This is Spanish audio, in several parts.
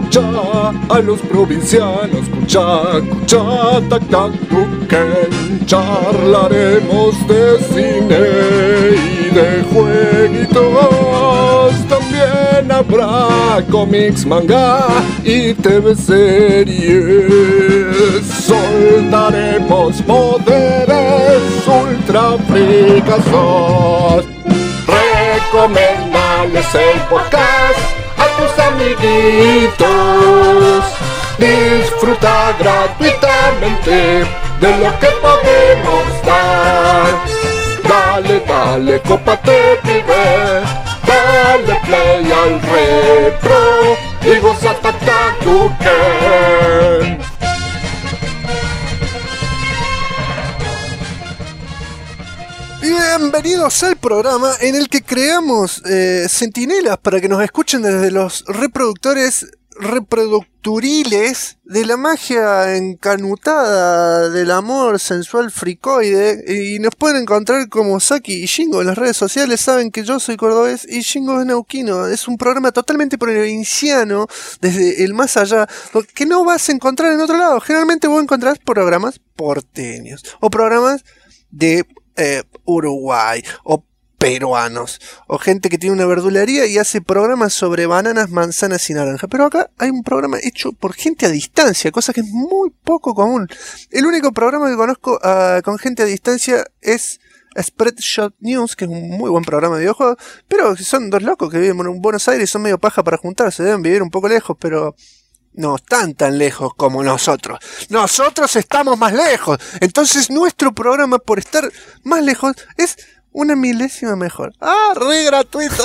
a los provincianos, escucha, tac, tac, tuquen. Charlaremos de cine y de jueguitos. También habrá cómics, manga y TV series. Soltaremos poderes ultra fricazos. Recomendales el podcast a tus amiguitos. Disfruta gratuitamente de lo que podemos dar. Dale, cópate, pibe. Dale play al retro y goza Tuken. Bienvenidos al programa en el que creamos centinelas para que nos escuchen desde los reproducturiles de la magia encanutada del amor sensual fricoide, y nos pueden encontrar como Saki y Shingo en las redes sociales. Saben que yo soy cordobés y Shingo es neuquino. Es un programa totalmente provinciano desde el más allá, que no vas a encontrar en otro lado. Generalmente vos encontrás programas porteños o programas de Uruguay o peruanos o gente que tiene una verdulería y hace programas sobre bananas, manzanas y naranja. Pero acá hay un programa hecho por gente a distancia, cosa que es muy poco común. El único programa que conozco con gente a distancia es Spreadshot News, que es un muy buen programa de videojuegos, pero son dos locos que viven en Buenos Aires y son medio paja para juntarse, deben vivir un poco lejos, pero no están tan lejos como nosotros. Nosotros estamos más lejos. Entonces nuestro programa, por estar más lejos, es una milésima mejor. ¡Ah, re gratuito!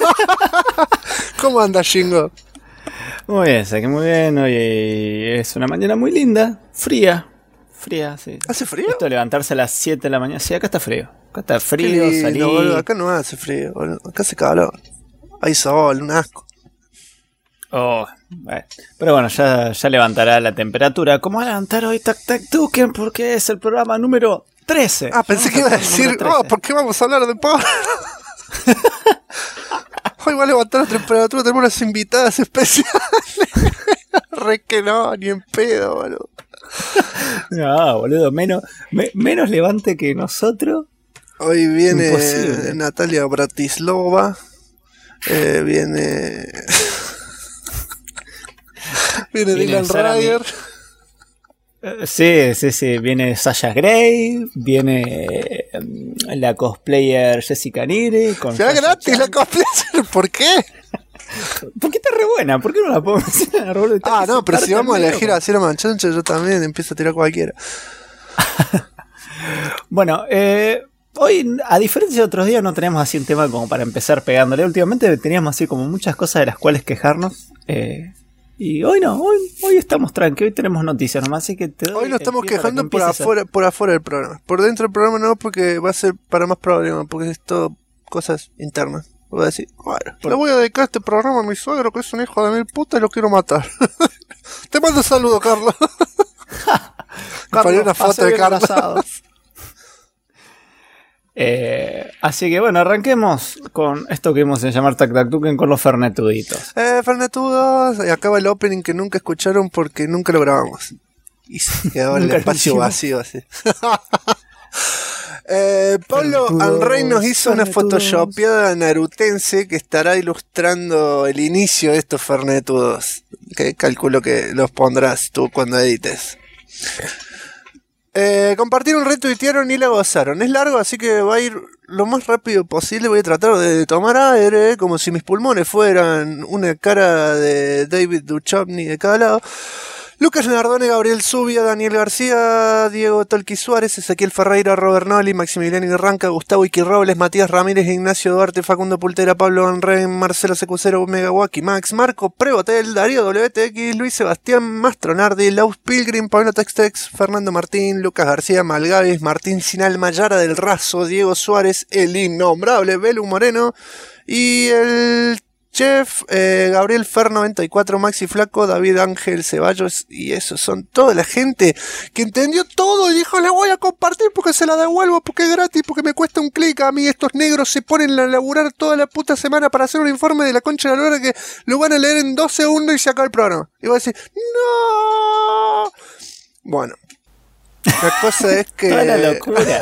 ¿Cómo anda, Shingo? Muy bien, sé que muy bien. Hoy es una mañana muy linda. Fría, sí. ¿Hace frío? Esto de levantarse a las 7 de la mañana. Sí, acá está frío. Acá está frío, salir. No, boludo, acá no hace frío, boludo. Acá hace calor. Hay sol, un asco. Bueno. Pero bueno, ya levantará la temperatura. ¿Cómo va a levantar hoy Tac Tac Tuken? Porque es el programa número 13. Ah, pensé que iba a decir, ¿por qué vamos a hablar de porno? Hoy va a levantar la temperatura, tenemos unas invitadas especiales. Re que no, ni en pedo, boludo. No, boludo, menos levante que nosotros. Hoy viene Imposible. Natalia Bratislava. Viene Dylan Ryder. Sí, viene Sasha Grey, viene la cosplayer Jessica Niri. ¿Será gratis la cosplayer? ¿Por qué? Porque está re buena, ¿por qué no la puedo mencionar? No, pero si vamos a elegir a Ciro Manchancho, yo también empiezo a tirar cualquiera. Bueno, hoy, a diferencia de otros días, no tenemos así un tema como para empezar pegándole. Últimamente teníamos así como muchas cosas de las cuales quejarnos. Y hoy no, hoy estamos tranquilos, hoy tenemos noticias nomás, así que hoy nos estamos quejando por afuera del programa. Por dentro del programa no, porque va a ser para más problemas, porque es todo cosas internas. Voy a decir, bueno, le voy a dedicar este programa a mi suegro, que es un hijo de mil putas, y lo quiero matar. Te mando un saludo, Carlos. Carlos, una foto de Carlos. Así que bueno, arranquemos con esto que vamos a llamar Tac Tac Tuken, con los fernetuditos. Fernetudos, y acaba el opening que nunca escucharon porque nunca lo grabamos. Y se quedó el espacio vacío así. Pablo Anrey nos hizo una photoshopeada narutense que estará ilustrando el inicio de estos fernetudos, que calculo que los pondrás tú cuando edites. Compartieron, retuitearon y la gozaron. Es largo, así que va a ir lo más rápido posible. Voy a tratar de tomar aire, como si mis pulmones fueran una cara de David Duchovny de cada lado. Lucas Nardone, Gabriel Zubia, Daniel García, Diego Tolqui Suárez, Ezequiel Ferreira, Robert Noli, Maximiliano Irranca, Gustavo Iquirrobles, Matías Ramírez, Ignacio Duarte, Facundo Pultera, Pablo Anrey, Marcelo Secucero, Megawaki, Max, Marco Prevotel, Darío WTX, Luis Sebastián Mastronardi, Laus Pilgrim, Pablo Textex, Fernando Martín, Lucas García Malgavis, Martín Sinalma, Yara del Razo, Diego Suárez, el innombrable Belu Moreno y el Jeff, Gabriel Fer 94, Maxi Flaco, David Ángel Ceballos, y esos son toda la gente que entendió todo y dijo, la voy a compartir porque se la devuelvo, porque es gratis, porque me cuesta un clic. A mí estos negros se ponen a laburar toda la puta semana para hacer un informe de la concha de la lora que lo van a leer en 2 segundos y se acaba el programa. Y voy a decir, ¡no! Bueno, la cosa es que... Toda la locura.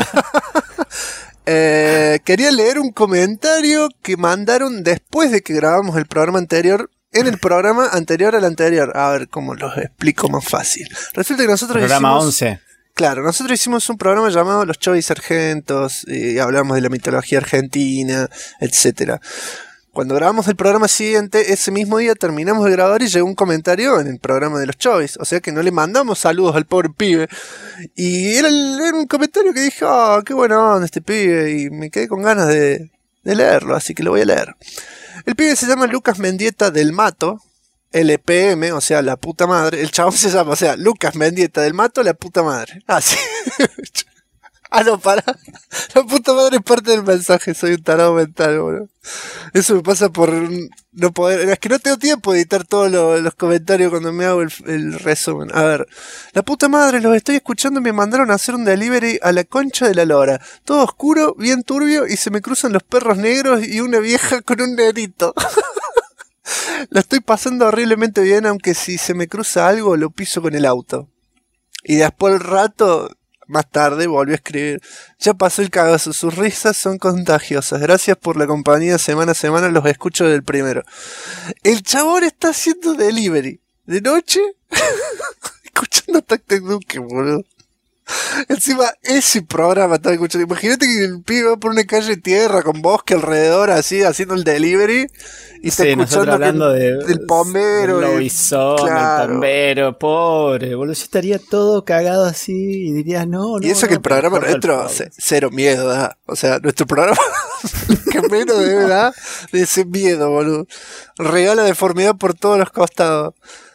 Quería leer un comentario que mandaron después de que grabamos el programa anterior, en el programa anterior al anterior. A ver cómo los explico más fácil. Resulta que nosotros Programa 11. Claro, nosotros hicimos un programa llamado Los Chovis Argentos y hablamos de la mitología argentina, etcétera. Cuando grabamos el programa siguiente, ese mismo día terminamos de grabar y llegó un comentario en el programa de los Chovis. O sea que no le mandamos saludos al pobre pibe. Y era un comentario que dije, qué buena onda este pibe. Y me quedé con ganas de leerlo, así que lo voy a leer. El pibe se llama Lucas Mendieta del Mato, LPM, o sea, la puta madre. El chabón se llama, o sea, Lucas Mendieta del Mato, la puta madre. Así. No, para. La puta madre es parte del mensaje. Soy un tarado mental, boludo. Eso me pasa por no poder. Es que no tengo tiempo de editar todos los comentarios cuando me hago el resumen. A ver. La puta madre, los estoy escuchando y me mandaron a hacer un delivery a la concha de la lora. Todo oscuro, bien turbio, y se me cruzan los perros negros y una vieja con un negrito. La estoy pasando horriblemente bien, aunque si se me cruza algo, lo piso con el auto. Y después al rato. Más tarde volvió a escribir, ya pasó el cagazo, sus risas son contagiosas, gracias por la compañía semana a semana, los escucho del primero. El chabón está haciendo delivery de noche, escuchando Tactic Duque, boludo. Encima, ese programa estaba escuchando. Imagínate que el pibe va por una calle de tierra con bosque alrededor, así, haciendo el delivery. Y está escuchando hablando del pombero. Del lobizón, claro. Del pombero, pobre, boludo. Yo estaría todo cagado así y diría, no. Y eso que el programa nuestro, cero miedo da. O sea, nuestro programa, que menos debe dar de ese miedo, boludo. Regala deformidad por todos los costados.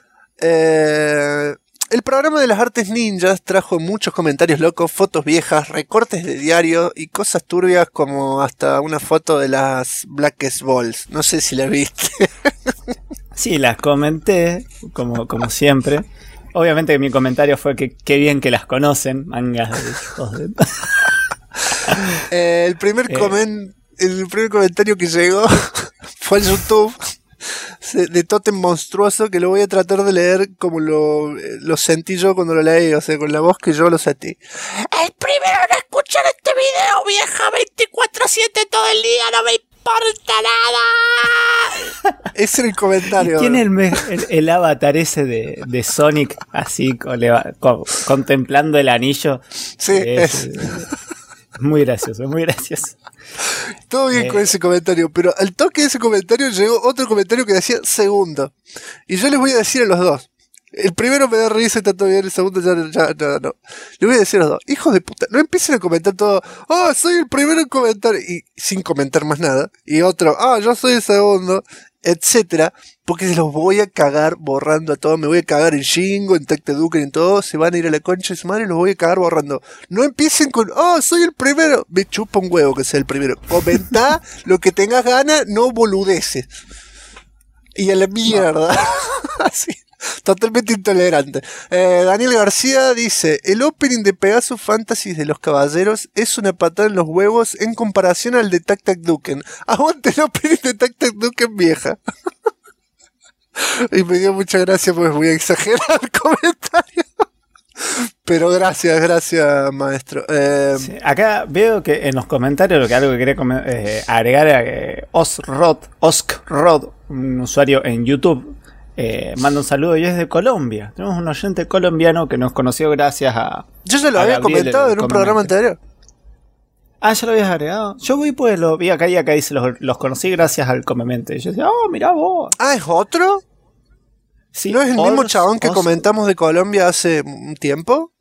El programa de las artes ninjas trajo muchos comentarios locos, fotos viejas, recortes de diario y cosas turbias como hasta una foto de las Blackest Balls. No sé si la viste. Sí, las comenté, como siempre. Obviamente que mi comentario fue que qué bien que las conocen, mangas de hijos de... El primer comentario que llegó fue en YouTube. De Totem Monstruoso, que lo voy a tratar de leer como lo sentí yo cuando lo leí, o sea, con la voz que yo lo sentí. El primero en escuchar este video, vieja, 24/7 todo el día, no me importa nada. Ese era el comentario. ¿Quién es el avatar ese de Sonic, así, contemplando el anillo? Sí, es. Muy gracioso, muy gracioso. Todo bien con ese comentario, pero al toque de ese comentario llegó otro comentario que decía segundo. Y yo les voy a decir a los dos. El primero me da risa y está todo bien, el segundo ya no. Les voy a decir a los dos. Hijos de puta, no empiecen a comentar todo. Soy el primero en comentar. Y sin comentar más nada. Y otro, yo soy el segundo. Etcétera. Porque se los voy a cagar borrando a todos. Me voy a cagar en Shingo, en Tactic Duque, en todo. Se van a ir a la concha de su madre y los voy a cagar borrando. No empiecen con, soy el primero. Me chupa un huevo que sea el primero. Comentá lo que tengas ganas, no boludeces. Y a la mierda. Así. Totalmente intolerante. Daniel García dice: el opening de Pegasus Fantasy de los Caballeros es una patada en los huevos en comparación al de Tactic Duken. Aguante el opening de Tactic Duken, vieja. Y me dio mucha gracia porque es muy exagerado el comentario. Pero gracias maestro. Sí, acá veo que en los comentarios algo que quería agregar a Oskrod, un usuario en YouTube. Manda un saludo y es de Colombia. Tenemos un oyente colombiano que nos conoció gracias a... Yo ya lo había comentado en un programa anterior. ¿Ya lo habías agregado? Yo lo vi acá y acá dice los conocí gracias al Comemente. Y yo decía, mirá vos. ¿Es otro? Sí, ¿No es el mismo chabón que comentamos de Colombia hace un tiempo?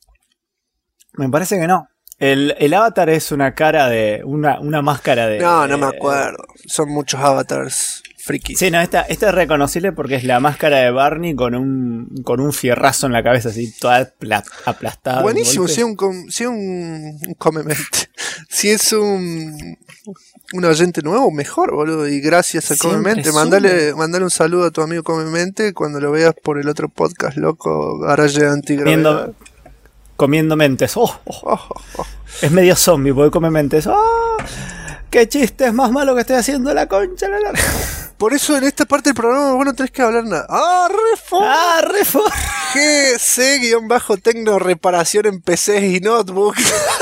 Me parece que no. El avatar es una cara de... Una máscara de... No me acuerdo. Son muchos avatars. Friki. Sí, no, esta es reconocible porque es la máscara de Barney con un fierrazo en la cabeza, así toda aplastada. Buenísimo, si es un Comemente. Si es un un oyente nuevo, mejor, boludo. Y gracias a Siempre Comemente. Mandale un saludo a tu amigo Comemente cuando lo veas por el otro podcast, loco. Garaje Antigravedad. Comiendo mentes. Es medio zombie porque come mentes. ¡Qué chiste es más malo que estoy haciendo la concha! Por eso en esta parte del programa vos no tenés que hablar nada. ¡Reform! GC-Tecno Reparación en PCs y Notebooks.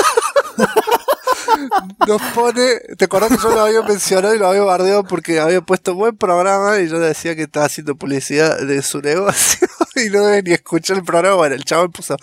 Nos pone, ¿te acordás que yo lo había mencionado y lo había bardeado porque había puesto buen programa y yo decía que estaba haciendo publicidad de su negocio y no debe ni escuchar el programa? Bueno, el chaval puso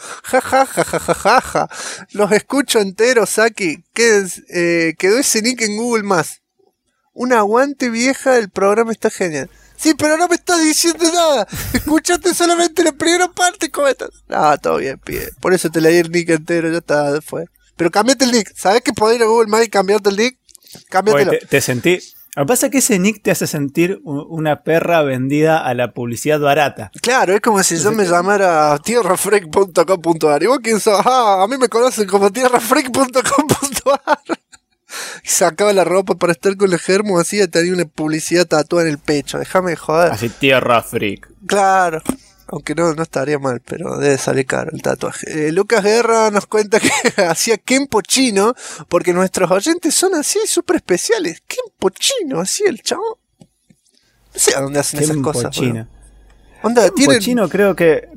ja. Los escucho enteros, Saki. Quedó ese nick en Google más. Un aguante, vieja, el programa está genial. Sí, pero no me estás diciendo nada. Escuchaste solamente la primera parte, ¿cómo estás? Ah, todo bien, pibe. Por eso te leí el nick entero, ya está, fue. Pero cambiate el nick. ¿Sabés que podés ir a Google Maps y cambiarte el nick? Cámbiatelo. Te sentí. Lo que pasa es que ese nick te hace sentir una perra vendida a la publicidad barata. Claro, es como si yo me llamara tierrafreak.com.ar. ¿Y vos quién sos? A mí me conocen como tierrafreak.com.ar. Y sacaba la ropa para estar con el germo así y tenía una publicidad tatuada en el pecho. Déjame de joder. Así, Tierra Freak. Claro. Aunque no estaría mal, pero debe salir caro el tatuaje. Lucas Guerra nos cuenta que hacía Kenpo chino, porque nuestros oyentes son así, súper especiales. Kenpo chino, así el chavo. No sé a dónde hacen esas cosas. Chino. Onda, tienen... chino creo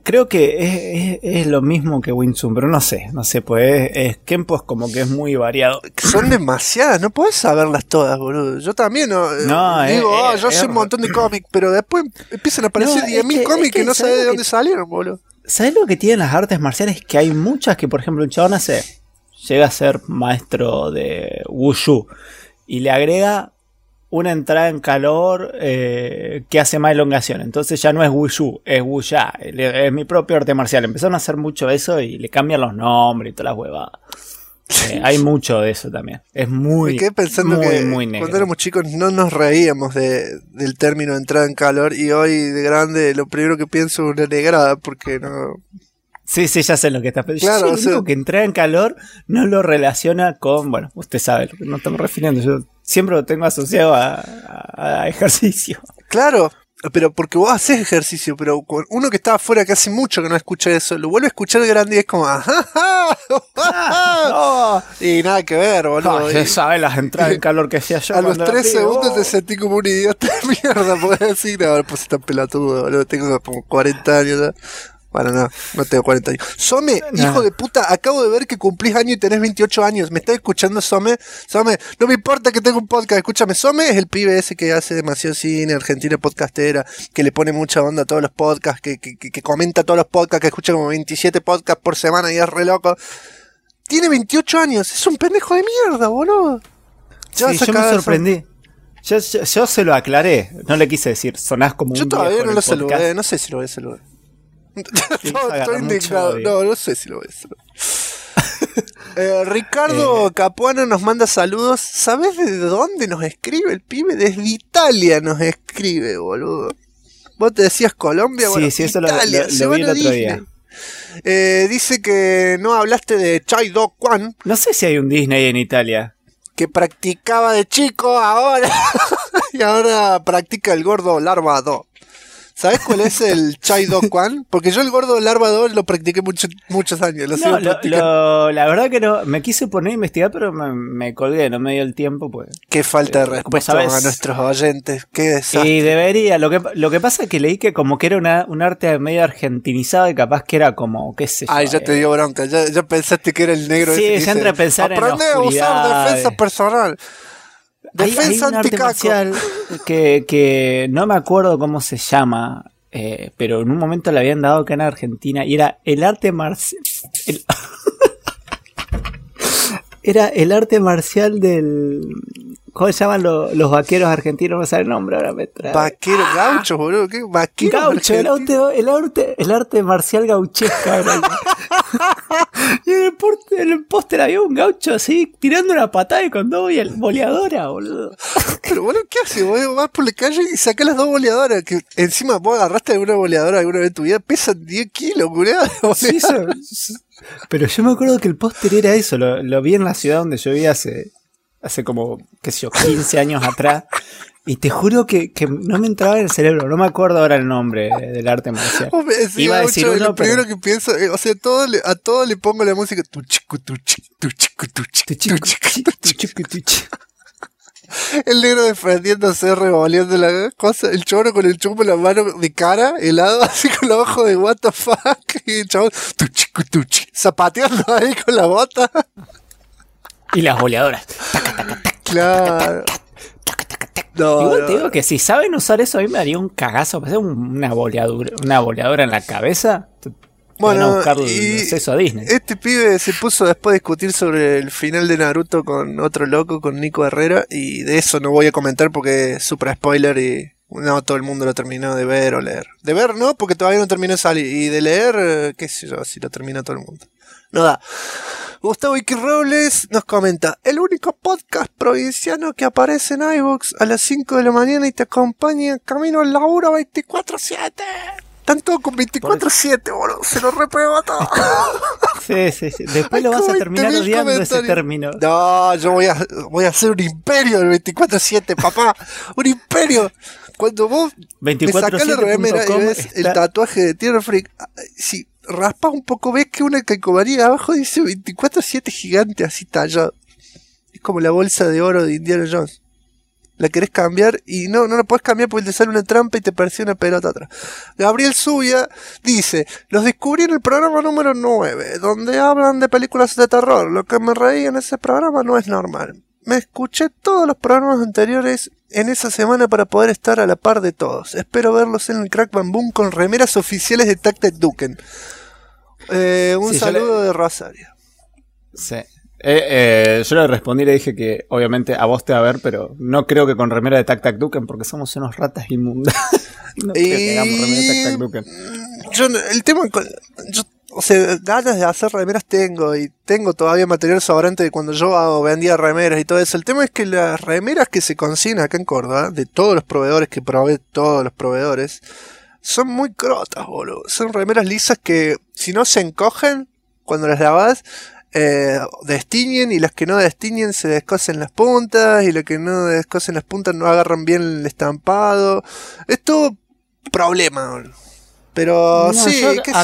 que es lo mismo que Wing Chun, pero no sé, pues Kenpo es como que es muy variado. Son demasiadas, no podés saberlas todas, boludo. Yo también digo, yo sé un montón de cómics, pero después empiezan a aparecer 10.000 cómics que no sabés de dónde salieron, boludo. ¿Sabés lo que tienen las artes marciales? Que hay muchas que, por ejemplo, un chabón llega a ser maestro de Wushu y le agrega una entrada en calor que hace más elongación. Entonces ya no es Wushu, es Wuya. Es mi propio arte marcial. Empezaron a hacer mucho eso y le cambian los nombres y todas las huevadas. Hay mucho de eso también. Es muy, me quedé pensando muy, que muy negro. Cuando éramos chicos no nos reíamos del término entrada en calor y hoy de grande lo primero que pienso es una negrada porque no... Sí, ya sé lo que estás pensando. Claro, yo lo único que entra en calor no lo relaciona con... Bueno, usted sabe lo que nos estamos refiriendo. Yo siempre lo tengo asociado a ejercicio. Claro, pero porque vos haces ejercicio, pero uno que estaba afuera que hace mucho que no escucha eso, lo vuelve a escuchar de grande y es como... No. Y nada que ver, boludo. Ya sabes las entradas en calor que hacía yo. A los 3 segundos te sentí como un idiota de mierda, podés decir, no, pues tan pelotudo, boludo, tengo como 40 años ya. Bueno, no tengo 40 años. Some, hijo de puta, acabo de ver que cumplís años y tenés 28 años. ¿Me estás escuchando, Some? Some, no me importa que tenga un podcast, escúchame. Some es el pibe ese que hace demasiado cine, Argentina podcastera, que le pone mucha onda a todos los podcasts, que comenta todos los podcasts, que escucha como 27 podcasts por semana y es re loco. Tiene 28 años, es un pendejo de mierda, boludo. Sí, yo me sorprendí. Yo se lo aclaré, no le quise decir, sonás como un... Yo todavía no lo saludé, no sé si lo voy a saludar. Estoy indignado. No sé si lo voy a saludar. Ricardo Capuano nos manda saludos. ¿Sabés de dónde nos escribe el pibe? Desde Italia nos escribe, boludo. Vos te decías Colombia, bueno, sí, eso Italia, lo vi el otro día. Dice que no hablaste de Chai Do-Kwan. No sé si hay un Disney en Italia. Que practicaba de chico ahora. Y ahora practica el gordo Larva 2. ¿Sabes cuál es el Chai Do-Kwan? Porque yo el gordo Larva 2 lo practiqué muchos años. La verdad que no. Me quise poner a investigar, pero me colgué, no me dio el tiempo. Pues. Qué falta de respeto a nuestros oyentes. Qué desastre. Y debería. Lo que pasa es que leí que como que era un arte medio argentinizado y capaz que era como, qué sé yo. Ay, ya te dio bronca. Ya pensaste que era el negro. Sí, ese ya entré a pensar en la oscuridad. Aprende a usar defensa personal. Hay un arte marcial que no me acuerdo cómo se llama, pero en un momento le habían dado acá en Argentina y era el arte marcial. Era el arte marcial del... ¿Cómo se llaman los vaqueros argentinos? No sé el nombre ahora me trae. Vaqueros, gauchos, boludo. ¿Qué? Vaqueros. Gaucho, el arte marcial gauchesca. Y en el póster había un gaucho así, tirando una patada y con 2 boleadoras, boludo. Pero bueno, ¿qué haces? Vos vas por la calle y sacás las 2 boleadoras. Que encima vos agarraste alguna boleadora alguna vez en tu vida. Pesan 10 kilos, boludo. Sí, pero yo me acuerdo que el póster era eso. Lo vi en la ciudad donde yo vivía hace hace como, qué sé yo, 15 años atrás. Y te juro que no me entraba en el cerebro, no me acuerdo ahora el nombre del arte marcial. Iba a decir uno, lo primero que pienso, o sea, a todo le pongo la música. El negro defendiéndose, revolviendo la cosa, el choro con el chumbo en la mano de cara, helado, así con los ojos de what the fuck, y el chabón zapateando ahí con la bota. Y las boleadoras. Claro. No, igual te digo que si saben usar eso, a mí me daría un cagazo. Me hace una boleadora en la cabeza. Bueno, a buscar el acceso a Disney. Este pibe se puso después a discutir sobre el final de Naruto con otro loco, con Nico Herrera, y de eso no voy a comentar porque es super spoiler y no todo el mundo lo terminó de ver o leer. De ver no, porque todavía no terminó de salir, y de leer, qué sé yo, si lo termina todo el mundo. No da. Gustavo Iquí Robles nos comenta: el único podcast provinciano que aparece en iVoox a las 5 de la mañana y te acompaña camino al laburo 24/7. Están todos con 24/7, boludo. Se lo repego todo. Sí. Después lo vas a terminar odiando ese término. No, yo voy a hacer un imperio del 24/7, papá. Un imperio. Cuando vos me sacás la remera y ves el tatuaje de Tierra Freak, si raspas un poco, ves que una calcomanía abajo dice 24/7 gigante, así tallado. Es como la bolsa de oro de Indiana Jones. La querés cambiar y no la podés cambiar porque te sale una trampa y te parece una pelota atrás. Gabriel Zubia dice: los descubrí en el programa número 9, donde hablan de películas de terror. Lo que me reí en ese programa no es normal. Me escuché todos los programas anteriores en esa semana para poder estar a la par de todos. Espero verlos en el Crack Bam Boom con remeras oficiales de Tac Tac Duken. Un saludo de Rosario. Sí. Yo le respondí y le dije que obviamente a vos te va a ver, pero no creo que con remera de Tac Tac Duken, porque somos unos ratas inmundas. No creo que hagamos remera de Tac Tac Duken. El tema, o sea, ganas de hacer remeras tengo, y tengo todavía material sobrante de cuando yo vendía remeras y todo eso. El tema es que las remeras que se consiguen acá en Córdoba, de todos los proveedores que probé, todos los proveedores, son muy crotas, boludo. Son remeras lisas que, si no se encogen cuando las lavas, destiñen, y las que no destiñen se descosen las puntas, y las que no descosen las puntas no agarran bien el estampado. Es todo problema, boludo. Pero no, sí,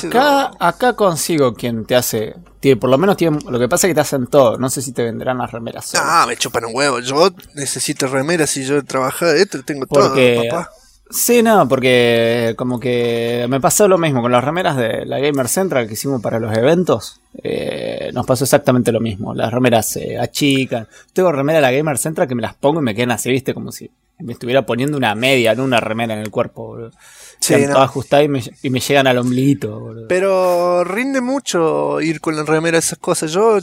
acá consigo quien te hace. Por lo menos lo que pasa es que te hacen todo. No sé si te venderán las remeras solas. No, me chupan un huevo. Yo necesito remeras y yo trabajo de esto, tengo todo, papá. Sí, no, porque como que me pasó lo mismo con las remeras de la Gamer Central que hicimos para los eventos. Nos pasó exactamente lo mismo. Las remeras se achican. Tengo remeras de la Gamer Central que me las pongo y me quedan así, viste, como si me estuviera poniendo una media, no una remera en el cuerpo, boludo. Sí, todas ajustadas y me llegan al ombliguito, boludo. Pero rinde mucho ir con la remera, esas cosas. Yo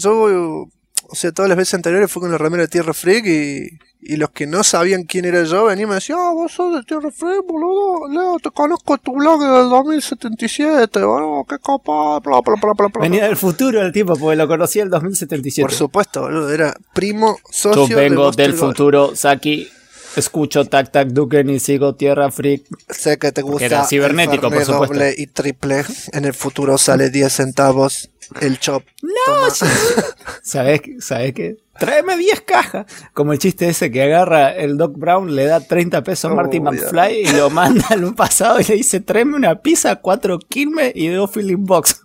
o sea, todas las veces anteriores fui con la remera de Tierra Freak y los que no sabían quién era yo venían y me decían: vos sos de Tierra Freak, boludo, Leo, te conozco tu blog del 2077, boludo, qué capaz, bla, bla, bla, bla, bla. Venía del futuro el tipo, porque lo conocí en el 2077. Por supuesto, boludo, era primo, socio. Yo vengo del futuro, Saki. Escucho Tac Tac Duken y sigo Tierra Freak. Sé que te gusta era cibernético, por supuesto. Doble y triple. En el futuro sale 10 centavos el chop. No, ¿sabes qué? Tráeme 10 cajas. Como el chiste ese que agarra el Doc Brown, le da 30 pesos a Marty McFly y lo manda en un pasado y le dice: tráeme una pizza, 4 Quilmes y 2 filling box.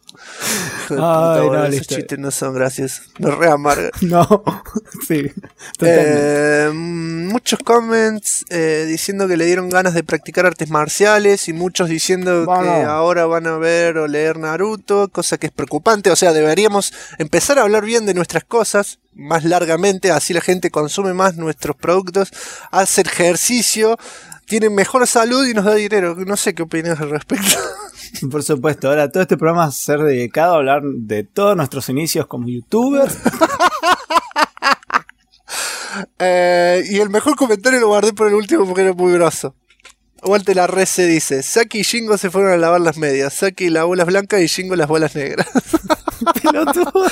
Ay, no, esos chistes no son graciosos, no re amargan. No, sí, totalmente. Muchos comments diciendo que le dieron ganas de practicar artes marciales, y muchos diciendo que ahora van a ver o leer Naruto, cosa que es preocupante. O sea, deberíamos empezar a hablar bien de nuestras cosas más largamente, así la gente consume más nuestros productos, hace ejercicio, tiene mejor salud y nos da dinero. No sé qué opinas al respecto. Por supuesto, ahora todo este programa va a ser dedicado a hablar de todos nuestros inicios como youtubers. Y el mejor comentario lo guardé por el último porque era muy grosso. Walter Larrese dice: Saki y Shingo se fueron a lavar las medias. Saki las bolas blancas y Shingo las bolas negras. Pelotudo.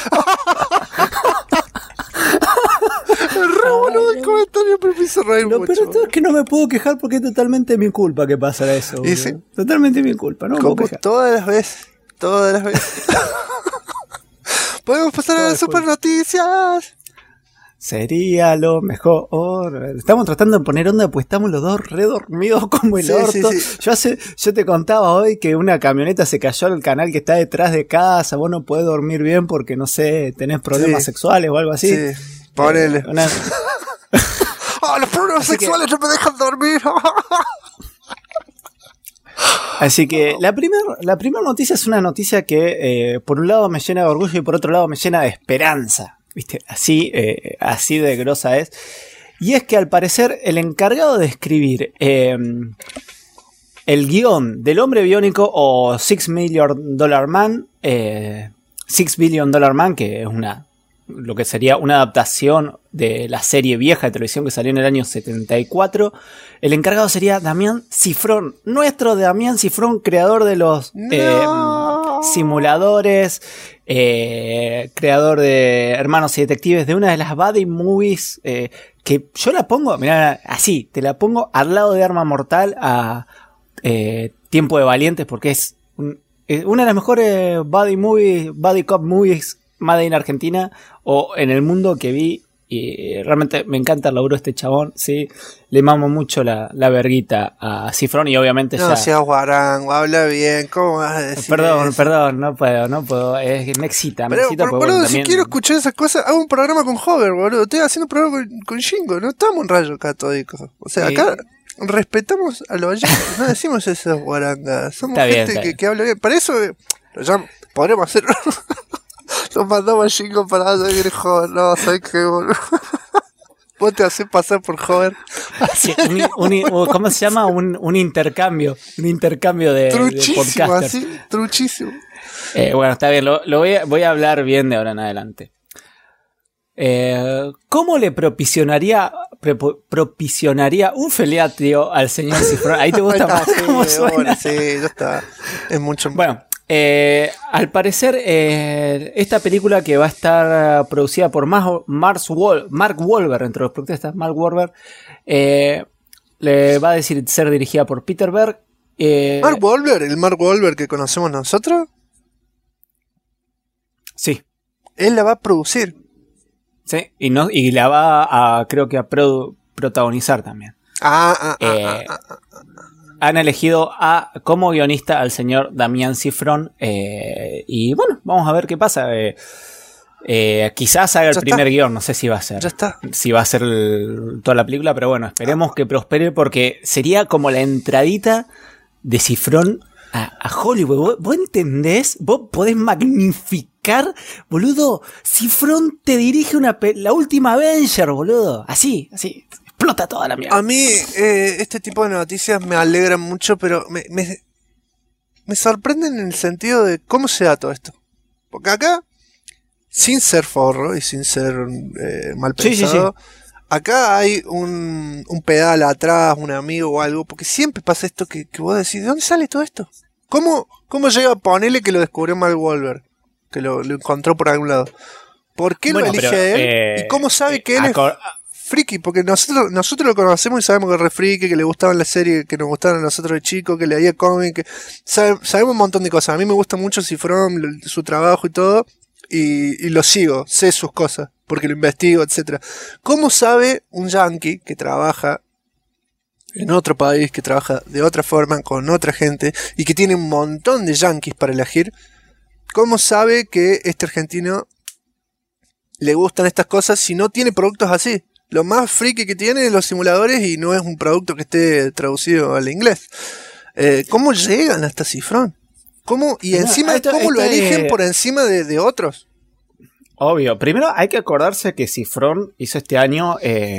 Re boludo el comentario, pero me hizo reír mucho. Pero esto es que no me puedo quejar porque es totalmente mi culpa que pasa eso. ¿Sí? Totalmente mi culpa, no me puedo quejar. Todas las veces. Podemos pasar a las super noticias. sería lo mejor. Estamos tratando de poner onda, pues estamos los dos redormidos como el orto. Sí. Yo te contaba hoy que una camioneta se cayó al canal que está detrás de casa. Vos no podés dormir bien porque, no sé, tenés problemas sexuales o algo así. Sí, ponele. Los problemas sexuales no me dejan dormir. Así que la primera noticia es una noticia que por un lado me llena de orgullo y por otro lado me llena de esperanza. ¿Viste? Así de grosa es. Y es que al parecer el encargado de escribir el guión del Hombre Biónico o $6 Million Man, $6 Billion Man, que es lo que sería una adaptación de la serie vieja de televisión que salió en el año 74. El encargado sería Damián Cifrón, nuestro Damián Cifrón, creador de los simuladores, creador de Hermanos y Detectives, de una de las buddy movies que yo la pongo, mirá, así, te la pongo al lado de Arma Mortal a Tiempo de Valientes, porque es una de las mejores buddy cop movies Made in Argentina o en el mundo que vi, y realmente me encanta el laburo de este chabón, sí, le mamo mucho la verguita a Cifrón y obviamente no seas guarango, habla bien, ¿cómo vas a decir perdón, eso? no puedo, me excita, pero, porque boludo, bueno, si también... quiero escuchar esas cosas, hago un programa con Hover, boludo, estoy haciendo un programa con Shingo, no estamos en rayo catódico, o sea, acá respetamos a los oyentes, no decimos esas guarangas, somos gente que habla bien, para eso podremos hacer... Nos mandamos a Shingo para seguir Hover. No, ¿sabes qué, boludo? Vos te haces pasar por Hover. Sí, ¿cómo se llama? Un intercambio. Un intercambio de podcasters. Así, truchísimo. Bueno, está bien. Voy a hablar bien de ahora en adelante. ¿Cómo le propiciaría un feliatrio al señor Cifrón? Ahí te gusta más cómo suena. Sí, ya está. Es mucho. Bueno. Al parecer esta película que va a estar producida por Mark Wahlberg, entre los productores está Mark Wahlberg, le va a decir ser dirigida por Peter Berg. ¿Mark Wahlberg? ¿El Mark Wahlberg que conocemos nosotros? Sí. Él la va a producir. Sí, y la va a, creo que a protagonizar también. Han elegido como guionista al señor Damián Cifrón. Y bueno, vamos a ver qué pasa. Quizás haga el primer guión, no sé si va a ser. Ya está. Si va a ser toda la película, pero bueno, esperemos que prospere porque sería como la entradita de Cifrón a Hollywood. ¿Vos entendés? ¿Vos podés magnificar, boludo? Cifrón te dirige la última Avenger, boludo. Así. Explota toda la mierda. A mí este tipo de noticias me alegran mucho, pero me sorprenden en el sentido de cómo se da todo esto. Porque acá, sin ser forro y sin ser mal pensado, acá hay un pedal atrás, un amigo o algo, porque siempre pasa esto que vos decís, ¿de dónde sale todo esto? ¿Cómo llega a ponerle que lo descubrió Mark Wahlberg? Que lo encontró por algún lado. ¿Por qué lo elige a él? ¿Y cómo sabe que él es friki? Porque nosotros lo conocemos y sabemos que es re friki, que le gustaban las series que nos gustaban a nosotros de chicos, que leía cómics, sabemos un montón de cosas. A mí me gusta mucho Cifrón, su trabajo y todo, y lo sigo, sé sus cosas, porque lo investigo, etcétera. ¿Cómo sabe un yankee que trabaja en otro país, que trabaja de otra forma, con otra gente, y que tiene un montón de yankees para elegir? ¿Cómo sabe que este argentino le gustan estas cosas si no tiene productos así? Lo más friki que tiene es los simuladores y no es un producto que esté traducido al inglés. ¿Cómo llegan hasta Cifrón? ¿Cómo? Y encima, ¿cómo lo eligen por encima de otros? Obvio. Primero hay que acordarse que Cifrón hizo este año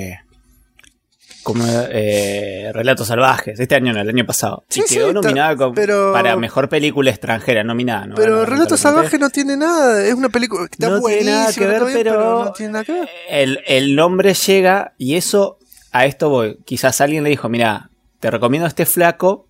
como Relatos Salvajes. Este año no, el año pasado. Sí, y quedó nominada para mejor película extranjera, nominada. ¿No? Pero Relatos Salvajes no tiene nada. Es una película que está no tiene nada que ver, pero no tiene nada que ver. El nombre llega y eso, a esto voy. Quizás alguien le dijo, mira, te recomiendo a este flaco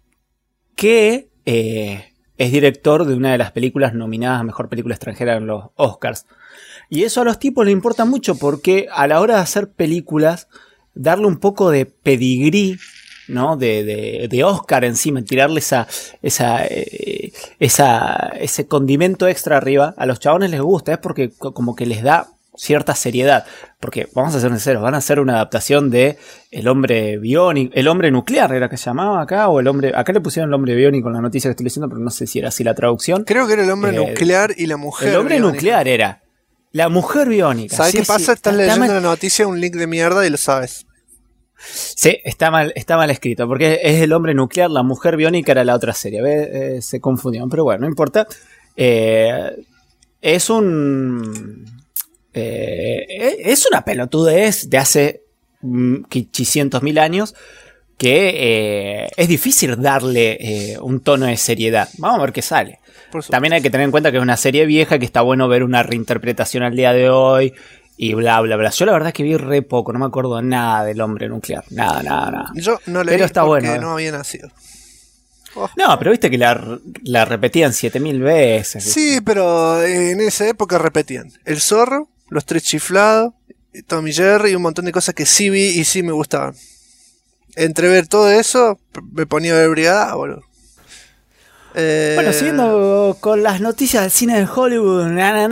que es director de una de las películas nominadas a mejor película extranjera en los Oscars. Y eso a los tipos les importa mucho porque a la hora de hacer películas, darle un poco de pedigrí, ¿no? De Oscar encima, tirarle ese condimento extra arriba, a los chabones les gusta, es porque como que les da cierta seriedad. Porque, vamos a ser sinceros, van a hacer una adaptación de el hombre biónico, el hombre nuclear era que se llamaba acá, o el hombre, acá le pusieron el hombre biónico en la noticia que estoy leyendo, pero no sé si era así la traducción. Creo que era el hombre nuclear y la mujer El hombre biónica. nuclear era la mujer biónica. ¿Sabes Sí, qué pasa? sí, Estás leyendo mal, la noticia, un link de mierda y lo sabes. sí, está mal escrito, porque es el hombre nuclear, la mujer biónica era la otra serie, se confundieron, pero bueno, no importa. Es una pelotudez de hace 500.000 años que es difícil darle un tono de seriedad. Vamos a ver qué sale. También hay que tener en cuenta que es una serie vieja, que está bueno ver una reinterpretación al día de hoy y bla bla bla. Yo la verdad es que vi re poco, no me acuerdo nada del hombre nuclear, nada. Yo no le pero vi está porque bueno, no había nacido. No, pero viste que la repetían 7000 veces. Sí, pero en esa época repetían El Zorro, Los Tres Chiflados, Tom y Jerry y un montón de cosas que sí vi y sí me gustaban. Entre ver todo eso, me ponía a ver Brigada, boludo. Bueno, siguiendo con las noticias del cine de Hollywood,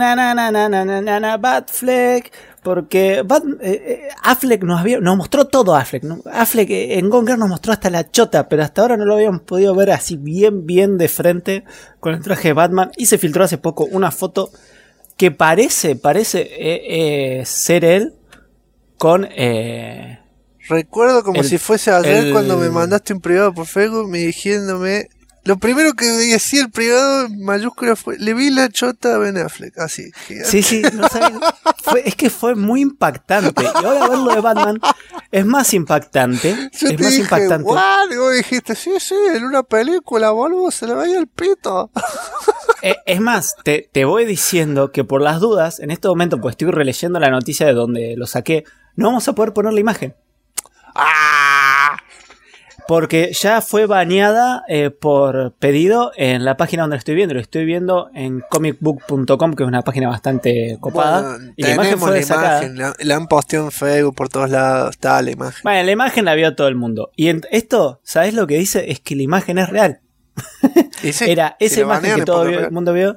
Batfleck, porque Affleck nos mostró todo Affleck, ¿no? Affleck en Gone Girl nos mostró hasta la chota, pero hasta ahora no lo habíamos podido ver así bien de frente con el traje de Batman, y se filtró hace poco una foto que parece ser él con... Recuerdo como si fuese ayer cuando me mandaste un privado por Facebook me diciéndome... Lo primero que decía el privado en mayúsculas fue: le vi la chota a Ben Affleck, así. Gigante. Sí, no sabía. Es que fue muy impactante. Y ahora verlo de Batman es más impactante. Yo es te más dije, impactante. ¿what? Y vos dijiste, sí, en una película, boludo, se le veía el pito. Es más, te voy diciendo que por las dudas, en este momento, pues estoy releyendo la noticia de donde lo saqué, no vamos a poder poner la imagen. ¡Ah! Porque ya fue baneada por pedido en la página donde lo estoy viendo. Lo estoy viendo en comicbook.com, que es una página bastante copada. Bueno, y la imagen fue sacada. La han posteado en Facebook por todos lados. Está la imagen. Bueno, la imagen la vio todo el mundo. Y esto, ¿sabes lo que dice? Es que la imagen es real. Sí, era esa imagen que todo el mundo vio.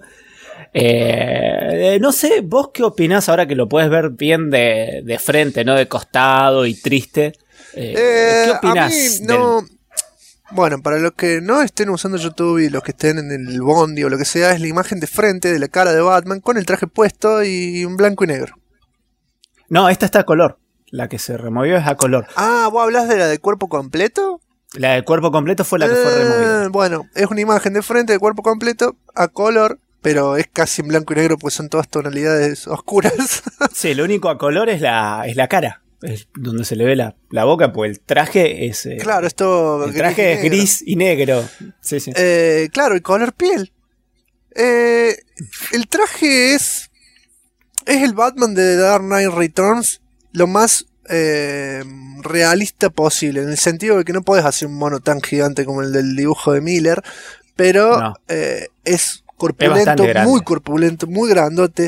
No sé, ¿vos qué opinás ahora que lo puedes ver bien de frente, no de costado y triste? ¿Qué opinás? A mí no... Bueno, para los que no estén usando YouTube y los que estén en el Bondi o lo que sea, es la imagen de frente de la cara de Batman con el traje puesto y en blanco y negro. No, esta está a color. La que se removió es a color. Ah, ¿vos hablas de la de cuerpo completo? La de cuerpo completo fue la que fue removida. Bueno, es una imagen de frente de cuerpo completo a color, pero es casi en blanco y negro pues son todas tonalidades oscuras. Sí, lo único a color es la cara. Es donde se le ve la boca, pues el traje es... claro, esto... El traje es gris y negro. Sí. Claro, el color piel. El traje es el Batman de The Dark Knight Returns lo más realista posible, en el sentido de que no podés hacer un mono tan gigante como el del dibujo de Miller, pero no. Es corpulento, es muy corpulento, muy grandote.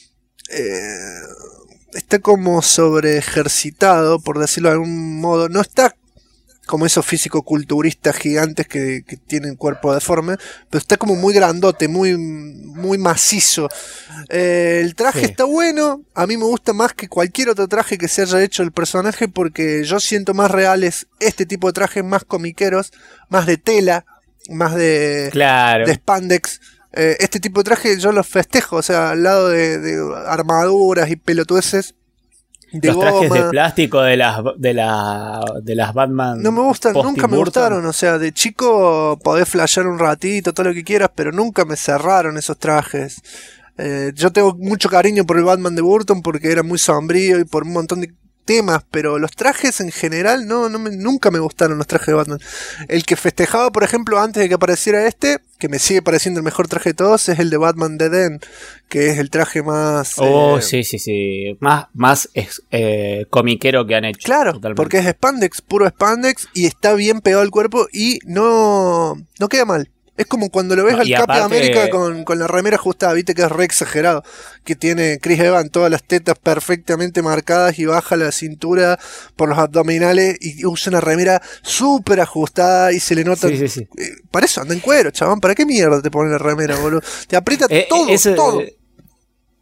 Está como sobre ejercitado, por decirlo de algún modo. No está como esos físico-culturistas gigantes que tienen cuerpo deforme, pero está como muy grandote, muy macizo. El traje está bueno, a mí me gusta más que cualquier otro traje que se haya hecho el personaje, porque yo siento más reales este tipo de trajes, más comiqueros, más de tela, más de spandex. Este tipo de traje yo los festejo, o sea, al lado de armaduras y pelotudeces de los goma. Trajes de plástico de las Batman. No me gustan, nunca me gustaron. O sea, de chico podés flashear un ratito, todo lo que quieras, pero nunca me cerraron esos trajes. Yo tengo mucho cariño por el Batman de Burton porque era muy sombrío y por un montón de temas, pero los trajes en general nunca me gustaron los trajes de Batman. El que festejaba, por ejemplo, antes de que apareciera este, que me sigue pareciendo el mejor traje de todos, es el de Batman de Den, que es el traje más... sí. Más comiquero que han hecho. Claro, totalmente. Porque es spandex, puro spandex, y está bien pegado al cuerpo y no queda mal. Es como cuando lo ves al Capitán América con la remera ajustada, viste que es re exagerado, que tiene Chris Evans todas las tetas perfectamente marcadas y baja la cintura por los abdominales y usa una remera súper ajustada y se le nota... Sí. Para eso anda en cuero, chabón, ¿para qué mierda te ponen la remera, boludo? Te aprieta todo. Ese, Todo. ese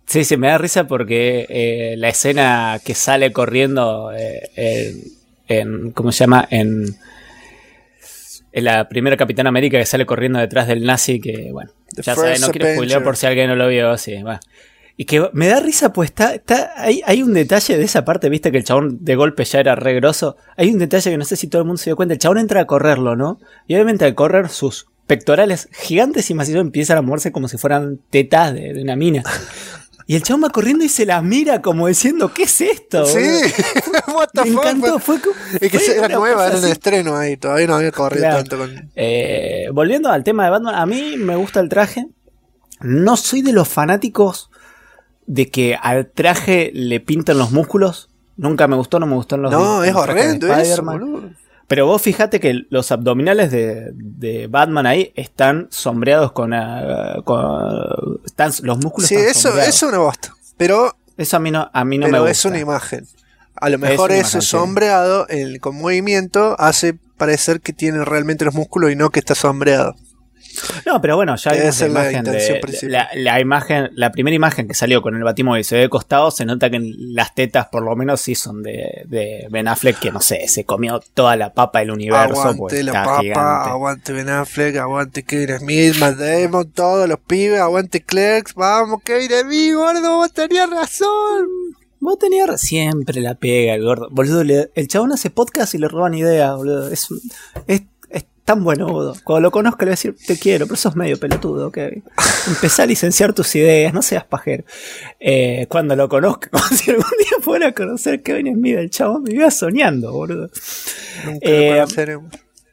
Sí, sí, me da risa porque la escena que sale corriendo ¿cómo se llama? En la primera Capitán América que sale corriendo detrás del nazi, que bueno, ya sabes, no quiero spoilear por si alguien no lo vio, así, bueno. Y que me da risa, pues hay un detalle de esa parte, viste que el chabón de golpe ya era re grosso. Hay un detalle que no sé si todo el mundo se dio cuenta. El chabón entra a correrlo, ¿no? Y obviamente al correr sus pectorales gigantes y macizos empiezan a moverse como si fueran tetas de una mina. Y el chabón va corriendo y se las mira como diciendo, ¿qué es esto? Sí, what the me fuck, encantó, es que era nueva, era en el estreno ahí, todavía no había corrido claro. tanto con... Volviendo al tema de Batman, a mí me gusta el traje. No soy de los fanáticos de que al traje le pinten los músculos. Nunca me gustó, no me gustan los No, es los horrendo eso, boludo. Pero vos fijate que los abdominales de Batman ahí están sombreados con los músculos. Sí, eso es una bosta. Pero eso a mí no me gusta. Pero es una imagen. A lo mejor eso sombreado con movimiento hace parecer que tiene realmente los músculos y no que está sombreado. No, pero bueno, ya vimos la imagen, la primera imagen que salió con el Batimóvil y se ve de costado, se nota que las tetas por lo menos sí son de Ben Affleck, que no sé, se comió toda la papa del universo. Aguante la papa, gigante. Aguante Ben Affleck, aguante Kevin Smith, Matt Damon, todos los pibes, aguante Clerks, vamos Kevin Smith, gordo, vos tenías razón. Vos tenías siempre la pega, el gordo. Boludo, el chabón hace podcast y le roban ideas, boludo. Es tan bueno, boludo. Cuando lo conozca le voy a decir, te quiero, pero sos medio pelotudo, Kevin. Empezá a licenciar tus ideas, no seas pajero. Cuando lo conozca, como si algún día fuera a conocer Kevin Smith, el chabón me iba soñando, boludo. Nunca lo conoceremos.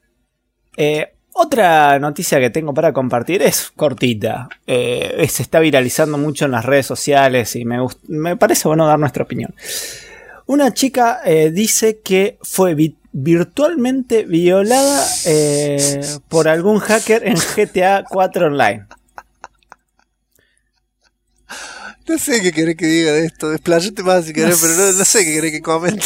Otra noticia que tengo para compartir es cortita. Se está viralizando mucho en las redes sociales y me parece bueno dar nuestra opinión. Una chica dice que fue virtualmente violada por algún hacker en GTA 4 Online. No sé qué querés que diga de esto. Desplayate más si querés, pero no sé qué querés que comente.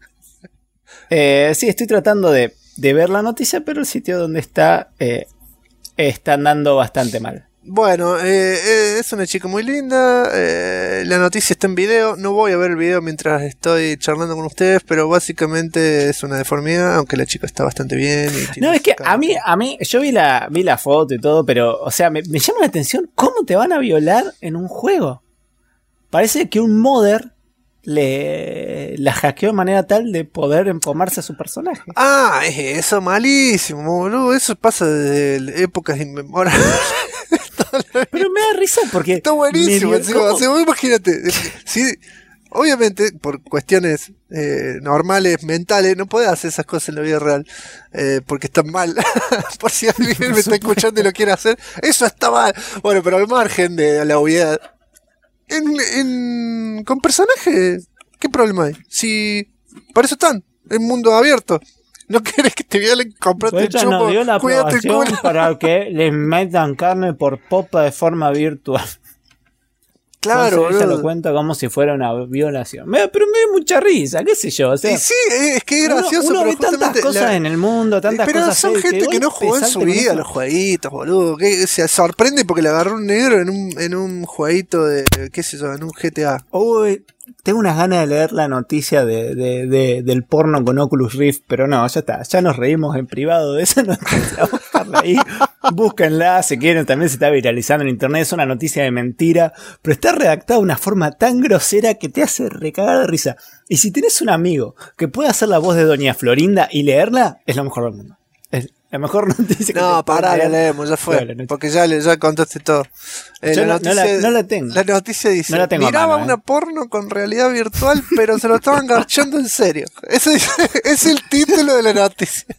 Sí, estoy tratando de ver la noticia, pero el sitio donde está andando bastante mal. Bueno, es una chica muy linda. La noticia está en video. No voy a ver el video mientras estoy charlando con ustedes, pero básicamente es una deformidad, aunque la chica está bastante bien. No, es que a mí yo vi la foto y todo, pero, o sea, me llama la atención cómo te van a violar en un juego. Parece que un modder la hackeó de manera tal de poder empomarse a su personaje. Ah, eso malísimo, boludo. Eso pasa desde épocas inmemorables. Pero me da risa porque está buenísimo. Imagínate, sí, obviamente por cuestiones normales, mentales, no podés hacer esas cosas en la vida real porque están mal. Por si alguien me está escuchando y lo quiere hacer, eso está mal. Bueno, pero al margen de la obviedad, con personajes, ¿qué problema hay? Si para eso están, en mundo abierto. No querés que te violen, comprate el chupo, nos dio la cuídate el culo. Para que les metan carne por popa de forma virtual. Claro, ella lo cuenta como si fuera una violación. Pero me da mucha risa, qué sé yo. O sea, y sí, es que es gracioso. Uno ve tantas cosas en el mundo, tantas pero cosas. Pero son gente que no jugó en su vida los jueguitos, boludo. Que se sorprende porque le agarró un negro en un jueguito de, qué sé yo, en un GTA. Uy, tengo unas ganas de leer la noticia del porno con Oculus Rift, pero no, ya está. Ya nos reímos en privado de esa noticia. Ahí, búsquenla si quieren, también se está viralizando en internet, es una noticia de mentira, pero está redactada de una forma tan grosera que te hace recagar de risa. Y si tenés un amigo que pueda hacer la voz de Doña Florinda y leerla, es lo mejor del mundo. Es la mejor noticia que no, pará, la leemos, ya fue, porque ya contaste todo. Yo no la tengo. La noticia dice, no miraba una porno con realidad virtual, pero se lo estaban garchando en serio. Ese es el título de la noticia.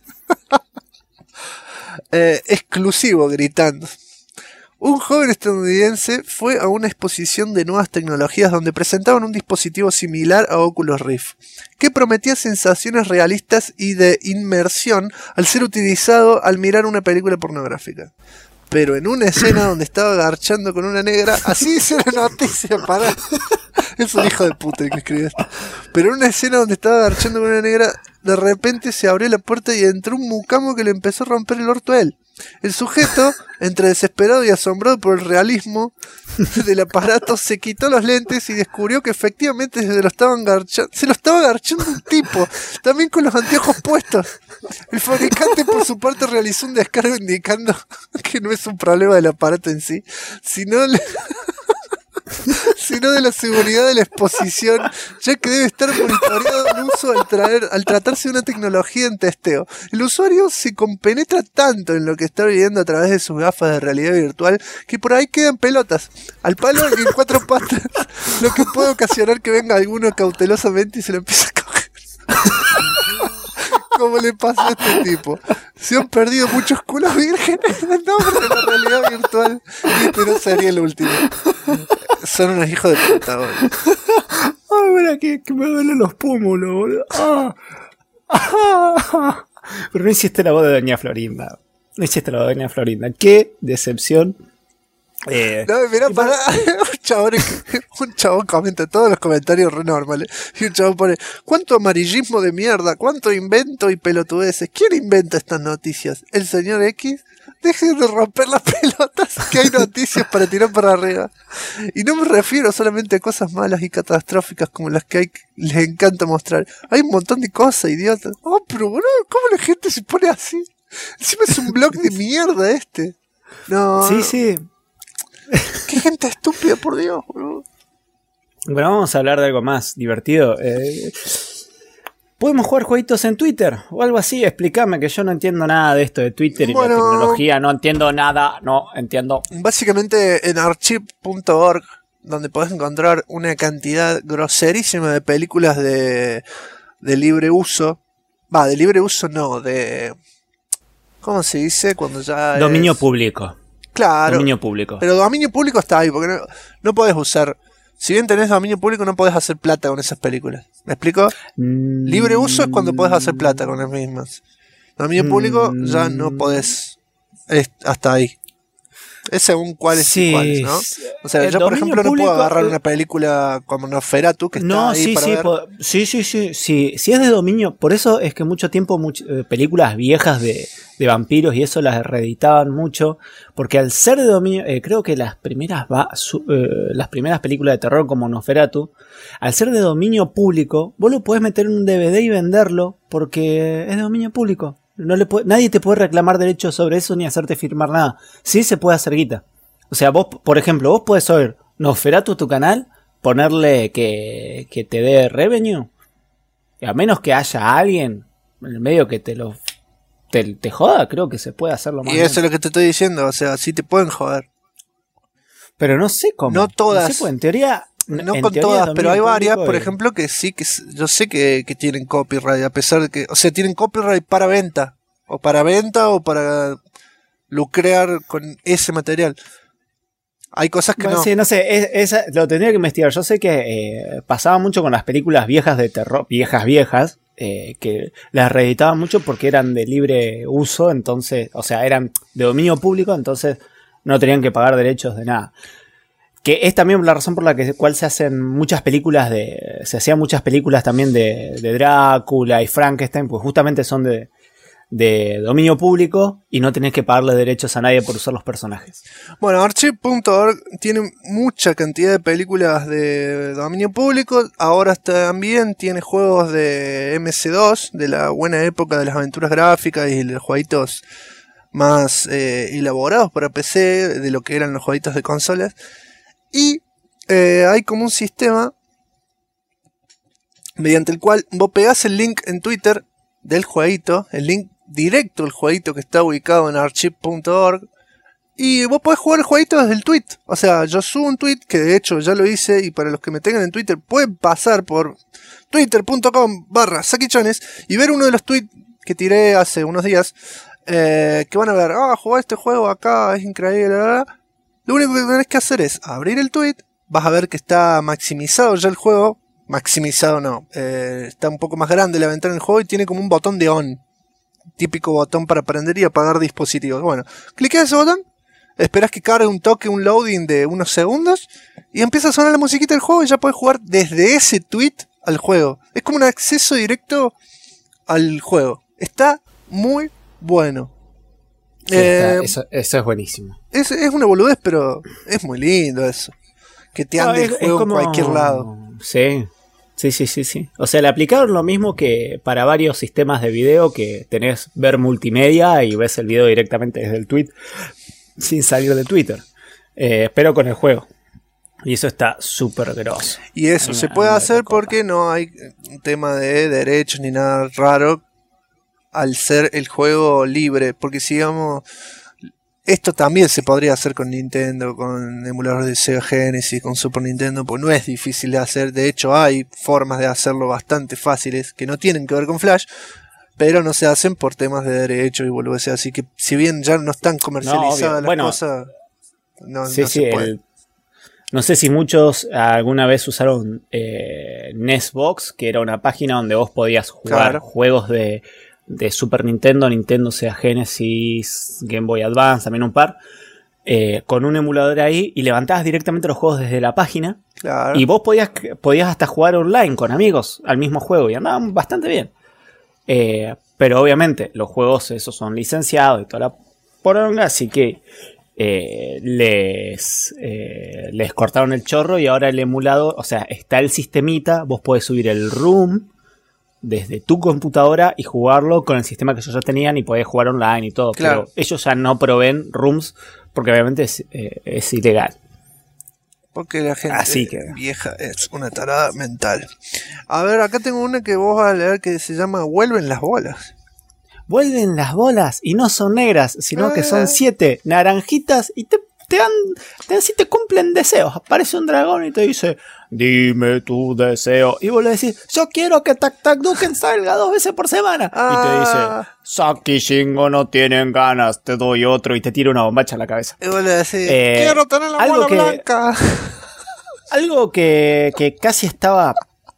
Exclusivo, gritando. Un joven estadounidense fue a una exposición de nuevas tecnologías donde presentaban un dispositivo similar a Oculus Rift, que prometía sensaciones realistas y de inmersión al ser utilizado al mirar una película pornográfica. Pero en una escena donde estaba garchando con una negra, así dice la noticia, pará. Es un hijo de puta el que escribe esto. Pero en una escena donde estaba garchando con una negra, de repente se abrió la puerta y entró un mucamo que le empezó a romper el orto a él. El sujeto, entre desesperado y asombrado por el realismo del aparato, se quitó los lentes y descubrió que efectivamente se lo estaba garchando un tipo, también con los anteojos puestos. El fabricante por su parte realizó un descargo indicando que no es un problema del aparato en sí, sino de la seguridad de la exposición, ya que debe estar monitoreado el uso al tratarse de una tecnología en testeo. El usuario se compenetra tanto en lo que está viviendo a través de sus gafas de realidad virtual que por ahí quedan pelotas, al palo y en 4 patas, lo que puede ocasionar que venga alguno cautelosamente y se lo empiece a coger. Como le pasó a este tipo. Se han perdido muchos culos vírgenes en nombre de la realidad virtual y este no sería el último. Son unos hijos de puta, boludo. Ay, mira que me duelen los pómulos, boludo. Pero no hiciste la voz de Doña Florinda. Qué decepción. No, mirá, para un chabón comenta todos los comentarios re normales. Y un chabón pone: ¿cuánto amarillismo de mierda? ¿Cuánto invento y pelotudeces? ¿Quién inventa estas noticias? ¿El señor X? Dejen de romper las pelotas, que hay noticias para tirar para arriba. Y no me refiero solamente a cosas malas y catastróficas como las que les encanta mostrar. Hay un montón de cosas, idiotas. Oh, pero boludo, ¿cómo la gente se pone así? Encima es un blog de mierda este. No. Sí. Qué gente estúpida, por Dios, boludo. Bueno, vamos a hablar de algo más divertido. ¿Podemos jugar jueguitos en Twitter? O algo así, explícame, que yo no entiendo nada de esto de Twitter y la tecnología, no entiendo nada, no entiendo. Básicamente en archive.org, donde podés encontrar una cantidad groserísima de películas de libre uso. De libre uso no, de... ¿Cómo se dice? Cuando ya dominio público. Claro. Dominio público. Pero dominio público está ahí, porque no podés usar... Si bien tenés dominio público, no podés hacer plata con esas películas. ¿Me explico? Libre uso es cuando podés hacer plata con las mismas. Dominio público ya no podés. Hasta ahí. Es según cuáles y cuáles, ¿no? O sea, yo por ejemplo no puedo agarrar una película como Nosferatu que está ahí para ver. Sí. Si es de dominio, por eso es que mucho tiempo películas viejas de vampiros y eso las reeditaban mucho, porque al ser de dominio, creo que las primeras películas de terror como Nosferatu, al ser de dominio público, vos lo podés meter en un DVD y venderlo porque es de dominio público. Nadie te puede reclamar derechos sobre eso ni hacerte firmar nada. Sí se puede hacer guita. O sea, vos, por ejemplo, vos podés oír Nosferatu tu canal, ponerle que te dé revenue, y a menos que haya alguien en el medio que te joda, creo que se puede hacerlo más. Y eso es lo que te estoy diciendo, o sea, sí te pueden joder. Pero no sé cómo. No todas. No sé, pues, en teoría... No con todas, pero hay varias, por ejemplo, que sí, que yo sé que tienen copyright, a pesar de que, o sea, tienen copyright para venta o para lucrar con ese material. Hay cosas que no. Sí, no sé, esa lo tendría que investigar. Yo sé que pasaba mucho con las películas viejas de terror, viejas, que las reeditaban mucho porque eran de libre uso, entonces, o sea, eran de dominio público, entonces no tenían que pagar derechos de nada. Que es también la razón por la cual se hacían muchas películas también de Drácula y Frankenstein, pues justamente son de dominio público y no tenés que pagarle derechos a nadie por usar los personajes. Bueno, Archive.org tiene mucha cantidad de películas de dominio público. Ahora también tiene juegos de MC2, de la buena época de las aventuras gráficas y los jueguitos más elaborados para PC, de lo que eran los jueguitos de consolas. Y hay como un sistema mediante el cual vos pegás el link en Twitter del jueguito, el link directo del jueguito que está ubicado en archive.org, y vos podés jugar el jueguito desde el tweet. O sea, yo subo un tweet, que de hecho ya lo hice, y para los que me tengan en Twitter pueden pasar por twitter.com/saquichones y ver uno de los tweets que tiré hace unos días, que van a ver: jugar este juego acá es increíble, bla, bla, bla. Lo único que tenés que hacer es abrir el tweet, vas a ver que está maximizado ya el juego. Maximizado no, está un poco más grande la ventana del juego y tiene como un botón de on. Típico botón para prender y apagar dispositivos. Bueno, cliqueas ese botón, esperás que cargue un loading de unos segundos y empieza a sonar la musiquita del juego y ya puedes jugar desde ese tweet al juego. Es como un acceso directo al juego. Está muy bueno. Eso es buenísimo. Es una boludez, pero es muy lindo eso. Que te ande el juego como en cualquier lado. Sí. O sea, le aplicaron lo mismo que para varios sistemas de video, que tenés ver multimedia y ves el video directamente desde el tweet sin salir de Twitter. Pero con el juego. Y eso está súper grosso. Y eso se puede hacer porque no hay un tema de derechos ni nada raro al ser el juego libre. Porque si digamos, esto también se podría hacer con Nintendo, con emuladores de Sega Genesis, con Super Nintendo, pues no es difícil de hacer. De hecho hay formas de hacerlo bastante fáciles que no tienen que ver con Flash, pero no se hacen por temas de derechos y boludeces. Así que si bien ya no están comercializadas las cosas, no se puede. No sé si muchos alguna vez usaron NESbox, que era una página donde vos podías jugar juegos de Super Nintendo, Nintendo Sega Genesis, Game Boy Advance, también un par, con un emulador ahí, y levantabas directamente los juegos desde la página. Claro. Y vos podías hasta jugar online con amigos al mismo juego, y andaban bastante bien. Pero obviamente los juegos esos son licenciados y toda la poronga, así que les cortaron el chorro, y ahora el emulador, o sea, está el sistemita, vos podés subir el ROM desde tu computadora y jugarlo con el sistema que ellos ya tenían, y podés jugar online y todo. Claro. Pero ellos ya no proveen ROMs porque obviamente es ilegal. Porque la gente vieja es una tarada mental. A ver, acá tengo una que vos vas a leer que se llama Vuelven las bolas. Vuelven las bolas y no son negras, sino que son 7 naranjitas y te cumplen deseos. Aparece un dragón y te dice: dime tu deseo. Y vos le decís: yo quiero que Tac Tac Duken salga 2 veces por semana. Y te dice: Saki y Shingo no tienen ganas, te doy otro. Y te tira una bombacha en la cabeza. Y vos le decís: quiero tener la bola blanca. Algo que casi estaba...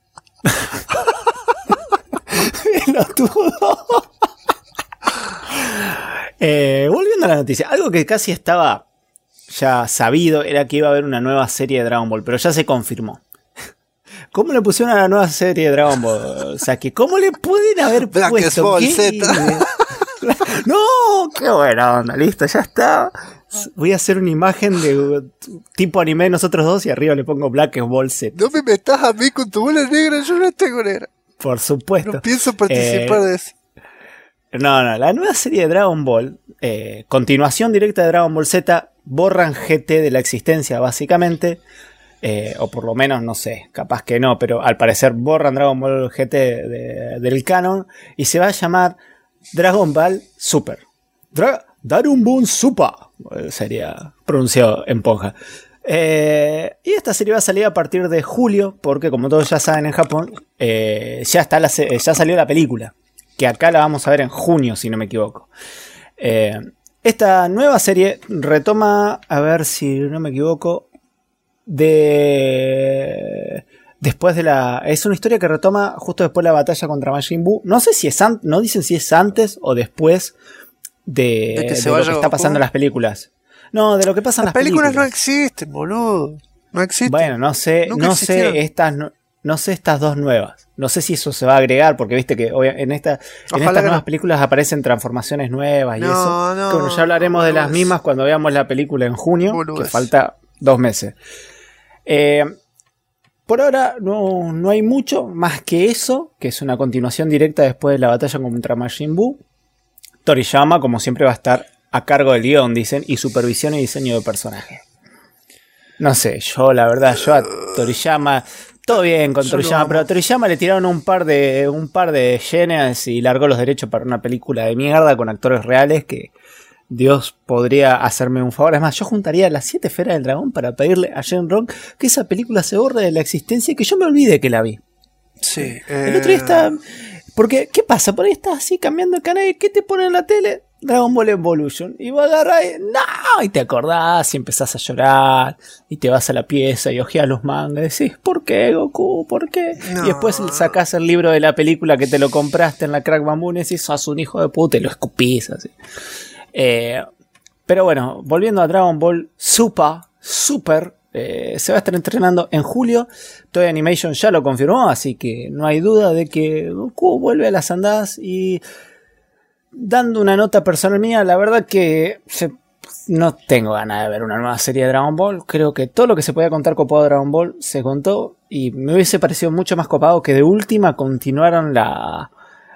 volviendo a la noticia, algo que casi estaba ya sabido era que iba a haber una nueva serie de Dragon Ball, pero ya se confirmó. ¿Cómo le pusieron a la nueva serie de Dragon Ball? O sea, que ¿cómo le pueden haber puesto? Ball Z. No, qué buena onda, listo, ya está. Voy a hacer una imagen de tipo anime de nosotros dos y arriba le pongo Black Ball Z. No me metas a mí con tu bola negra, yo no tengo negra. Por supuesto. No pienso participar de eso. No, la nueva serie de Dragon Ball, continuación directa de Dragon Ball Z, borran GT de la existencia básicamente, o por lo menos, no sé, capaz que no, pero al parecer borran Dragon Ball GT del canon, y se va a llamar Dragon Ball Super. Dragon Ball Super sería pronunciado en ponja. Y esta serie va a salir a partir de julio, porque como todos ya saben en Japón, ya salió la película, que acá la vamos a ver en junio, si no me equivoco. Esta nueva serie retoma, a ver si no me equivoco, después de la... Es una historia que retoma justo después de la batalla contra Majin Buu. No sé si no dicen si es antes o después de lo que está pasando en las películas. No, de lo que pasa en las películas. Las películas no existen, boludo. No existen. Bueno, no sé estas dos nuevas. No sé si eso se va a agregar, porque viste que en estas nuevas películas aparecen transformaciones nuevas y eso. Que bueno, ya hablaremos de las mismas cuando veamos la película en junio, que falta 2 meses. Por ahora no hay mucho más que eso, que es una continuación directa después de la batalla contra Majin Buu. Toriyama, como siempre, va a estar a cargo del guión, dicen, y supervisión y diseño de personajes. No sé, la verdad, a Toriyama, todo bien con Toriyama, pero a Toriyama le tiraron un par de yenes y largó los derechos para una película de mierda con actores reales que Dios podría hacerme un favor. Es más, yo juntaría las 7 esferas del dragón para pedirle a Shenron que esa película se borre de la existencia y que yo me olvide que la vi. Sí. El otro día está... Porque, ¿qué pasa? Por ahí estás así cambiando de canal y ¿qué te pone en la tele? Dragon Ball Evolution. Y vos agarrás y... ¡No! Y te acordás y empezás a llorar. Y te vas a la pieza y ojeas los mangas. Y decís, ¿por qué, Goku? ¿Por qué? No. Y después sacás el libro de la película que te lo compraste en la Crack Bamboo y decís, sos un hijo de puta, y lo escupís así. Pero bueno, volviendo a Dragon Ball Super, Se va a estar estrenando en julio. Toei Animation ya lo confirmó, así que no hay duda de que Goku vuelve a las andadas. Y dando una nota personal mía, la verdad que no tengo ganas de ver una nueva serie de Dragon Ball. Creo que todo lo que se podía contar copado de Dragon Ball se contó. Y me hubiese parecido mucho más copado que de última continuaron la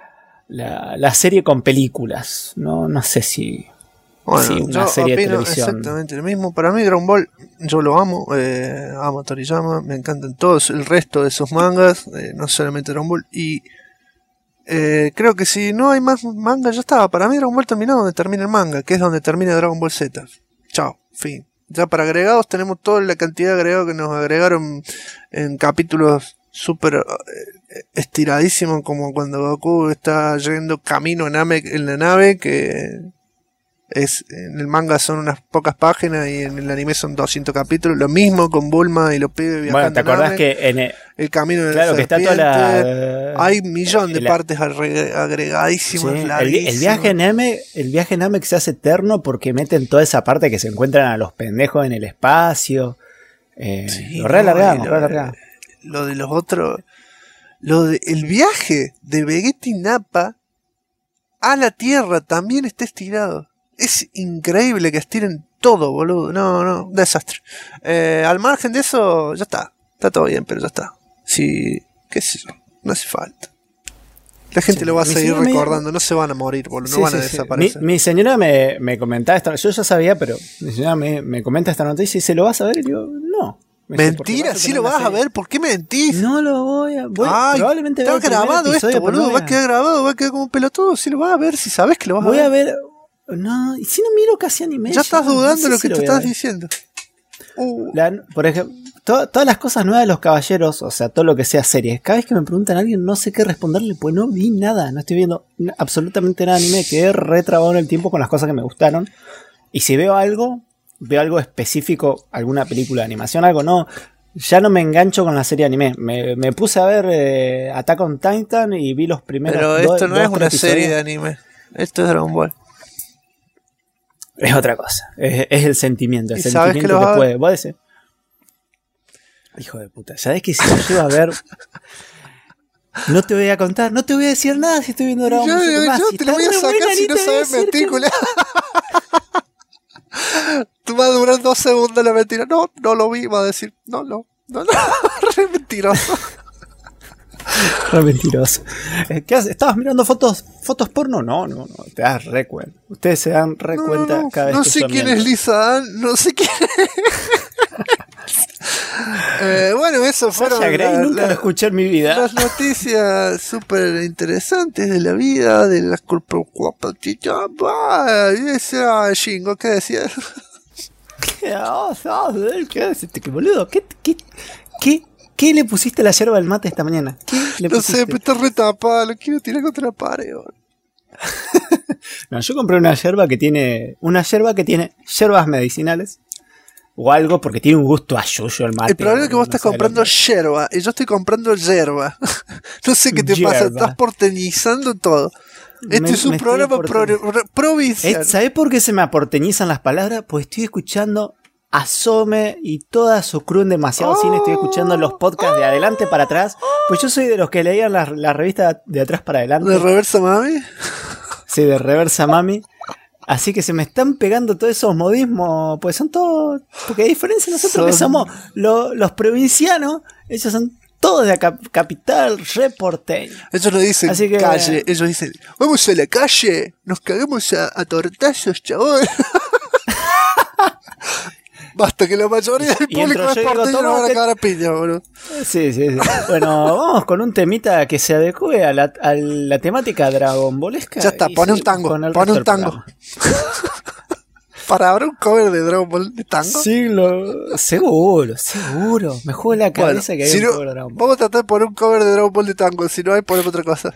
serie con películas. No sé si... Bueno, sí, una yo serie de opino televisión. exactamente lo mismo. Para mí Dragon Ball, yo lo amo. Amo a Toriyama. Me encantan todos el resto de sus mangas. No solamente Dragon Ball. Y creo que si no hay más manga, ya estaba. Para mí Dragon Ball terminó donde termina el manga, que es donde termina Dragon Ball Z. Chao, fin. Ya para agregados tenemos toda la cantidad de agregados que nos agregaron en capítulos súper estiradísimos, como cuando Goku está yendo camino a Namek en la nave, que en el manga son unas pocas páginas y en el anime son 200 capítulos. Lo mismo con Bulma y los pibes viajando. Bueno, ¿te acordás Namek, que en el camino de claro, la que está serpiente? toda la... Hay un millón de partes agregadísimas, Sí, larguísimas. el viaje en Namek se hace eterno porque meten toda esa parte que se encuentran a los pendejos en el espacio. Sí, lo realargamos. Lo de los otros... el viaje de Vegeta y Nappa a la Tierra también está estirado. Es increíble que estiren todo, boludo. No, desastre. Al margen de eso, ya está. Está todo bien, pero ya está. Sí, qué sé yo, no hace falta. La gente lo va a seguir recordando, no se van a morir, boludo, no van a desaparecer. Mi señora me comentaba esta, yo ya sabía, pero mi señora me comenta esta noticia y dice, ¿lo vas a ver? Y digo, no. Mentira, sí lo vas a ver, ¿por qué mentís? No lo voy a... probablemente está grabado esto, boludo, va a quedar grabado, va a quedar como un pelotudo, sí lo vas a ver, si sabes que lo vas a ver. Voy a ver... No, y si no miro casi anime. Ya estás dudando de lo que te estás diciendo. Por ejemplo, todas las cosas nuevas de los caballeros, o sea, todo lo que sea series, cada vez que me preguntan a alguien no sé qué responderle, pues no vi nada, no estoy viendo absolutamente nada de anime, quedé retrabado en el tiempo con las cosas que me gustaron. Y si veo algo específico, alguna película de animación, algo, no, ya no me engancho con la serie de anime. Me puse a ver Attack on Titan y vi los primeros. Pero esto no es una serie de anime, esto es Dragon Ball. Es otra cosa, es el sentimiento, el sentimiento que puede. Vos decís, hijo de puta, ¿sabés que si yo llego a ver? No te voy a contar, no te voy a decir nada si estoy viendo Dragon Ball. Yo te lo voy a sacar si no sabes mentir, culé. Tú vas a durar 2 segundos la mentira. No lo vi, va a decir, no, re mentiroso. Re mentiroso. ¿Qué haces? ¿Estabas mirando fotos porno? No, te das re cuenta. Ustedes se dan re cuenta cada vez que no sé quién es Lisa Ann, no sé quién es. Bueno, eso fueron nunca lo escuché en mi vida. Las noticias súper interesantes de la vida, de las corporaciones. Y ese era Shingo, ¿qué decía? ¿Qué boludo? ¿Qué le pusiste a la yerba del mate esta mañana? No sé, pero está retapada, lo quiero tirar contra la pared. No, yo compré una yerba que tiene yerbas medicinales o algo porque tiene un gusto a yuyo el mate. El problema es que vos estás comprando yerba y yo estoy comprando yerba. No sé qué te pasa, estás porteñizando todo. Este es un programa provincial. ¿Sabés por qué se me aporteñizan las palabras? Pues estoy escuchando Asome y toda su crew en Demasiado Cine. Estoy escuchando los podcasts de adelante para atrás. Pues yo soy de los que leían la revista de atrás para adelante. ¿De Reversa Mami? Sí, de Reversa Mami. Así que se me están pegando todos esos modismos. Pues son todos... Porque a diferencia de nosotros que somos los provincianos, ellos son todos de la capital reporteña. Ellos no dicen que, calle, ellos dicen, vamos a la calle, nos cagamos a tortazos, chabón. Basta que la mayoría del público es porteño, no van a cagar a piña, boludo. Sí. Bueno, vamos con un temita que se adecue a la temática dragonbolesca. Ya está, pone un tango. Para abrir un cover de Dragon Ball de tango. Seguro. Me juego la cabeza que hay un cover de Dragon Ball. Vamos a tratar de poner un cover de Dragon Ball de tango. Si no hay, ponemos otra cosa.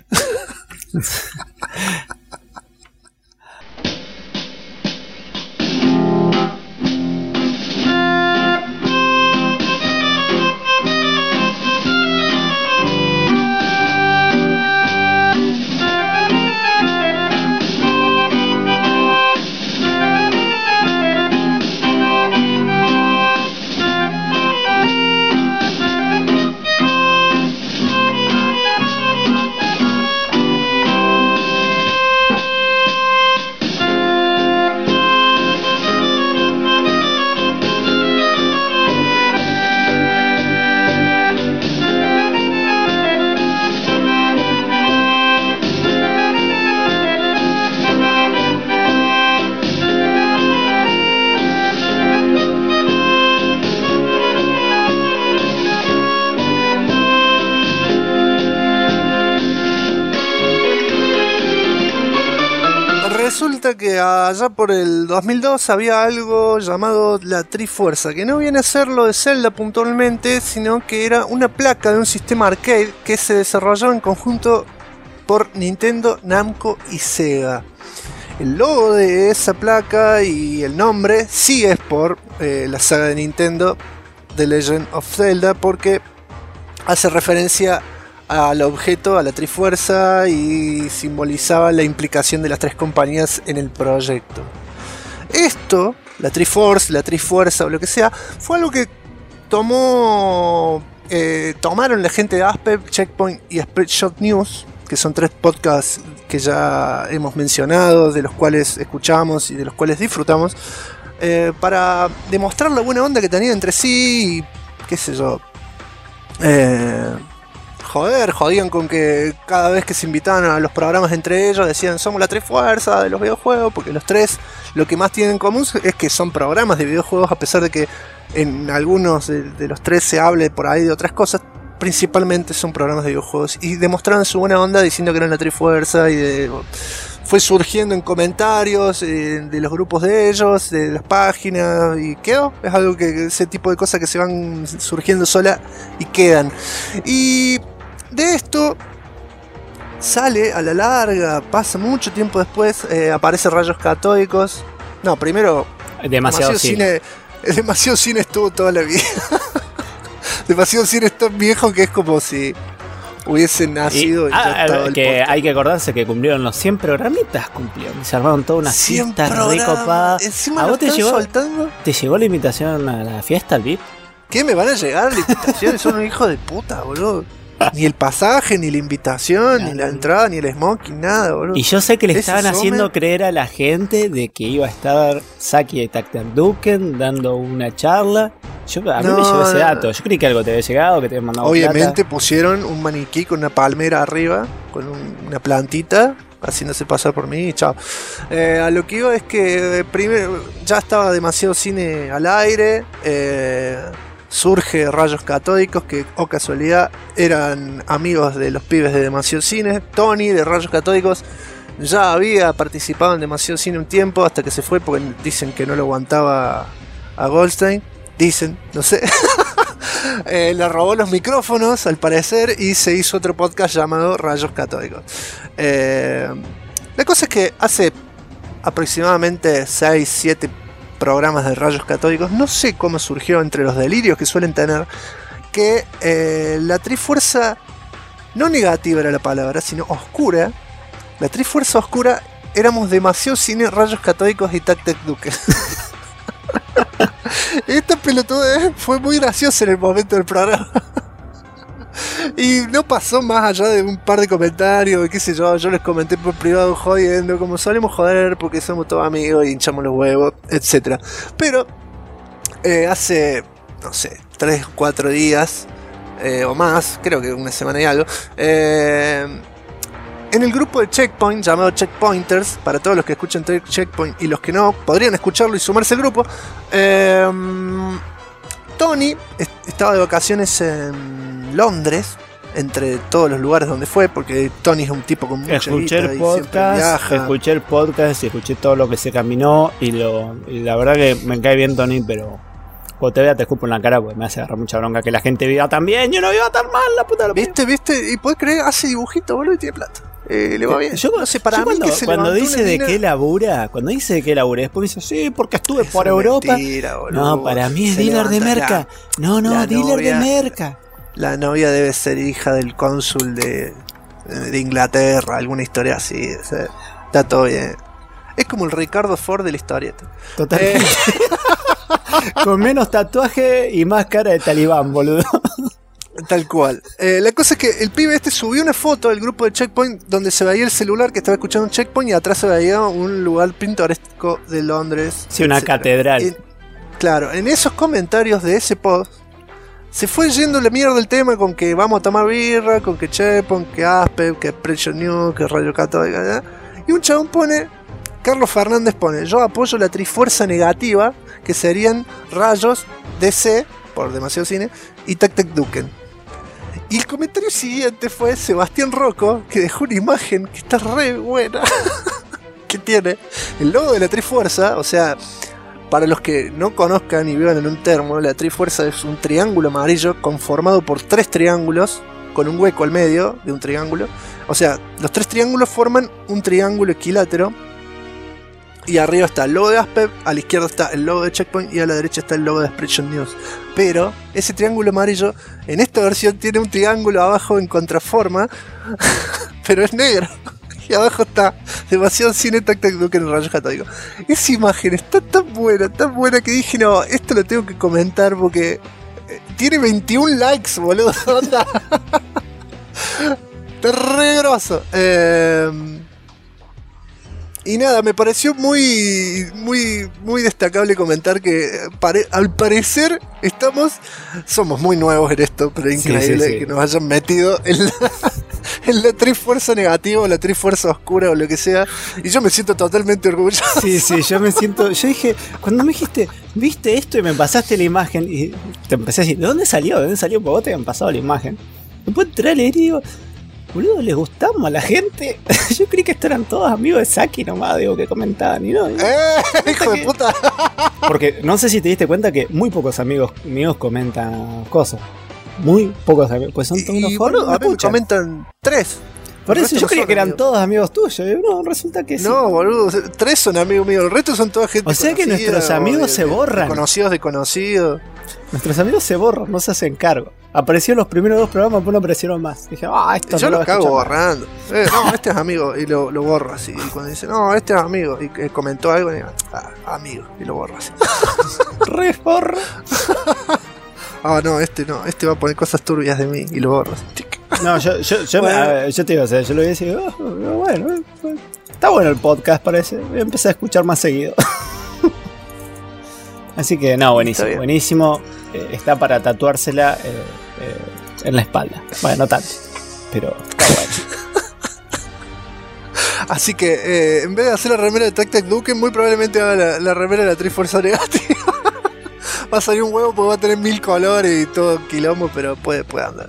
resulta que allá por el 2002 había algo llamado la Trifuerza, que no viene a ser lo de Zelda puntualmente, sino que era una placa de un sistema arcade que se desarrollaba en conjunto por Nintendo, Namco y Sega. El logo de esa placa y el nombre sí es por la saga de Nintendo The Legend of Zelda, porque hace referencia al objeto, a la Trifuerza, y simbolizaba la implicación de las tres compañías en el proyecto. Esto, la Triforce, la Trifuerza o lo que sea, fue algo que tomaron la gente de Aspep, Checkpoint y Spreadshot News, que son 3 podcasts que ya hemos mencionado, de los cuales escuchamos y de los cuales disfrutamos, para demostrar la buena onda que tenían entre sí y qué sé yo. Jodían con que cada vez que se invitaban a los programas entre ellos decían somos la Trifuerza de los videojuegos, porque los tres lo que más tienen en común es que son programas de videojuegos, a pesar de que en algunos de los tres se hable por ahí de otras cosas. Principalmente son programas de videojuegos, y demostraron su buena onda diciendo que eran la Trifuerza, y fue surgiendo en comentarios de los grupos de ellos, de las páginas, y quedó. Es algo que ese tipo de cosas que se van surgiendo sola y quedan. Y de esto sale a la larga, pasa mucho tiempo después, aparece Rayos Catódicos. No, primero demasiado cine. Demasiado cine estuvo toda la vida. Demasiado cine es tan viejo que es como si hubiese nacido y ya estaba que hay que acordarse que cumplieron los 100 programitas, cumplieron. Se armaron toda una fiesta recopada. Encima ¿a vos te llegó la invitación a la fiesta al VIP? ¿Qué me van a llegar la invitación? Son un hijo de puta, boludo. Ni el pasaje, ni la invitación, ni la entrada, ni el smoking, nada, boludo. Y yo sé que le estaban haciendo creer a la gente de que iba a estar Saki de Taktanduken dando una charla. A mí me llegó ese dato. Yo creí que algo te había llegado, que te había mandado obviamente plata. Pusieron un maniquí con una palmera arriba, con una plantita, haciéndose pasar por mí y chao. A lo que iba es que primero ya estaba demasiado cine al aire. Surge Rayos Catódicos, que, oh casualidad, eran amigos de los pibes de Demasiado Cine. Tony de Rayos Catódicos ya había participado en Demasiado Cine un tiempo, hasta que se fue porque dicen que no lo aguantaba a Goldstein. Dicen, no sé. Le robó los micrófonos al parecer y se hizo otro podcast llamado Rayos Catódicos. La cosa es que hace aproximadamente 6-7 programas de Rayos Catódicos, no sé cómo surgió entre los delirios que suelen tener, que la Trifuerza, no negativa era la palabra, sino oscura, la Trifuerza oscura, éramos Demasiado Cine, Rayos Catódicos y Taktanduken. Esta pelotudez fue muy graciosa en el momento del programa. Y no pasó más allá de un par de comentarios, qué sé yo les comenté por privado jodiendo, como solemos joder porque somos todos amigos y hinchamos los huevos, etc. Pero hace, no sé, 3 o 4 días o más, creo que una semana y algo, en el grupo de Checkpoint, llamado Checkpointers, para todos los que escuchan Checkpoint y los que no, podrían escucharlo y sumarse al grupo. Tony estaba de vacaciones en Londres, entre todos los lugares donde fue, porque Tony es un tipo con mucha escuché el podcast y escuché todo lo que se caminó, y la verdad que me cae bien Tony, pero cuando te vea te escupo en la cara porque me hace agarrar mucha bronca que la gente viva tan bien. Yo no viva tan mal, la puta de la ¿Viste? Y podés creer, hace dibujitos, boludo, y tiene plata. Le va bien. Yo no sé, para mí cuando dice de qué labura, después dice, sí, porque estuve por Europa. Mentira, boludo. No, para mí es dealer de merca. Dealer de merca. La novia debe ser hija del cónsul de Inglaterra, alguna historia así. O sea, está todo bien. Es como el Ricardo Ford de la historieta. Totalmente. Con menos tatuaje y más cara de talibán, boludo. Tal cual. La cosa es que el pibe subió una foto del grupo de Checkpoint donde se veía el celular que estaba escuchando Checkpoint y atrás se veía un lugar pintoresco de Londres. Sí, una catedral. Claro, en esos comentarios de ese post se fue yendo la mierda del tema con que vamos a tomar birra, con que Checkpoint, que Aspep, que Spreadshot News, que Rayos Catódicos, ¿eh? Y un chabón Carlos Fernández pone, yo apoyo la Trifuerza negativa, que serían Rayos, DC, por Demasiado Cine, y Taktanduken. Y el comentario siguiente fue Sebastián Rocco, que dejó una imagen que está re buena. que tiene el logo de la Trifuerza. O sea, para los que no conozcan y vivan en un termo, la Trifuerza es un triángulo amarillo conformado por 3 triángulos con un hueco al medio de un triángulo. O sea, los 3 triángulos forman un triángulo equilátero. Y arriba está el logo de Aspep, a la izquierda está el logo de Checkpoint y a la derecha está el logo de Spreadshot News. Pero ese triángulo amarillo en esta versión tiene un triángulo abajo en contraforma, pero es negro. Y abajo está demasiado cine Tac Tac Duke en el rayo catódico. Esa imagen está tan buena que dije, no, esto lo tengo que comentar porque tiene 21 likes, boludo. Onda. Está re groso. Y nada, me pareció muy destacable comentar que al parecer somos muy nuevos en esto, pero es increíble que nos hayan metido en la Trifuerza negativa o la Trifuerza oscura o lo que sea. Y yo me siento totalmente orgulloso. Sí, yo dije, cuando me dijiste, viste esto y me pasaste la imagen, y te empecé a decir, ¿de dónde salió? Porque vos te habían pasado la imagen. Después entré a leer y digo, boludo, ¿les gustamos a la gente? Yo creí que estos eran todos amigos de Saki nomás, digo, que comentaban y no. ¡Hijo de puta! Porque no sé si te diste cuenta que muy pocos amigos míos comentan cosas. Muy pocos amigos, pues son todos unos forros. A mí me comentan 3. Por eso yo creía que eran todos amigos tuyos. No, resulta que sí. No, boludo, 3 son amigos míos. El resto son toda gente. O sea que nuestros amigos se borran. Conocidos de conocidos. Nuestros amigos se borran, no se hacen cargo. Aparecieron los primeros 2 programas, después no aparecieron más. Dije, esto yo no lo cago borrando. No, este es amigo. Y lo borro así. Y cuando dice, no, este es amigo. Y comentó algo, y digo, amigo. Y lo borro así. Re borro. No, este va a poner cosas turbias de mí. Y lo borro así. No, yo te iba a hacer, yo lo voy a decir, bueno, está bueno el podcast, parece. Voy a empezar a escuchar más seguido. Así que, no, buenísimo. Está para tatuársela en la espalda. Bueno, no tanto, pero está bueno. Así que, en vez de hacer la remera de Tac Tac Duke, muy probablemente haga la remera de la Trifuerza negativa. Va a salir un huevo porque va a tener 1000 colores y todo quilombo, pero puede andar.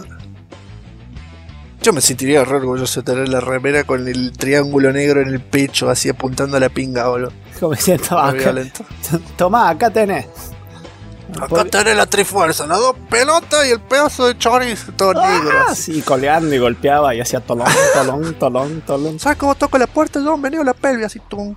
Yo me sentiría re orgulloso de tener la remera con el triángulo negro en el pecho, así apuntando a la pinga, boludo. Como me siento acá. Tomá, acá tenés. Acá tenés la Trifuerza, las 2 pelotas y el pedazo de chorizo, todo negro. Sí, coleando y golpeaba y hacía tolón. ¿Sabes cómo toco la puerta? Yo me la pelvis así, tum.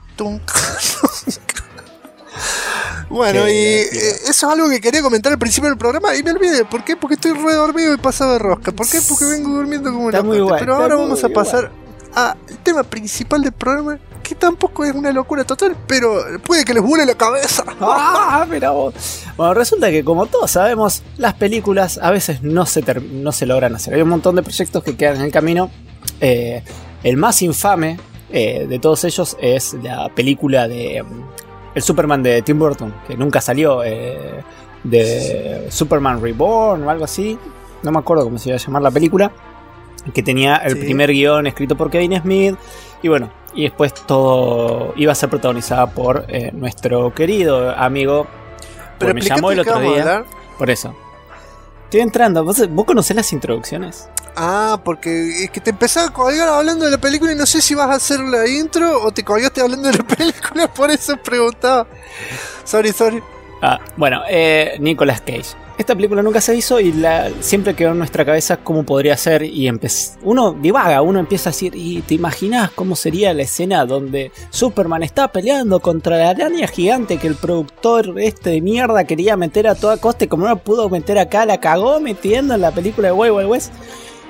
Bueno, eso es algo que quería comentar al principio del programa y me olvidé. ¿Por qué? Porque estoy re dormido y pasado de rosca. ¿Por qué? Porque vengo durmiendo como una bueno, pero ahora vamos a pasar al tema principal del programa, que tampoco es una locura total, pero puede que les vuele la cabeza. Mira vos. Bueno, resulta que como todos sabemos, las películas a veces no se logran hacer. Hay un montón de proyectos que quedan en el camino. El más infame de todos ellos es la película de el Superman de Tim Burton, que nunca salió, de Superman Reborn o algo así. No me acuerdo cómo se iba a llamar la película, que tenía el primer guión escrito por Kevin Smith. Y bueno, y después todo iba a ser protagonizada por nuestro querido amigo. Pero me llamó el otro día. Por eso. Estoy entrando. ¿Vos conocés las introducciones? Porque es que te empezaba a colgar hablando de la película y no sé si vas a hacer la intro o te colgaste hablando de la película, por eso preguntaba. Sorry. Bueno, Nicolas Cage. Esta película nunca se hizo y siempre quedó en nuestra cabeza cómo podría ser. Y uno divaga, uno empieza a decir, ¿y te imaginas cómo sería la escena donde Superman está peleando contra la araña gigante que el productor de mierda quería meter a toda costa y como no lo pudo meter acá, la cagó metiendo en la película de Wild Wild West?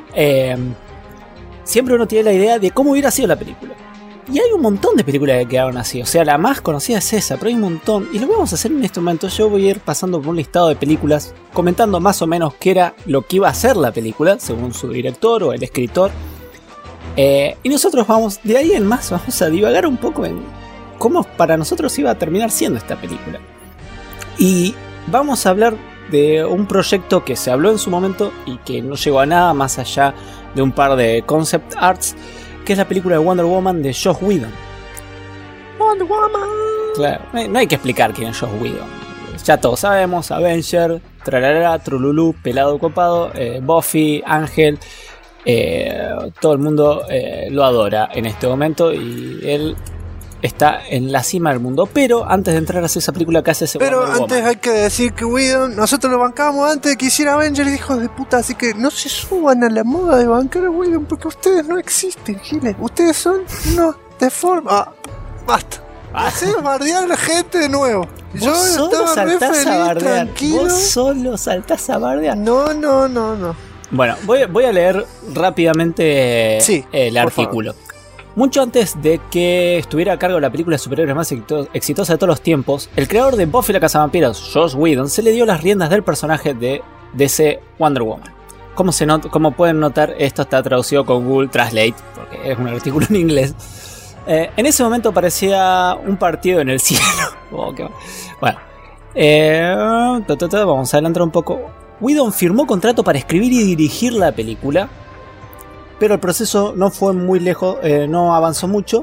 Siempre uno tiene la idea de cómo hubiera sido la película. Y hay un montón de películas que quedaron así. O sea, la más conocida es esa, pero hay un montón. Y lo vamos a hacer en este momento. Yo voy a ir pasando por un listado de películas, comentando más o menos qué era lo que iba a ser la película, según su director o el escritor. Y nosotros vamos, de ahí en más, vamos a divagar un poco en cómo para nosotros iba a terminar siendo esta película. Y vamos a hablar de un proyecto que se habló en su momento y que no llegó a nada más allá de un par de concept arts, que es la película de Wonder Woman de Joss Whedon. Wonder Woman. Claro, no hay que explicar quién es Joss Whedon. Ya todos sabemos, Avenger, tralala, trululú, pelado copado, Buffy, Ángel, todo el mundo lo adora en este momento y él está en la cima del mundo. Pero antes de entrar a hacer esa película que hace ese Pero Wonder antes Woman, hay que decir que Whedon, nosotros lo bancamos antes de que hiciera Avengers, hijos de puta, así que no se suban a la moda de bancar a Whedon porque ustedes no existen, Giles. Ustedes son unos deformes. Basta. Hacer bardear a la gente de nuevo. Yo vos solo estaba re saltás a feliz, bardear. tranquilo. Vos solo saltás a bardear. No. Bueno, voy a leer rápidamente Sí, el por artículo. Mucho antes de que estuviera a cargo de la película de superhéroes más exitosa de todos los tiempos, el creador de Buffy la Cazavampiros, Joss Whedon, se le dio las riendas del personaje de DC Wonder Woman. Como pueden notar, esto está traducido con Google Translate, porque es un artículo en inglés. En ese momento parecía un partido en el cielo. Bueno, vamos a adelantar un poco. Whedon firmó contrato para escribir y dirigir la película, pero el proceso no fue muy lejos, no avanzó mucho,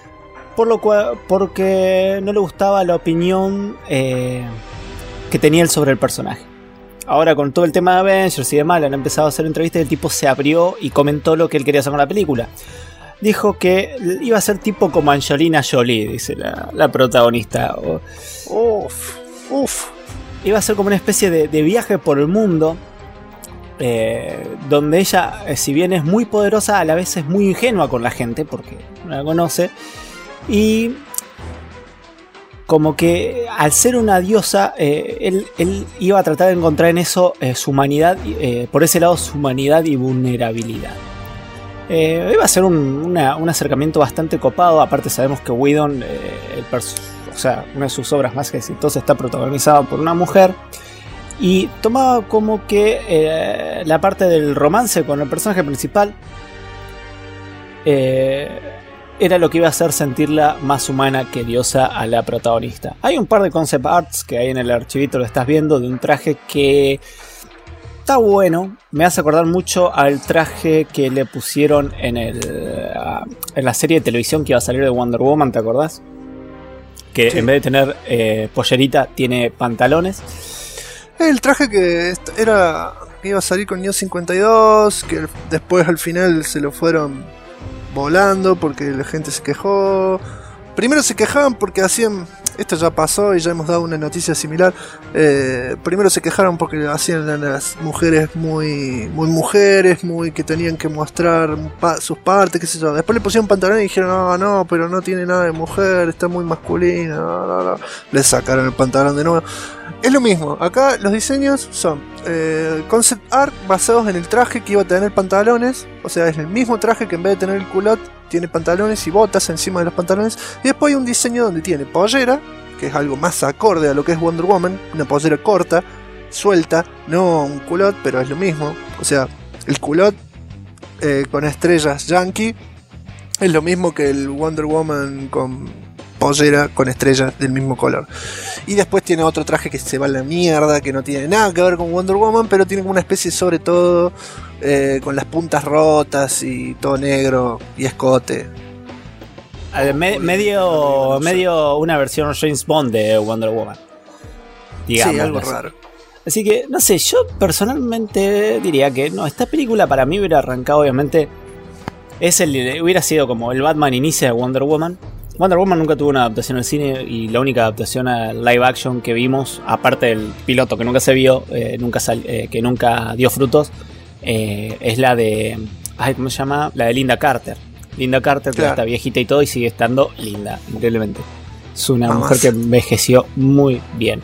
porque no le gustaba la opinión que tenía él sobre el personaje. Ahora con todo el tema de Avengers y demás, le han empezado a hacer entrevistas y el tipo se abrió y comentó lo que él quería hacer con la película. Dijo que iba a ser tipo como Angelina Jolie, dice la protagonista. Iba a ser como una especie de viaje por el mundo, donde ella, si bien es muy poderosa, a la vez es muy ingenua con la gente, porque no la conoce. Y como que al ser una diosa, él iba a tratar de encontrar en eso su humanidad, por ese lado su humanidad y vulnerabilidad. Iba a ser un acercamiento bastante copado. Aparte sabemos que Whedon, una de sus obras más exitosas, está protagonizada por una mujer. Y tomaba como que la parte del romance con el personaje principal era lo que iba a hacer sentirla más humana que diosa a la protagonista. Hay un par de concept arts que hay en el archivito, lo estás viendo, de un traje que está bueno. Me hace acordar mucho al traje que le pusieron en la serie de televisión que iba a salir de Wonder Woman, ¿te acordás? Que sí, en vez de tener pollerita, tiene pantalones. El traje que iba a salir con New 52, que después al final se lo fueron volando porque la gente se quejó. Primero se quejaban porque hacían... Esto ya pasó y ya hemos dado una noticia similar. Primero se quejaron porque hacían a las mujeres muy mujeres, muy que tenían que mostrar sus partes, qué sé yo. Después le pusieron pantalón y dijeron, no, pero no tiene nada de mujer, está muy masculina. No. Le sacaron el pantalón de nuevo. Es lo mismo, acá los diseños son concept art basados en el traje que iba a tener pantalones. O sea, es el mismo traje que en vez de tener el culot tiene pantalones y botas encima de los pantalones. Y después hay un diseño donde tiene pollera, que es algo más acorde a lo que es Wonder Woman. Una pollera corta, suelta, no un culot, pero es lo mismo. O sea, el culot con estrellas yankee es lo mismo que el Wonder Woman con pollera con estrellas del mismo color. Y después tiene otro traje que se va a la mierda, que no tiene nada que ver con Wonder Woman, pero tiene como una especie sobre todo con las puntas rotas y todo negro y escote. Medio una versión James Bond de Wonder Woman, digamos. Sí, algo raro. Así que, no sé, yo personalmente diría que no, esta película para mí hubiera arrancado, obviamente, hubiera sido como el Batman inicia de Wonder Woman. Wonder Woman nunca tuvo una adaptación al cine y la única adaptación a live action que vimos, aparte del piloto que nunca se vio, que nunca dio frutos, es la de... ¿cómo se llama? La de Linda Carter. Linda Carter, claro, que está viejita y todo y sigue estando linda, increíblemente. Es una mujer que envejeció muy bien.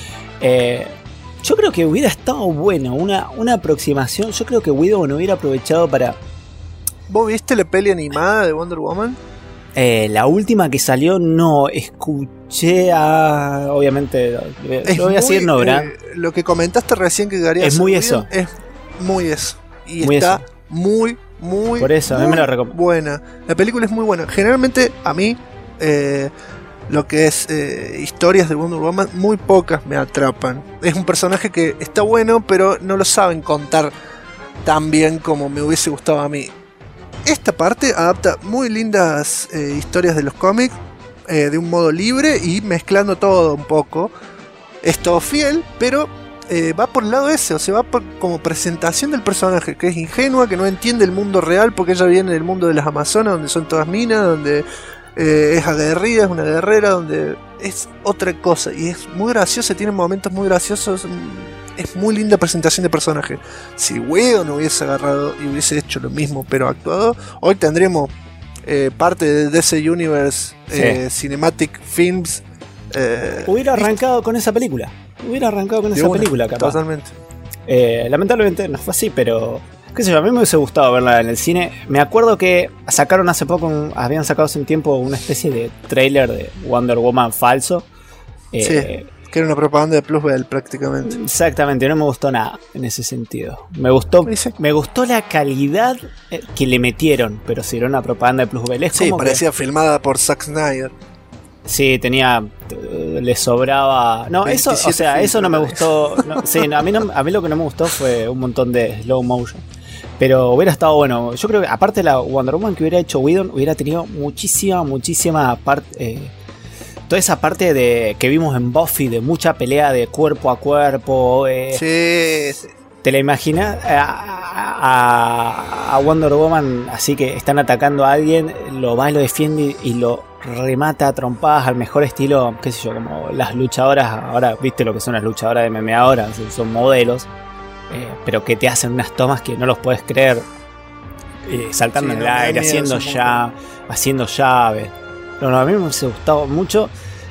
Yo creo que hubiera estado bueno una aproximación. Yo creo que Whedon hubiera aprovechado para... ¿Vos viste la peli animada de Wonder Woman? La última que salió no escuché obviamente lo voy a decir lo que comentaste recién que querías es muy eso. Es muy eso. Y muy está eso. muy por eso, a mí me lo recomiendo. Buena. La película es muy buena. Generalmente a mí lo que es historias de Wonder Woman, muy pocas me atrapan. Es un personaje que está bueno, pero no lo saben contar tan bien como me hubiese gustado a mí. Esta parte adapta muy lindas historias de los cómics de un modo libre y mezclando todo un poco. Es todo fiel, pero va por el lado ese, o sea, va por como presentación del personaje, que es ingenua, que no entiende el mundo real porque ella viene del mundo de las Amazonas, donde son todas minas, donde Es aguerrida, es una guerrera donde es otra cosa y es muy graciosa, tiene momentos muy graciosos. Es muy linda presentación de personaje. Si Whedon hubiese agarrado y hubiese hecho lo mismo pero actuado, hoy tendríamos parte de DC Universe Cinematic Films. Hubiera arrancado con esa película. Capaz. Totalmente. Lamentablemente no fue así, pero qué sé yo, a mí me hubiese gustado verla en el cine. Me acuerdo que sacaron hace poco, habían sacado hace un tiempo una especie de trailer de Wonder Woman falso. Sí, que era una propaganda de Plusbel prácticamente. Exactamente, no me gustó nada en ese sentido. Me gustó la calidad que le metieron, pero si era una propaganda de Plusbel. Sí, parecía filmada por Zack Snyder. Sí, le sobraba. No, eso no me gustó. A mí lo que no me gustó fue un montón de slow motion. Pero hubiera estado bueno. Yo creo que aparte de la Wonder Woman que hubiera hecho Whedon, hubiera tenido muchísima parte. Toda esa parte de que vimos en Buffy, de mucha pelea de cuerpo a cuerpo. Sí. ¿Te la imaginas? A Wonder Woman, así que están atacando a alguien, lo va y lo defiende y lo remata a trompadas al mejor estilo, qué sé yo, como las luchadoras. Ahora, viste lo que son las luchadoras de MMA ahora, son modelos, pero que te hacen unas tomas que no los puedes creer, saltando en el aire, haciendo llaves. No, a mí me hubiese gustado mucho.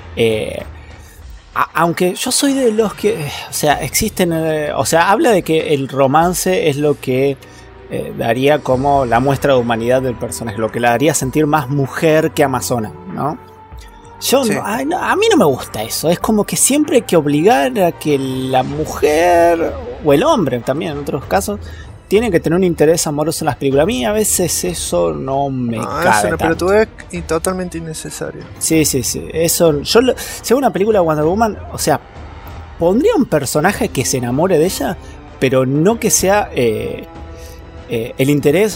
Aunque yo soy de los que, existen, habla de que el romance es lo que daría como la muestra de humanidad del personaje, lo que la haría sentir más mujer que amazona, ¿no? A mí no me gusta eso. Es como que siempre hay que obligar a que la mujer, o el hombre también en otros casos, tiene que tener un interés amoroso en las películas. A mí a veces eso no me cabe. Es una pelotudez y totalmente innecesaria. Sí. Eso, si hago una película de Wonder Woman, pondría un personaje que se enamore de ella, pero no que sea el interés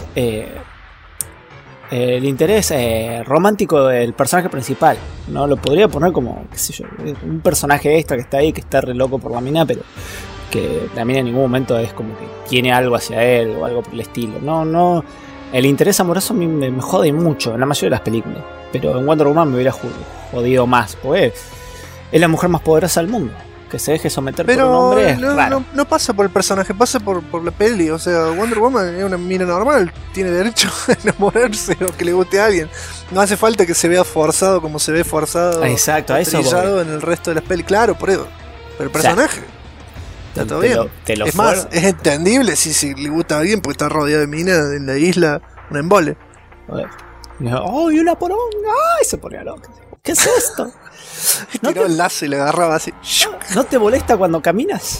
romántico del personaje principal. No lo podría poner como, qué sé yo, un personaje extra que está ahí, que está re loco por la mina, pero que la mina en ningún momento es como que tiene algo hacia él o algo por el estilo. No, el interés amoroso a mí me jode mucho en la mayoría de las películas, pero en Wonder Woman me hubiera jodido más, porque es la mujer más poderosa del mundo. Que se deje someter por un hombre es raro. No pasa por el personaje, pasa por la peli. O sea, Wonder Woman es una mina normal, tiene derecho a enamorarse o que le guste a alguien. No hace falta que se vea forzado como se ve forzado. Exacto, a eso voy. En el resto de las pelis. Claro, por eso. Pero el personaje está todo bien. Es más, es entendible si le gusta a alguien porque está rodeado de minas en la isla, un embole. ¡Ay, una poronga! ¡Ay! Se ponía loca. ¿Qué es esto? Tiró el lazo y le agarraba así. ¿No te molesta cuando caminas?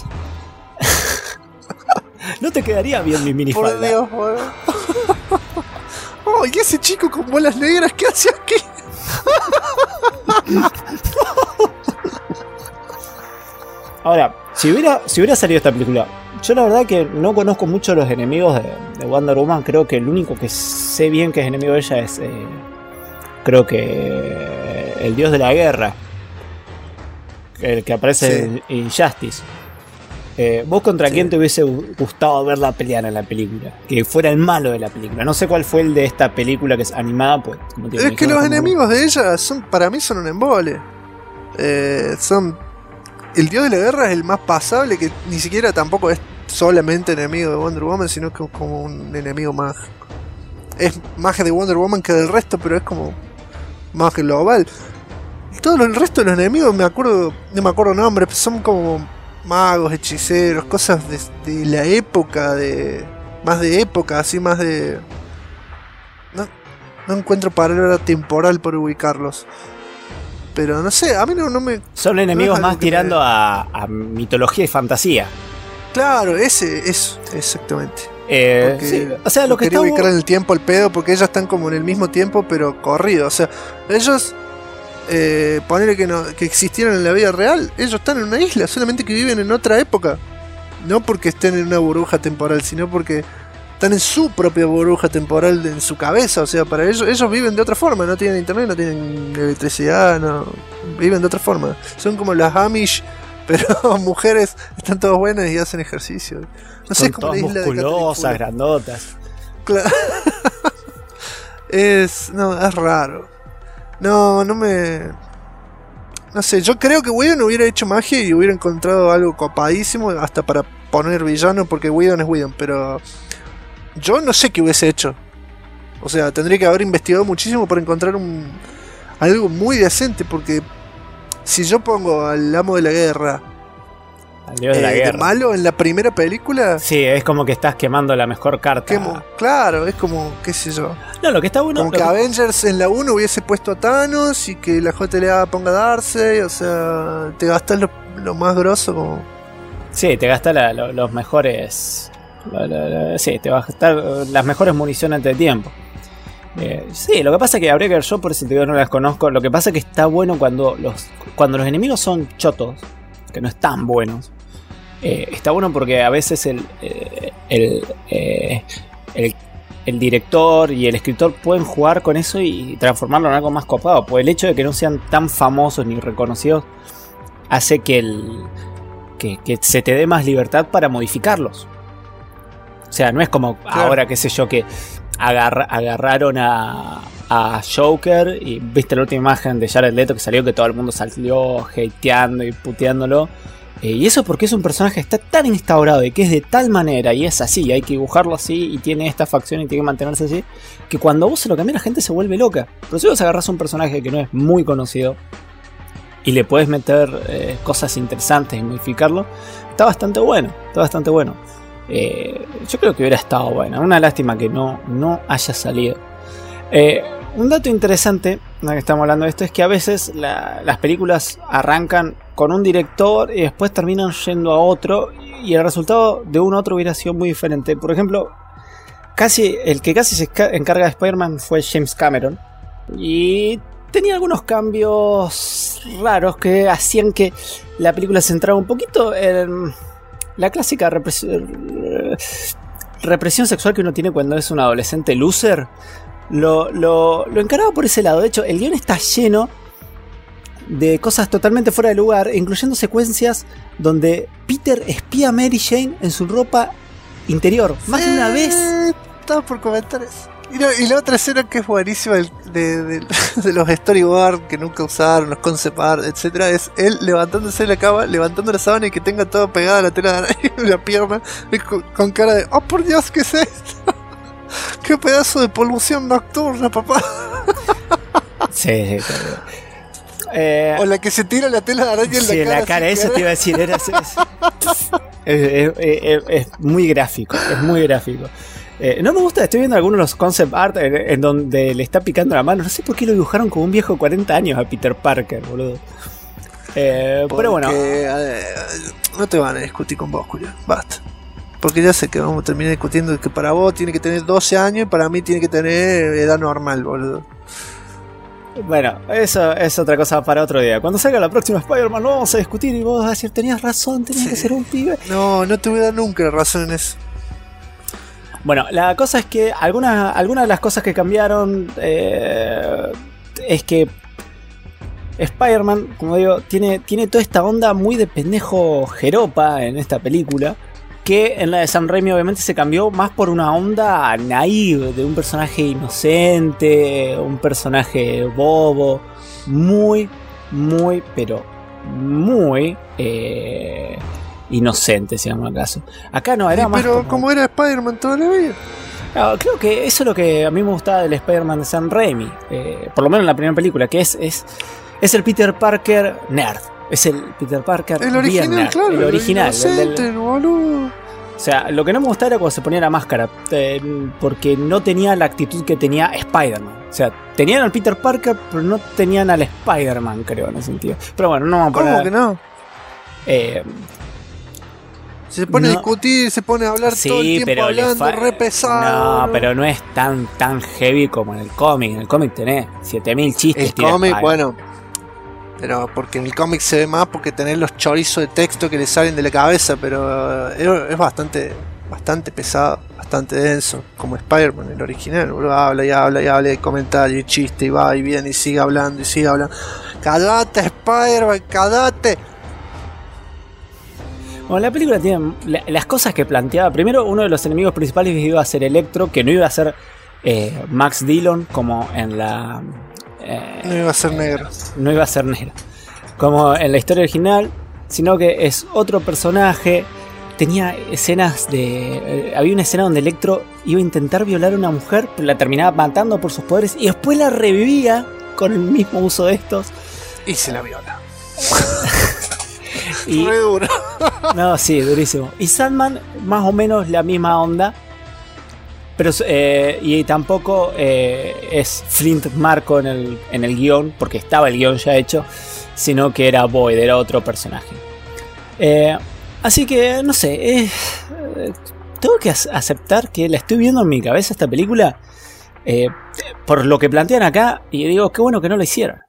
¿No te quedaría bien mi minifalda? Por Dios, oh, y ese chico con bolas negras, ¿qué hace aquí? Ahora, si hubiera salido esta película, yo la verdad que no conozco mucho los enemigos de Wonder Woman. Creo que el único que sé bien que es enemigo de ella es creo que el dios de la guerra, el que aparece en Injustice. ¿Vos contra quién te hubiese gustado verla pelear en la película? Que fuera el malo de la película. No sé cuál fue el de esta película que es animada, pues. Es que los enemigos de ella para mí son un embole. El dios de la guerra es el más pasable, que ni siquiera tampoco es solamente enemigo de Wonder Woman, sino que es como un enemigo más. Es más de Wonder Woman que del resto, pero es como más global. Todo el resto de los enemigos no me acuerdo nombres, son como magos, hechiceros, cosas de la época, más de época, así más de. No encuentro palabra temporal por ubicarlos. Pero no sé, a mí no me. Son enemigos más tirando a mitología y fantasía. Claro, eso, exactamente. Sí, o sea, lo que quería ubicar en el tiempo el pedo, porque ellas están como en el mismo tiempo, pero corrido. O sea, ellos. Ponerle que existieran en la vida real, ellos están en una isla, solamente que viven en otra época. No porque estén en una burbuja temporal, sino porque están en su propia burbuja temporal en su cabeza. O sea, para ellos viven de otra forma, no tienen internet, no tienen electricidad, viven de otra forma. Son como las Amish, pero mujeres, están todas buenas y hacen ejercicio. No sé, como todas la isla musculosas, grandotas. Claro. Es raro. No me... No sé, yo creo que Whedon hubiera hecho magia y hubiera encontrado algo copadísimo hasta para poner villano, porque Whedon es Whedon, pero yo no sé qué hubiese hecho. O sea, tendría que haber investigado muchísimo para encontrar algo muy decente, porque si yo pongo al amo de la guerra, al dios de la guerra, de malo en la primera película, sí, es como que estás quemando la mejor carta. Claro, es como, qué sé yo. No, lo que está bueno. Como que Avengers en la 1 hubiese puesto a Thanos y que la JLA ponga a Darcy, o sea, te gastas lo más grosso como... Sí, te gastas los mejores... sí, te vas a gastar las mejores municiones antes de tiempo. Sí, lo que pasa es que habría que ver, yo por eso te digo no las conozco. Lo que pasa es que está bueno cuando los enemigos son chotos, que no están buenos. Está bueno porque a veces el director y el escritor pueden jugar con eso y transformarlo en algo más copado. Pues el hecho de que no sean tan famosos ni reconocidos hace que se te dé más libertad para modificarlos. O sea, no es como ahora, qué sé yo, que agarraron a Joker y viste la última imagen de Jared Leto que salió, que todo el mundo salió hateando y puteándolo. Y eso porque es un personaje que está tan instaurado y que es de tal manera y es así, hay que dibujarlo así y tiene esta facción y tiene que mantenerse así, que cuando vos se lo cambias la gente se vuelve loca. Pero si vos agarrás a un personaje que no es muy conocido y le puedes meter cosas interesantes y modificarlo, está bastante bueno. Yo creo que hubiera estado bueno. Una lástima que no haya salido. Un dato interesante, ya que estamos hablando de esto, es que a veces las películas arrancan con un director y después terminan yendo a otro y el resultado de uno a otro hubiera sido muy diferente. Por ejemplo, el que casi se encarga de Spider-Man fue James Cameron y tenía algunos cambios raros que hacían que la película se centrara un poquito en la clásica represión sexual que uno tiene cuando es un adolescente loser. Lo encaraba por ese lado. De hecho, el guión está lleno de cosas totalmente fuera de lugar, incluyendo secuencias donde Peter espía a Mary Jane en su ropa interior. Más de una vez. Estaba por comentar eso. Y la otra escena que es buenísima de los storyboards que nunca usaron, los concept art, etcétera, es él levantándose de la cama, levantando la sábana y que tenga todo pegado a la tela de araña en la pierna, con cara de ¡oh por Dios! ¿Qué es esto? ¡Qué pedazo de polución nocturna, papá! Sí. O la que se tira la tela de araña en sí, la cara. Sí, la cara, eso te iba a decir. Es muy gráfico, es muy gráfico. No me gusta, estoy viendo algunos de los concept art en donde le está picando la mano. No sé por qué lo dibujaron como un viejo de 40 años a Peter Parker, boludo. Pero bueno. No te van a discutir con vos, Julián. Basta. Porque ya sé que vamos a terminar discutiendo que para vos tiene que tener 12 años y para mí tiene que tener edad normal, boludo. Bueno, eso es otra cosa para otro día. Cuando salga la próxima Spider-Man lo vamos a discutir y vos vas a decir, tenías razón, tenías que ser un pibe. No te voy a dar nunca razón en eso. Bueno, la cosa es que algunas de las cosas que cambiaron es que Spider-Man, como digo, tiene toda esta onda muy de pendejo jeropa en esta película, que en la de Sam Raimi obviamente se cambió más por una onda naive, de un personaje inocente, un personaje bobo, muy, pero muy inocente, si no acaso. Acá no, era más pero como era Spider-Man toda la vida. No, creo que eso es lo que a mí me gustaba del Spider-Man de Sam Raimi, por lo menos en la primera película, que es el Peter Parker nerd. Es el Peter Parker el original, bien nerd, claro, el original, el boludo. O sea, lo que no me gustaba era cuando se ponía la máscara, porque no tenía la actitud que tenía Spider-Man. O sea, tenían al Peter Parker, pero no tenían al Spider-Man, creo, en ese sentido. Pero bueno, no vamos a poner... ¿Cómo que no? Se pone a discutir, se pone a hablar todo el tiempo hablando, re pesado. No, pero no es tan heavy como en el cómic. En el cómic tenés 7000 chistes. El cómic, bueno, pero porque en el cómic se ve más porque tenés los chorizos de texto que le salen de la cabeza, pero es bastante pesado, bastante denso, como Spider-Man, el original, bro, habla y habla y habla, y comentario y chiste y va y viene y sigue hablando y sigue hablando. ¡Cállate, Spider-Man, cállate! Bueno, la película tiene las cosas que planteaba. Primero, uno de los enemigos principales iba a ser Electro, que no iba a ser Max Dillon como en No iba a ser negro. No iba a ser negro. Como en la historia original, sino que es otro personaje. Tenía escenas de... había una escena donde Electro iba a intentar violar a una mujer, pero la terminaba matando por sus poderes y después la revivía con el mismo uso de estos. Y se la viola. Y, muy duro. No, sí, durísimo. Y Sandman, más o menos la misma onda. Pero y tampoco es Flint Marko en el guión, porque estaba el guión ya hecho, sino que era Boyd, era otro personaje. Así que, no sé, tengo que aceptar que la estoy viendo en mi cabeza esta película por lo que plantean acá, y digo, qué bueno que no lo hicieron.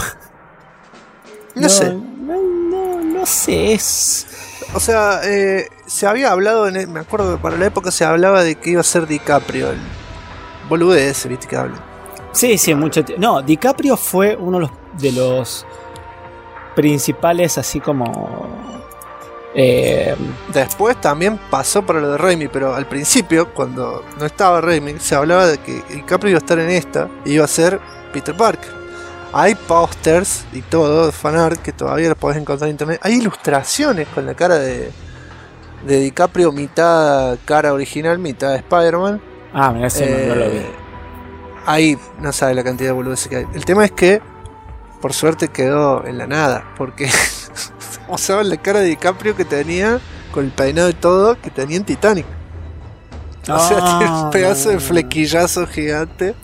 No sé. No sé, O sea, se había hablado, me acuerdo que para la época se hablaba de que iba a ser DiCaprio, el boludez, viste que hablan. Sí, mucho tiempo. No, DiCaprio fue uno de los principales, así como... Después también pasó para lo de Raimi, pero al principio, cuando no estaba Raimi, se hablaba de que DiCaprio iba a estar en esta y iba a ser Peter Parker. Hay pósters y todo, fanart, que todavía los podés encontrar en internet. Hay ilustraciones con la cara de DiCaprio, mitad cara original, mitad Spider-Man. Ah, mira, ese no lo vi. Ahí no sabe la cantidad de boludeces que hay. El tema es que, por suerte, quedó en la nada, porque usaban la cara de DiCaprio que tenía, con el peinado y todo, que tenía en Titanic. O sea, tiene un pedazo de flequillazo gigante.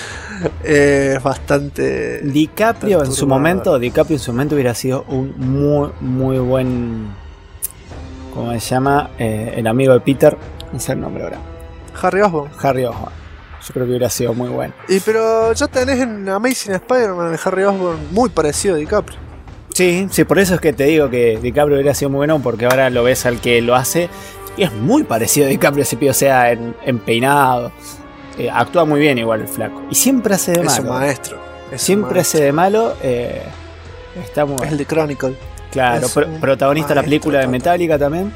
Bastante. DiCaprio en su momento hubiera sido un muy buen. ¿Cómo se llama? El amigo de Peter. No sé el nombre ahora. Harry Osborn. Yo creo que hubiera sido muy bueno. Pero ya tenés en Amazing Spider-Man de Harry Osborn muy parecido a DiCaprio. Sí, por eso es que te digo que DiCaprio hubiera sido muy bueno, porque ahora lo ves al que lo hace y es muy parecido a DiCaprio ese pibe, o sea, en peinado. Actúa muy bien igual el flaco. Y siempre hace de malo. Es un maestro. Siempre hace de malo. Está muy Es el de Chronicle. Claro, protagonista de la película de Metallica también.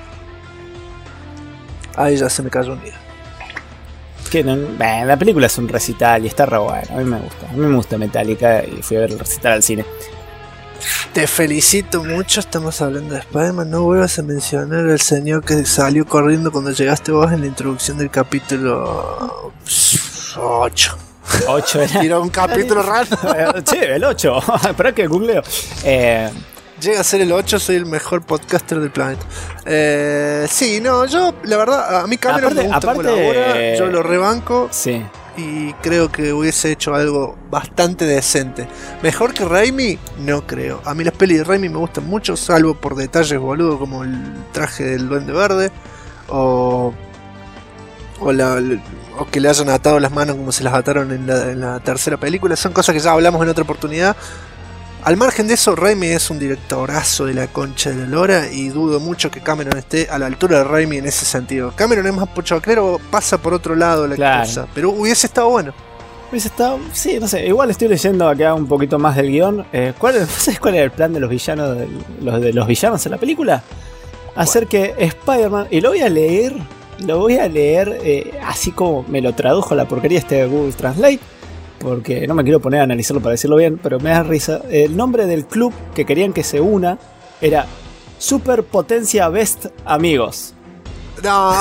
Ahí ya se me cayó un día. Que la película es un recital y está re bueno. A mí me gusta. A mí me gusta Metallica y fui a ver el recital al cine. Te felicito mucho, estamos hablando de Spider-Man. No vuelvas a mencionar al señor que salió corriendo cuando llegaste vos en la introducción del capítulo 8. 8 era. Tiró un capítulo raro. Sí, el 8. Espera que googleo. Llega a ser el 8, soy el mejor podcaster del planeta. Sí, no, yo, la verdad, a mí Cameron me gusta como labora, yo lo rebanco. Sí. Y creo que hubiese hecho algo bastante decente. ¿Mejor que Raimi? No creo. A mí las pelis de Raimi me gustan mucho, salvo por detalles boludo como el traje del Duende Verde o que le hayan atado las manos como se las ataron en la tercera película. Son cosas que ya hablamos en otra oportunidad. Al margen de eso, Raimi es un directorazo de la concha de la lora y dudo mucho que Cameron esté a la altura de Raimi en ese sentido. Cameron es más pochoclero, pasa por otro lado la cosa, pero hubiese estado bueno. Hubiese estado, sí, no sé, igual estoy leyendo acá un poquito más del guión. ¿Sabes cuál era el plan de los villanos de los villanos en la película? Hacer que Spider-Man, y lo voy a leer así como me lo tradujo la porquería de Google Translate, porque no me quiero poner a analizarlo para decirlo bien, pero me da risa. El nombre del club que querían que se una era Superpotencia Best Amigos. No.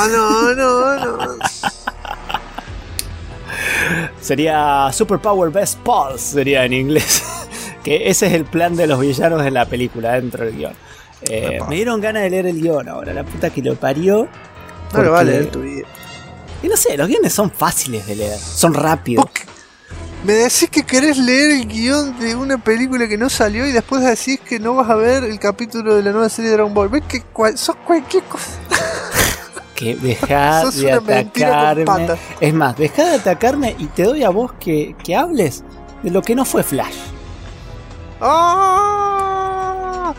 Sería Superpower Best Pals, sería en inglés. Que ese es el plan de los villanos de la película dentro del guión. Me dieron ganas de leer el guión ahora, la puta que lo parió. No lo va a leer tu vida. Y no sé, los guiones son fáciles de leer, son rápidos. Me decís que querés leer el guión de una película que no salió y después decís que no vas a ver el capítulo de la nueva serie de Dragon Ball. ¿Ves que sos cualquier cosa? Que dejá de atacarme. Es más, dejá de atacarme y te doy a vos que hables de lo que no fue Flash. ¡Ah!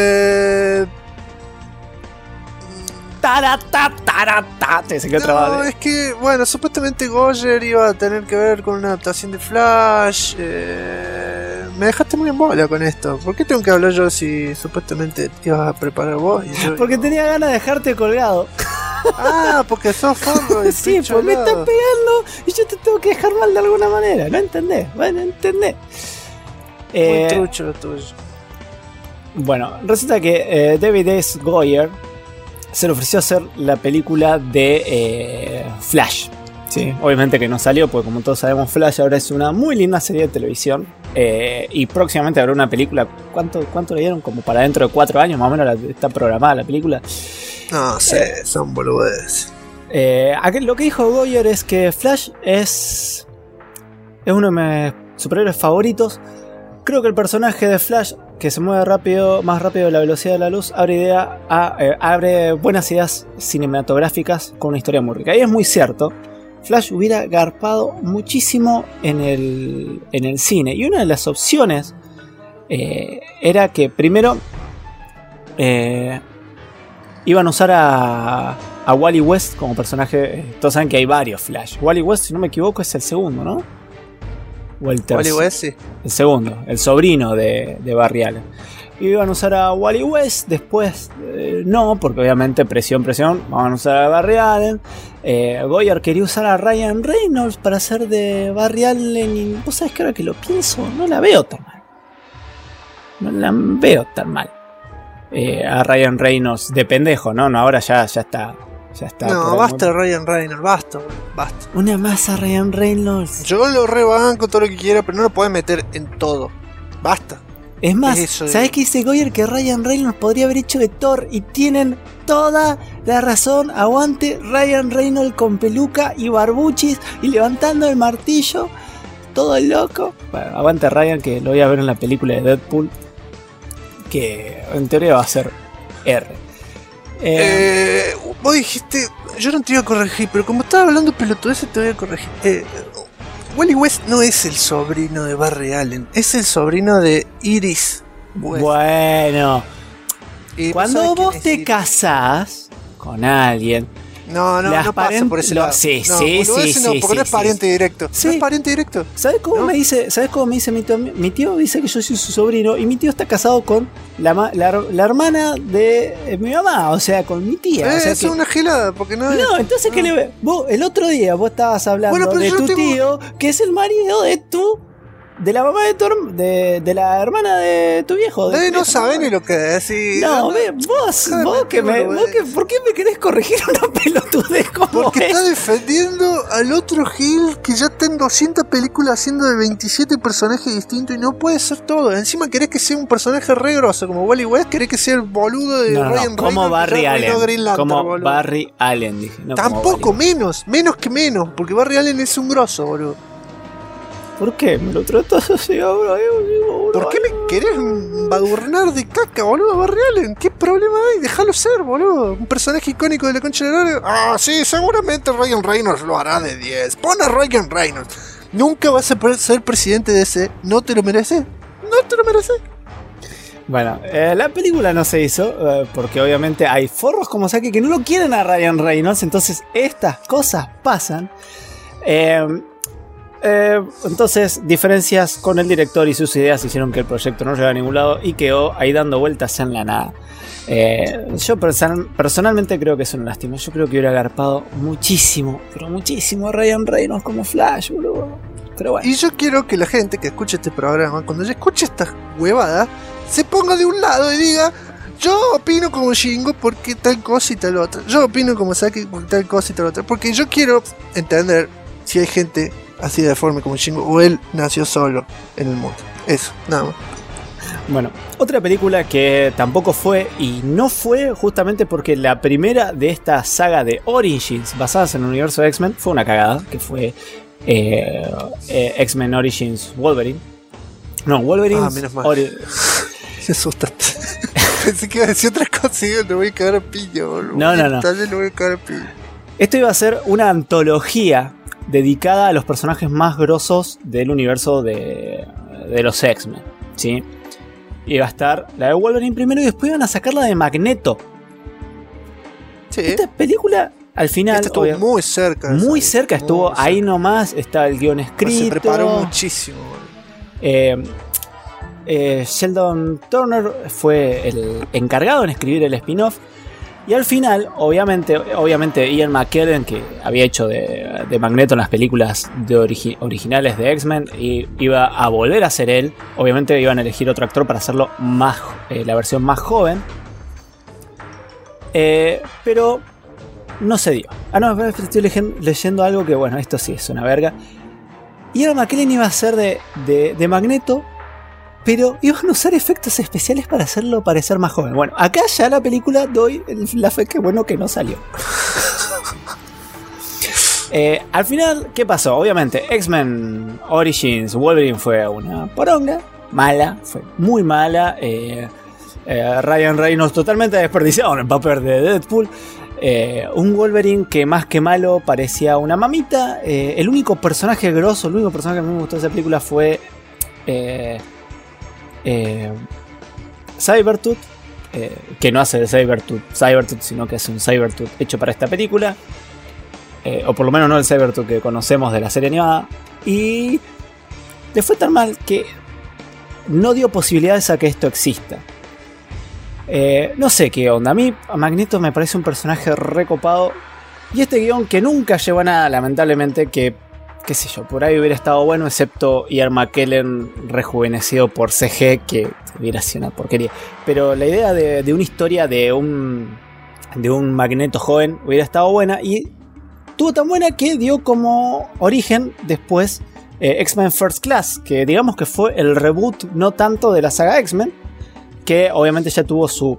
Es que, bueno, supuestamente Goyer iba a tener que ver con una adaptación de Flash. Me dejaste muy en bola con esto. ¿Por qué tengo que hablar yo si supuestamente te ibas a preparar vos? Porque tenía ganas de dejarte colgado. Ah, porque sos forro. Sí, pues me estás pegando y yo te tengo que dejar mal de alguna manera. ¿No entendés? Bueno, entendés. Muy trucho lo tuyo. Bueno, resulta que David S. Goyer se le ofreció hacer la película de Flash. Sí, obviamente que no salió, porque como todos sabemos, Flash ahora es una muy linda serie de televisión. Y próximamente habrá una película. ¿Cuánto le dieron? Como para dentro de 4 años, más o menos está programada la película. No sé, son boludeces. Lo que dijo Goyer es que Flash es uno de mis superhéroes favoritos. Creo que el personaje de Flash, que se mueve más rápido de la velocidad de la luz, abre buenas ideas cinematográficas con una historia muy rica. Y es muy cierto. Flash hubiera garpado muchísimo en el cine. Y una de las opciones era que primero iban a usar a Wally West como personaje. Todos saben que hay varios Flash. Wally West, si no me equivoco, es el segundo, ¿no? O el tercero. Wally West, sí. El segundo, el sobrino de Barry Allen. Iban a usar a Wally West, después no, porque obviamente presión, van a usar a Barry Allen. Goyer quería usar a Ryan Reynolds para hacer de Barry Allen y vos sabés que ahora que lo pienso, no la veo tan mal. A Ryan Reynolds de pendejo, ¿no? Ahora ya está. No, basta Ryan Reynolds, basta. Una más a Ryan Reynolds. Yo lo rebanco todo lo que quiera, pero no lo puedes meter en todo. Basta. Es más, ¿sabes qué dice Goyer? Que Ryan Reynolds podría haber hecho de Thor y tienen toda la razón. Aguante Ryan Reynolds con peluca y barbuchis y levantando el martillo. Todo loco. Bueno, aguante Ryan, que lo voy a ver en la película de Deadpool. Que en teoría va a ser R. Vos dijiste, yo no te iba a corregir, pero como estaba hablando pelotudeces te voy a corregir. Wally West no es el sobrino de Barry Allen, es el sobrino de Iris West. Bueno, cuando vos te casás con alguien, no pasa por ese lado. Sí, porque no es pariente directo. Sí. No es pariente directo. ¿Sabes cómo me dice mi tío? Dice que yo soy su sobrino y mi tío está casado con la hermana de mi mamá, o sea, con mi tía. O sea es una gelada, porque no. No, entonces que vos el otro día vos estabas hablando de tu tío, que es el marido de la mamá de la hermana de tu viejo. No saben ni lo que decís. No, ¿por qué me querés corregir una pelotudez como Porque esa? está defendiendo al otro Gil que ya está en 200 películas haciendo de 27 personajes distintos y no puede ser todo. Encima querés que sea un personaje re grosso como Wally West, querés que sea el boludo de Ryan Reynolds. Como Barry Allen. Como Barry Allen, dije. No, tampoco, menos que menos, porque Barry Allen es un grosso, boludo. ¿Por qué me lo tratas así ahora? ¿Por qué me querés embadurnar de caca, boludo, Barry Allen? ¿Qué problema hay? Déjalo ser, boludo. Un personaje icónico de la concha de la lora. Ah, sí, seguramente Ryan Reynolds lo hará de 10. Pon a Ryan Reynolds. Nunca vas a poder ser presidente de ese. ¿No te lo mereces? ¿No te lo mereces? Bueno, la película no se hizo porque obviamente hay forros como Saki que no lo quieren a Ryan Reynolds. Entonces estas cosas pasan. Entonces, diferencias con el director y sus ideas hicieron que el proyecto no llegara a ningún lado y quedó ahí dando vueltas en la nada. Yo personalmente creo que es una lástima. Yo creo que hubiera agarpado muchísimo, pero muchísimo a Ryan Reynolds como Flash, boludo. Pero bueno. Y yo quiero que la gente que escuche este programa, cuando ya escuche esta huevada, se ponga de un lado y diga: yo opino como Shingo porque tal cosa y tal otra. Yo opino como Saki porque tal cosa y tal otra. Porque yo quiero entender si hay gente así de deforme como Shingo o él nació solo en el mundo. Eso, nada más. Bueno, otra película que tampoco fue y no fue justamente porque la primera de esta saga de Origins basadas en el universo de X-Men fue una cagada, que fue X-Men Origins Wolverine. No, Wolverine. Menos mal. Se asustaste. Pensé que iba a decir otra cosa y le voy a cagar a piña, boludo. No. Tal vez le voy a cagar a piña. Esto iba a ser una antología dedicada a los personajes más grosos del universo de los X-Men, ¿sí? Iba a estar la de Wolverine primero y después iban a sacar la de Magneto. Sí. Esta película, al final... Esta estuvo muy cerca. Muy cerca, estuvo muy ahí cerca. Nomás, está el guión escrito. Se preparó muchísimo. Sheldon Turner fue el encargado en escribir el spin-off. Y al final, obviamente Ian McKellen, que había hecho de Magneto en las películas originales de X-Men, iba a volver a ser él. Obviamente iban a elegir otro actor para hacerlo más, la versión más joven. Pero no se dio. No, estoy leyendo algo que, bueno, esto sí es una verga. Ian McKellen iba a ser de Magneto, pero iban a usar efectos especiales para hacerlo parecer más joven. Bueno, acá ya la película doy la fe que bueno que no salió. Al final, ¿qué pasó? Obviamente, X-Men Origins Wolverine fue una poronga. Mala, fue muy mala. Ryan Reynolds totalmente desperdiciado en el papel de Deadpool. Un Wolverine que más que malo parecía una mamita. El único personaje grosso, el único personaje que a mí me gustó de esa película fue Cybertooth, que no hace de Cybertooth, sino que es un Cybertooth hecho para esta película, o por lo menos no el Cybertooth que conocemos de la serie animada. Y le fue tan mal que no dio posibilidades a que esto exista. No sé qué onda. A mí a Magneto me parece un personaje recopado, y este guión que nunca lleva a nada, lamentablemente, que qué sé yo, por ahí hubiera estado bueno, excepto Ian McKellen rejuvenecido por CG, que hubiera sido una porquería. Pero la idea de una historia de un Magneto joven hubiera estado buena, y tuvo tan buena que dio como origen después X-Men First Class, que digamos que fue el reboot no tanto de la saga X-Men, que obviamente ya tuvo su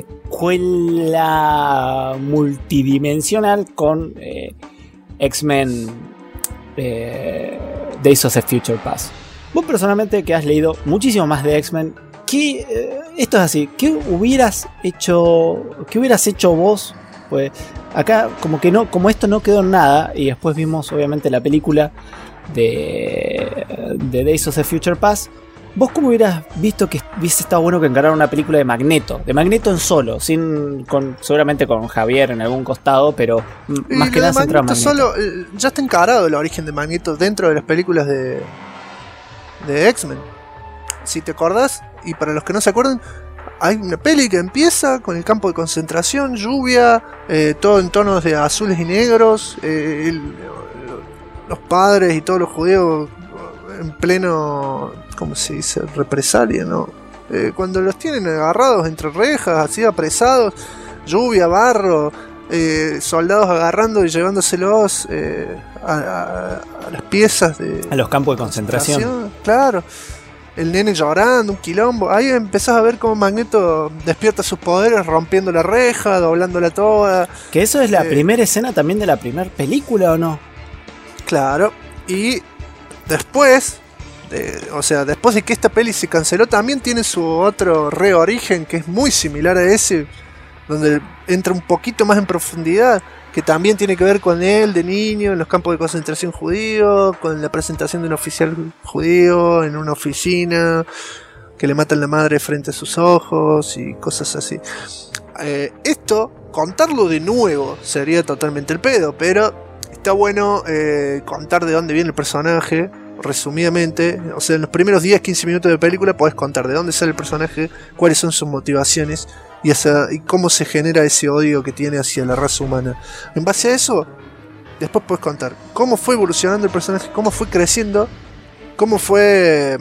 secuela multidimensional con X-Men Days of the Future Past. Vos personalmente, que has leído muchísimo más de X-Men, esto es así, ¿qué hubieras hecho vos? Pues acá como que no, como esto no quedó en nada, y después vimos obviamente la película de Days of the Future Past. ¿Vos cómo hubieras visto que hubiese estado bueno que encarara una película de Magneto en solo, seguramente con Javier en algún costado, pero más que nada centrado en Magneto? Solo, ya está encarado el origen de Magneto dentro de las películas de X-Men. Si te acordás, y para los que no se acuerdan, hay una peli que empieza con el campo de concentración, lluvia, todo en tonos de azules y negros, los padres y todos los judíos en pleno, ¿cómo se dice? Represalia, ¿no? Cuando los tienen agarrados entre rejas, así apresados, lluvia, barro, soldados agarrando y llevándoselos a las piezas a los campos de concentración. Claro. El nene llorando, un quilombo. Ahí empezás a ver cómo Magneto despierta sus poderes rompiendo la reja, doblándola toda. Que eso es la primera escena también de la primera película, ¿o no? Claro. Y después después de que esta peli se canceló, también tiene su otro reorigen que es muy similar a ese, donde entra un poquito más en profundidad, que también tiene que ver con él de niño en los campos de concentración judíos, con la presentación de un oficial judío en una oficina, que le matan la madre frente a sus ojos y cosas así. Esto, contarlo de nuevo sería totalmente el pedo, pero está bueno contar de dónde viene el personaje resumidamente. O sea, en los primeros 10-15 minutos de película podés contar de dónde sale el personaje, cuáles son sus motivaciones y cómo se genera ese odio que tiene hacia la raza humana. En base a eso, después podés contar cómo fue evolucionando el personaje, cómo fue creciendo, cómo fue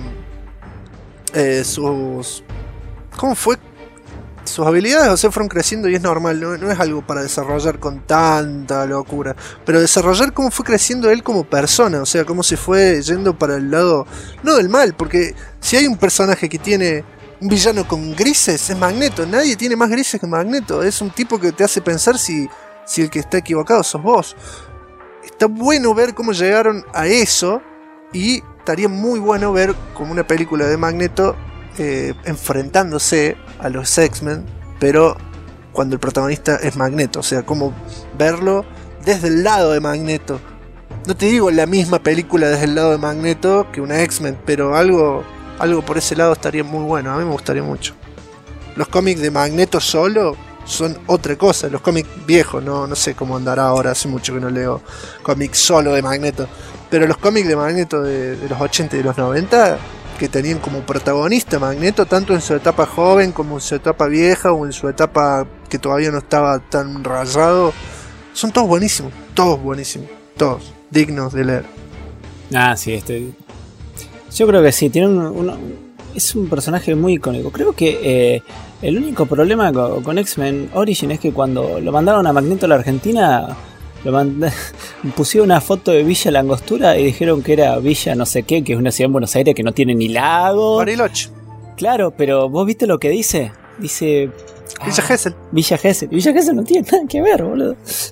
sus habilidades, o sea, fueron creciendo, y es normal, no es algo para desarrollar con tanta locura, pero desarrollar cómo fue creciendo él como persona, o sea, cómo se fue yendo para el lado, no del mal, porque si hay un personaje que tiene un villano con grises, es Magneto. Nadie tiene más grises que Magneto. Es un tipo que te hace pensar si el que está equivocado sos vos. Está bueno ver cómo llegaron a eso, y estaría muy bueno ver como una película de Magneto enfrentándose a los X-Men, pero cuando el protagonista es Magneto, o sea, como verlo desde el lado de Magneto. No te digo la misma película desde el lado de Magneto que una X-Men, pero algo por ese lado estaría muy bueno. A mí me gustaría mucho. Los cómics de Magneto solo son otra cosa. Los cómics viejos, no sé cómo andará ahora, hace mucho que no leo cómics solo de Magneto, pero los cómics de Magneto de los 80 y de los 90, que tenían como protagonista Magneto tanto en su etapa joven como en su etapa vieja o en su etapa que todavía no estaba tan rayado. Son todos buenísimos, todos dignos de leer. Ah, sí, yo creo que sí, tiene es un personaje muy icónico. Creo que el único problema con X-Men Origin es que cuando lo mandaron a Magneto a la Argentina, pusieron una foto de Villa Langostura y dijeron que era Villa no sé qué, que es una ciudad en Buenos Aires que no tiene ni lago. Bariloche. Claro, pero ¿vos viste lo que dice? Dice... Villa Gesell. Villa Gesell. Villa Gesell no tiene nada que ver, boludo.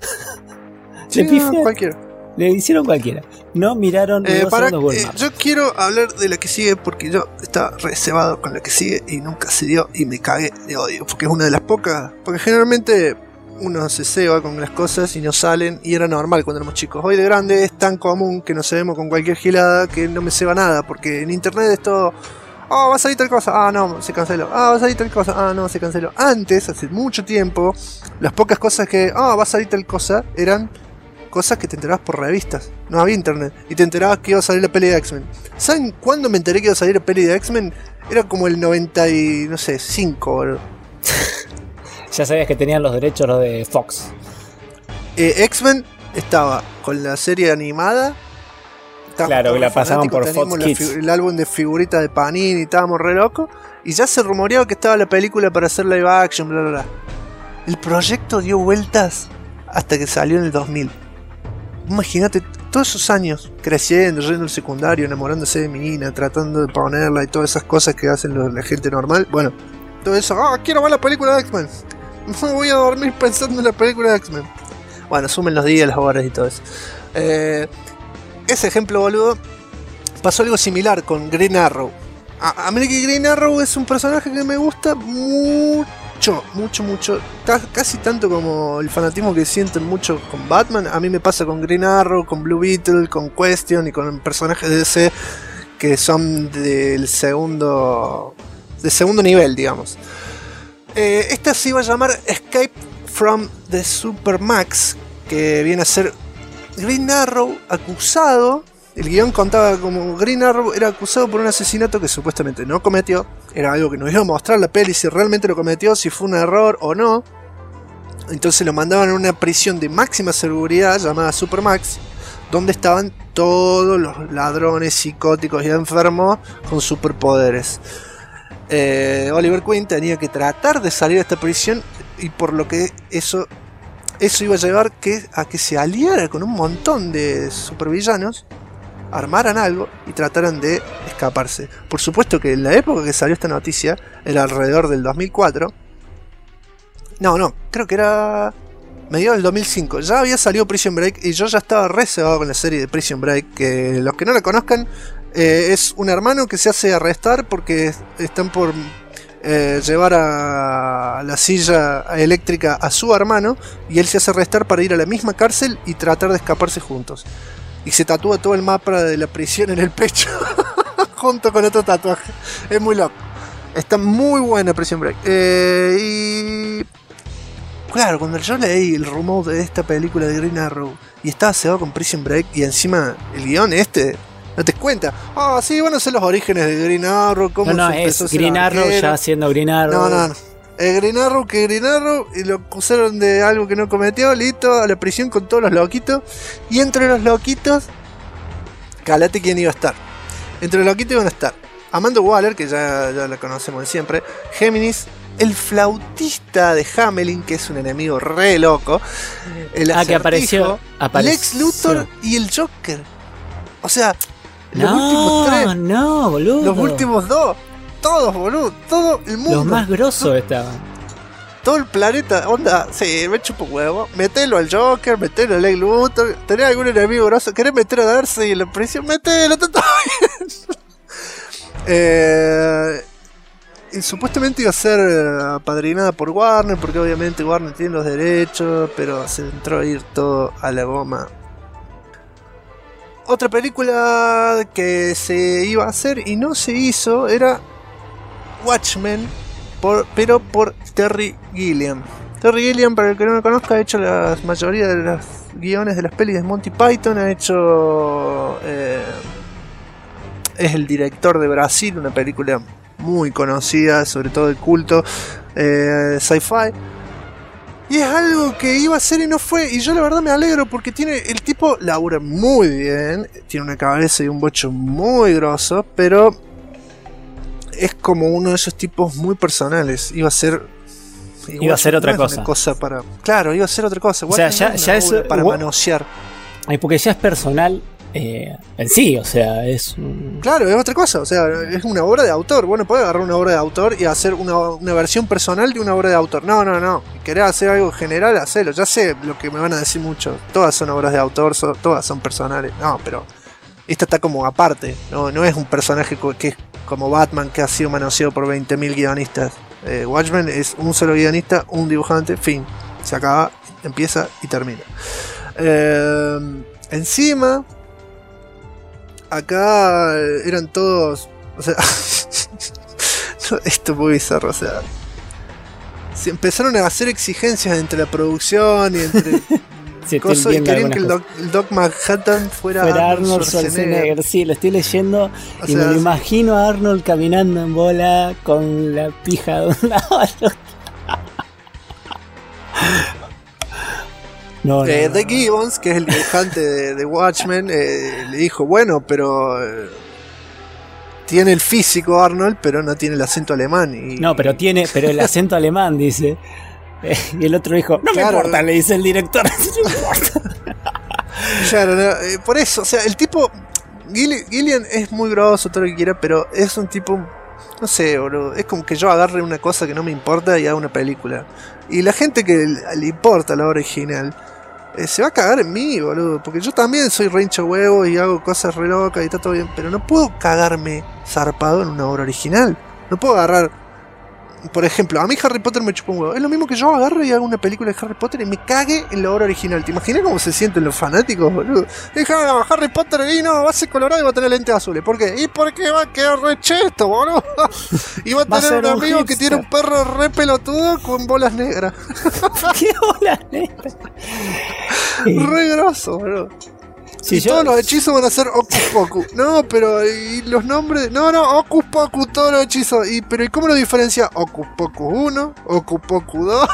Sí, no, cualquiera. Le hicieron cualquiera. No miraron yo quiero hablar de la que sigue porque yo estaba reservado con la que sigue y nunca se dio y me cagué de odio. Porque es una de las pocas. Porque generalmente uno se ceba con las cosas y no salen y era normal cuando éramos chicos. Hoy de grande es tan común que nos cebemos con cualquier gilada que no me ceba nada. Porque en internet es todo... Oh, va a salir tal cosa. Ah, no, se canceló. Ah, va a salir tal cosa. Ah, no, se canceló. Antes, hace mucho tiempo, las pocas cosas que... va a salir tal cosa eran... cosas que te enterabas por revistas. No había internet. Y te enterabas que iba a salir la peli de X-Men. ¿Saben cuándo me enteré que iba a salir la peli de X-Men? Era como el 95, boludo. Ya sabías que tenían los derechos los de Fox. X-Men estaba con la serie animada. Claro, que la pasaban por Fox Kids. El álbum de figuritas de Panini, estábamos re locos. Y ya se rumoreaba que estaba la película para hacer live action, bla, bla, bla. El proyecto dio vueltas hasta que salió en el 2000. Imagínate todos esos años creciendo, yendo al secundario, enamorándose de mi nina, tratando de ponerla y todas esas cosas que hacen la gente normal. Bueno, todo eso. Quiero ver la película de X-Men. No voy a dormir pensando en la película de X-Men. Bueno, sumen los días, las horas y todo eso. Ese ejemplo, boludo, pasó algo similar con Green Arrow. A mí que Green Arrow es un personaje que me gusta mucho. Casi tanto como el fanatismo que sienten mucho con Batman. A mí me pasa con Green Arrow, con Blue Beetle, con Question y con personajes de DC que son del segundo nivel, digamos. Esta se iba a llamar Escape from the Supermax, que viene a ser Green Arrow acusado. El guión contaba como Green Arrow era acusado por un asesinato que supuestamente no cometió. Era algo que nos iba a mostrar la peli si realmente lo cometió, si fue un error o no. Entonces lo mandaban a una prisión de máxima seguridad llamada Supermax, donde estaban todos los ladrones psicóticos y enfermos con superpoderes. Oliver Queen tenía que tratar de salir de esta prisión y por lo que eso iba a llevar a que se aliara con un montón de supervillanos, armaran algo y trataran de escaparse. Por supuesto que en la época que salió esta noticia era alrededor del 2004. No, creo que era mediados del 2005. Ya había salido Prison Break y yo ya estaba reservado con la serie de Prison Break, que los que no la conozcan, es un hermano que se hace arrestar porque están por llevar a la silla eléctrica a su hermano y él se hace arrestar para ir a la misma cárcel y tratar de escaparse juntos. Y se tatúa todo el mapa de la prisión en el pecho junto con otro tatuaje. Es muy loco. Está muy buena Prison Break. Y claro, cuando yo leí el rumor de esta película de Green Arrow y estaba cebado con Prison Break y encima el guión no te cuenta. Sí, bueno, sé los orígenes de Green Arrow. Cómo no, es Green Arrow ya haciendo Green Arrow. No. Green Arrow y lo acusaron de algo que no cometió, listo, a la prisión con todos los loquitos. Y entre los loquitos, calate quién iba a estar. Entre los loquitos iban a estar Amanda Waller, que ya la conocemos de siempre, Géminis, el flautista de Hamelin, que es un enemigo re loco, el que apareció Lex Luthor y el Joker. O sea, los últimos tres. No, boludo. Los últimos dos. Todos, boludo. Todo el mundo. Los más grosos estaban. Todo el planeta. Onda, sí, me chupo huevo. Metelo al Joker, metelo a Lex Luthor. ¿Tenés algún enemigo grosso? ¿Querés meter a Darcy en la prisión? Metelo, está todo bien. Y supuestamente iba a ser apadrinada por Warner, porque obviamente Warner tiene los derechos, pero se entró a ir todo a la goma. Otra película que se iba a hacer y no se hizo era Watchmen, pero por Terry Gilliam. Terry Gilliam, para el que no lo conozca, ha hecho la mayoría de los guiones de las pelis de Monty Python. Ha hecho... es el director de Brasil, una película muy conocida, sobre todo de culto, sci-fi. Y es algo que iba a ser y no fue. Y yo la verdad me alegro porque el tipo labura muy bien. Tiene una cabeza y un bocho muy grosso. Pero es como uno de esos tipos muy personales. Iba a ser otra cosa. Claro, iba a ser otra cosa. O sea, ya es para manosear. Porque ya es personal en sí, o sea, es Claro, es otra cosa, o sea, es una obra de autor. Vos no podés agarrar una obra de autor y hacer una versión personal de una obra de autor. No. Querés hacer algo general, hacelo. Ya sé lo que me van a decir mucho. Todas son obras de autor, todas son personales. No, pero esta está como aparte. No es un personaje que es como Batman, que ha sido manoseado por 20.000 guionistas. Watchmen es un solo guionista, un dibujante, fin. Se acaba, empieza y termina. Encima, acá eran todos, o sea, esto es muy bizarro, o sea, se empezaron a hacer exigencias entre la producción y entre sí, cosas, y querían que el Doc Manhattan fuera Arnold Schwarzenegger. Sí, lo estoy leyendo y me lo imagino a Arnold caminando en bola con la pija de un lado al otro. No. The Gibbons, que es el dibujante de Watchmen, le dijo, bueno, pero tiene el físico Arnold, pero no tiene el acento alemán. No, pero el acento alemán, dice. Y el otro dijo, no claro, me importa, le dice el director. No me importa. Claro, por eso, o sea, el tipo, Gillian es muy grosso, todo lo que quiera, pero es un tipo, no sé, bro, es como que yo agarre una cosa que no me importa y haga una película. Y la gente que le importa la obra original se va a cagar en mí, boludo. Porque yo también soy rincho huevo y hago cosas re locas y está todo bien. Pero no puedo cagarme zarpado en una obra original. No puedo agarrar... Por ejemplo, a mí Harry Potter me chupa un huevo. Es lo mismo que yo agarre y haga una película de Harry Potter y me cague en la obra original. ¿Te imaginas cómo se sienten los fanáticos, boludo? Deja Harry Potter y no, va a ser colorado y va a tener lentes azules. ¿Por qué? Y porque va a quedar re cheto, boludo. Y va a tener un amigo que tiene un perro re pelotudo con bolas negras. ¿Qué bolas negras? Re grosso, boludo. Sí, y todos los hechizos van a ser Ocus Pocus. No, pero y los nombres... No, Ocus Pocus, todos los hechizos. Pero ¿y cómo lo diferencia? Ocus Pocus 1, Ocus Pocus 2.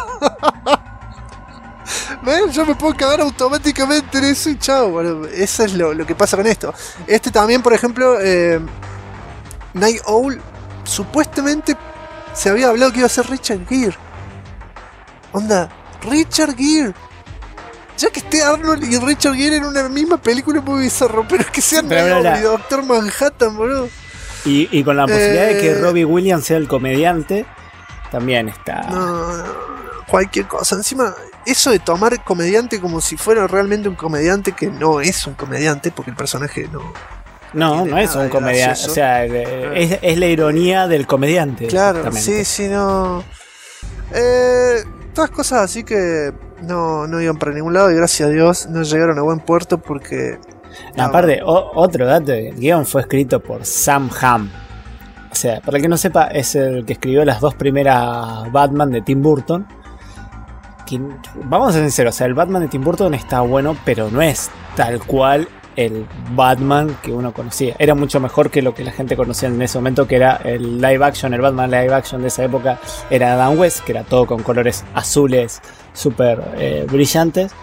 ¿Ven? Yo me puedo cagar automáticamente en eso y chao. Bueno, eso es lo que pasa con esto. También, por ejemplo, Night Owl, supuestamente se había hablado que iba a ser Richard Gere. Onda, Richard Gere. Ya que esté Arnold y Richard Gere en una misma película es muy bizarro, pero que sean y Doctor Manhattan, boludo. Y con la posibilidad de que Robbie Williams sea el comediante, también está... No, cualquier cosa. Encima, eso de tomar comediante como si fuera realmente un comediante, que no es un comediante, porque el personaje no es un comediante. O sea, es la ironía del comediante. Claro, sí, no... todas cosas así que no iban para ningún lado y gracias a Dios no llegaron a buen puerto porque... Aparte, otro dato, el guión fue escrito por Sam Hamm. O sea, para el que no sepa, es el que escribió las dos primeras Batman de Tim Burton. Que, vamos a ser sinceros, o sea, el Batman de Tim Burton está bueno, pero no es tal cual el Batman que uno conocía. Era mucho mejor que lo que la gente conocía en ese momento, que era el live action, el Batman live action de esa época era Adam West, que era todo con colores azules súper brillantes.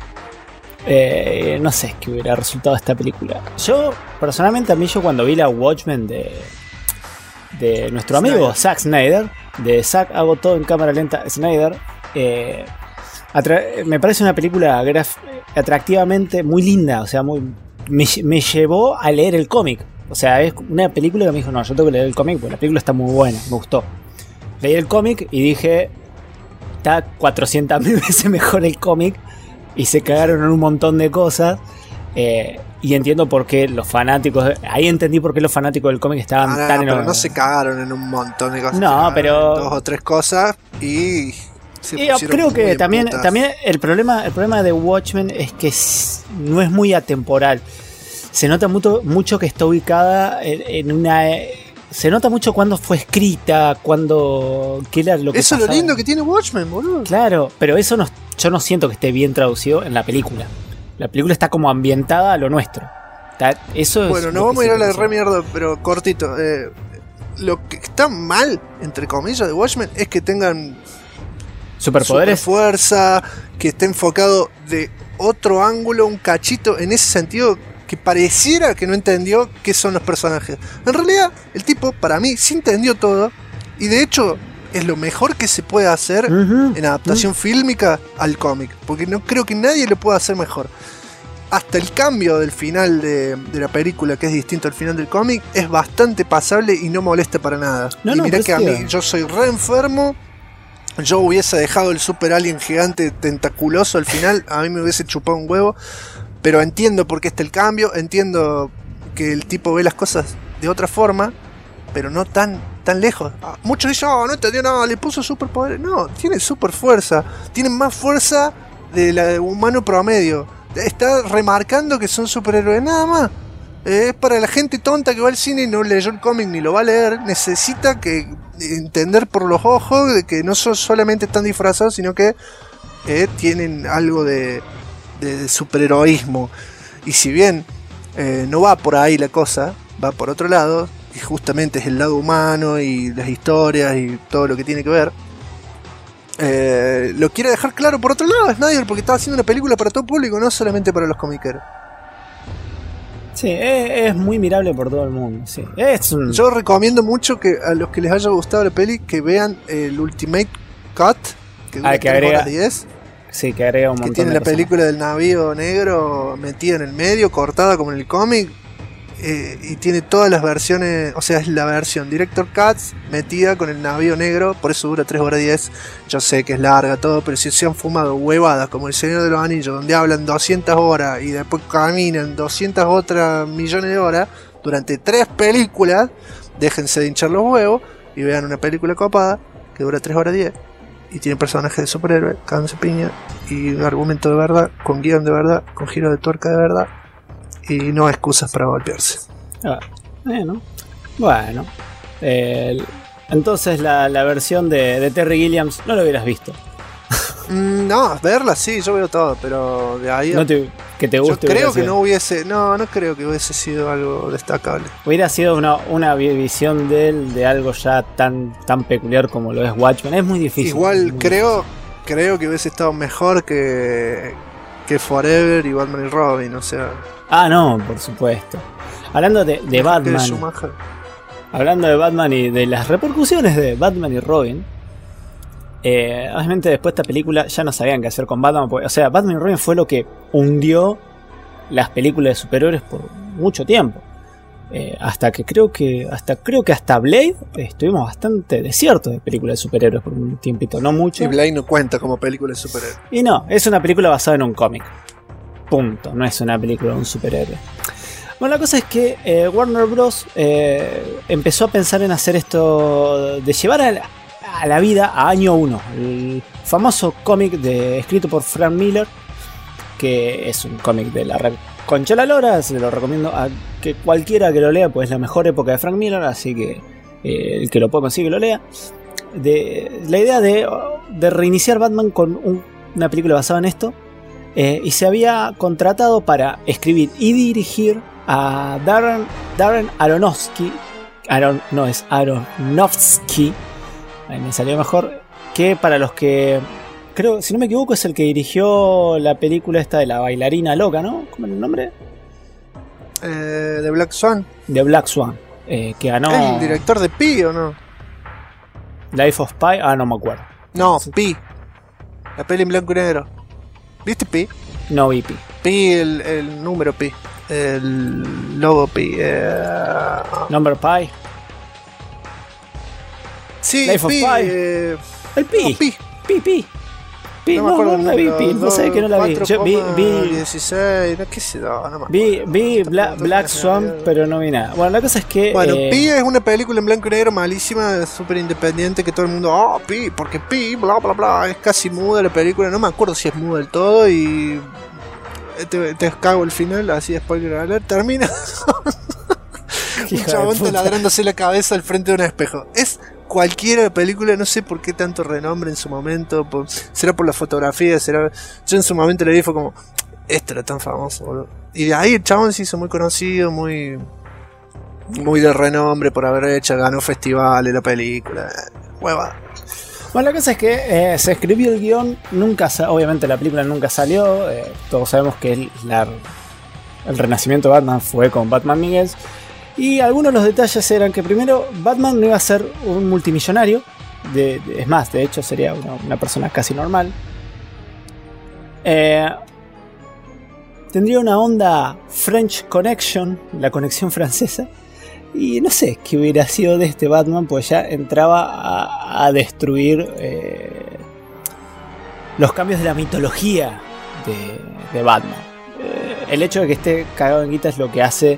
No sé qué hubiera resultado de esta película. Yo, personalmente, cuando vi la Watchmen de nuestro amigo Zack Snyder, de Zack hago todo en cámara lenta Snyder, me parece una película atractivamente muy linda, o sea, me llevó a leer el cómic. O sea, es una película que me dijo, no, yo tengo que leer el cómic porque la película está muy buena, me gustó. Leí el cómic y dije, está 400.000 veces mejor el cómic, y se cagaron en un montón de cosas. Y entiendo por qué los fanáticos... Ahí entendí por qué los fanáticos del cómic estaban tan enojados. Pero no se cagaron en un montón de cosas. No, pero... 2 o 3 cosas y... creo que también el problema de Watchmen es que no es muy atemporal. Se nota mucho que está ubicada en una... Se nota mucho cuando fue escrita, qué era lo que eso pasaba. Es lo lindo que tiene Watchmen, boludo. Claro, pero eso yo no siento que esté bien traducido en la película. La película está como ambientada a lo nuestro. Bueno, no vamos a ir a la re mierda, pero cortito. Lo que está mal, entre comillas, de Watchmen es que tengan ¿Superpoderes? Fuerza, que esté enfocado de otro ángulo, un cachito, en ese sentido que pareciera que no entendió qué son los personajes. En realidad, el tipo, para mí, sí entendió todo, y de hecho es lo mejor que se puede hacer en adaptación fílmica al cómic, porque no creo que nadie lo pueda hacer mejor. Hasta el cambio del final de la película, que es distinto al final del cómic, es bastante pasable y no molesta para nada. Y mirá que a mí, yo soy re enfermo. Yo hubiese dejado el super alien gigante tentaculoso al final, a mí me hubiese chupado un huevo. Pero entiendo por qué está el cambio, entiendo que el tipo ve las cosas de otra forma, pero no tan lejos. Muchos dicen, no entendió nada, le puso superpoderes. No, tiene super fuerza, tiene más fuerza de la de humano promedio. Está remarcando que son superhéroes, nada más. Es para la gente tonta que va al cine y no leyó el cómic ni lo va a leer. Necesita que entender por los ojos de que no solamente están disfrazados, sino que tienen algo de superheroísmo. Y si bien no va por ahí la cosa, va por otro lado, y justamente es el lado humano y las historias y todo lo que tiene que ver. Lo quiere dejar claro por otro lado Snyder, porque estaba haciendo una película para todo público, no solamente para los comiqueros. Sí, es muy mirable por todo el mundo. Sí. Yo recomiendo mucho que a los que les haya gustado la peli que vean el Ultimate Cut, que dura 3 horas 10. Sí, que agrega un montón. Que tiene la película del navío negro metida en el medio, cortada como en el cómic. Y tiene todas las versiones, o sea, es la versión Director Cuts metida con el navío negro, por eso dura 3 horas 10. Yo sé que es larga todo, pero si se han fumado huevadas como El Señor de los Anillos, donde hablan 200 horas y después caminan 200 otras millones de horas durante 3 películas, déjense de hinchar los huevos y vean una película copada que dura 3 horas 10 y tiene personajes de superhéroes, cáganse piña, y un argumento de verdad, con guión de verdad, con giro de tuerca de verdad. Y no excusas para golpearse. Bueno. Entonces la versión de Terry Gilliams no lo hubieras visto. No, verla sí, yo veo todo, pero de ahí que te guste. Yo creo que no hubiese, no creo que hubiese sido algo destacable. Hubiera sido una visión de algo ya tan peculiar como lo es Watchmen. Es muy difícil. Igual creo que hubiese estado mejor que Forever y Batman y Robin, o sea. No, por supuesto. Hablando de Batman. Hablando de Batman y de las repercusiones de Batman y Robin. Obviamente después de esta película ya no sabían qué hacer con Batman. Porque, o sea, Batman y Robin fue lo que hundió las películas de superhéroes por mucho tiempo. Hasta Blade estuvimos bastante desiertos de películas de superhéroes por un tiempito, no mucho. Y Blade no cuenta como película de superhéroes. Y no, es una película basada en un cómic. Punto, no es una película de un superhéroe. Bueno, la cosa es que Warner Bros. Empezó a pensar en hacer esto, de llevar a la vida a año 1, el famoso cómic escrito por Frank Miller, que es un cómic de la concha la lora. Se lo recomiendo a que cualquiera que lo lea, pues es la mejor época de Frank Miller, así que el que lo pueda conseguir que lo lea. La idea de reiniciar Batman con una película basada en esto. Y se había contratado para escribir y dirigir a Darren Aronofsky. Es Aronofsky. Ahí me salió mejor. Que para los que... Creo, si no me equivoco, es el que dirigió la película esta de la bailarina loca, ¿no? ¿Cómo es el nombre? De Black Swan. De Black Swan. Que ganó... ¿Es el director de Pi o no? Life of Pi. No me acuerdo. No, Pi. La peli en blanco y negro. ¿Viste Pi? No vi Pi. Pi, el número Pi. El logo Pi. Number Pi. Sí, Life Pi. of Pi. El Pi. No, Pi. Pi. No la vi, Pi. No sé que no la vi. Yo vi 16, no, qué sé yo, no vi Black Swan, pero no vi nada. Bueno, la cosa es que... Bueno, Pi es una película en blanco y negro malísima, súper independiente, que todo el mundo, Pi, porque Pi, bla, bla, bla, es casi muda la película, no me acuerdo si es muda del todo, y te cago el final, así spoiler alert, termina un chabón taladrándose la cabeza al frente de un espejo. Es cualquiera película, no sé por qué tanto renombre en su momento, será por la fotografía, yo en su momento le vi, fue como, esto era tan famoso, boludo. Y de ahí el chabón se hizo muy conocido, muy de renombre por haber hecho, ganó festivales la película, hueva. Bueno, la cosa es que se escribió el guión, obviamente la película nunca salió, todos sabemos que el renacimiento de Batman fue con Batman Begins, y algunos de los detalles eran que primero Batman no iba a ser un multimillonario, es más, de hecho sería una persona casi normal. Tendría una onda French Connection, la conexión francesa. Y no sé qué hubiera sido de este Batman, pues ya entraba a destruir los cambios de la mitología de Batman. El hecho de que esté cagado en guita es lo que hace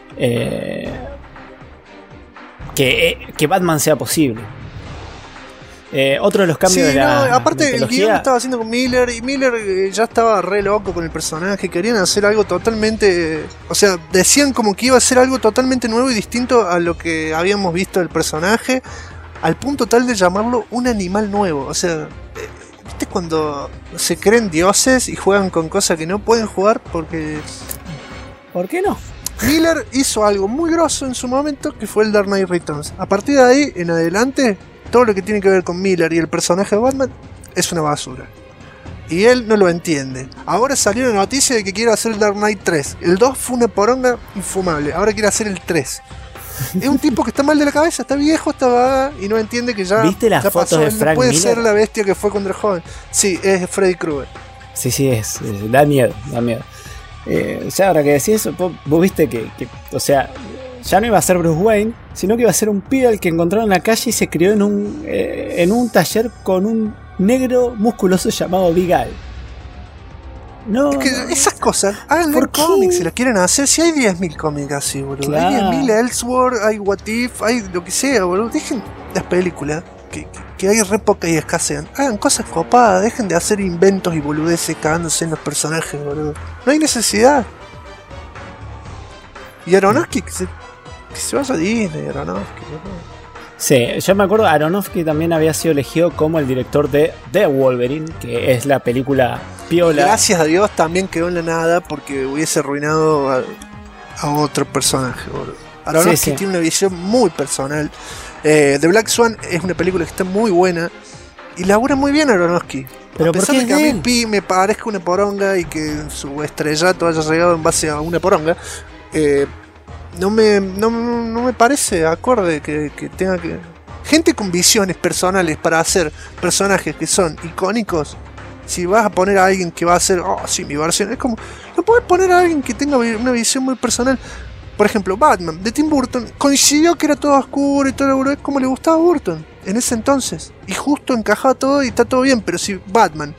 que Batman sea posible. Otro de los cambios de la aparte mitología, el guión lo estaba haciendo con Miller, y Miller ya estaba re loco con el personaje. Querían hacer algo totalmente, o sea, decían como que iba a ser algo totalmente nuevo y distinto a lo que habíamos visto del personaje, al punto tal de llamarlo un animal nuevo. O sea, ¿viste cuando se creen dioses y juegan con cosas que no pueden jugar? Porque ¿por qué no? Miller hizo algo muy grosso en su momento, que fue el Dark Knight Returns. A partir de ahí en adelante, todo lo que tiene que ver con Miller y el personaje de Batman es una basura. Y él no lo entiende. Ahora salió la noticia de que quiere hacer el Dark Knight 3. El 2 fue una poronga infumable. Ahora quiere hacer el 3. Es un tipo que está mal de la cabeza, está viejo, está vaga y no entiende que ya, ¿viste las ya fotos pasó. de Él Frank no puede Miller? ser la bestia que fue cuando era joven. Sí, es Freddy Krueger. Sí, da miedo. Ya ahora que decís eso, vos viste que, o sea, ya no iba a ser Bruce Wayne, sino que iba a ser un pibe al que encontraron en la calle y se crió en un taller con un negro musculoso llamado Big Al. No, Es que esas cosas, háganle en cómics si las quieren hacer. Si hay 10.000 cómics así, boludo. Claro. Hay 10.000 Elseworld, hay What If, hay lo que sea, boludo. Dejen las películas, que hay re pocas y escasean. Hagan cosas copadas, dejen de hacer inventos y boludeces cagándose en los personajes, boludo. No hay necesidad. Y Aronofsky, que se vaya a Disney, Aronofsky, boludo. Sí, yo me acuerdo, Aronofsky también había sido elegido como el director de The Wolverine, que es la película piola. Gracias a Dios también quedó en la nada, porque hubiese arruinado a otro personaje, boludo. Aronofsky tiene una visión muy personal. The Black Swan es una película que está muy buena y labura muy bien Aronofsky. Pero a pesar ¿por de qué que es a mí me parezca una poronga y que su estrellato haya llegado en base a una poronga, no me parece acorde que tenga que... Gente con visiones personales para hacer personajes que son icónicos. Si vas a poner a alguien que va a hacer, mi versión, es como, no puedes poner a alguien que tenga una visión muy personal. Por ejemplo, Batman de Tim Burton coincidió que era todo oscuro y todo, es como le gustaba a Burton en ese entonces, y justo encajaba todo y está todo bien. Pero si Batman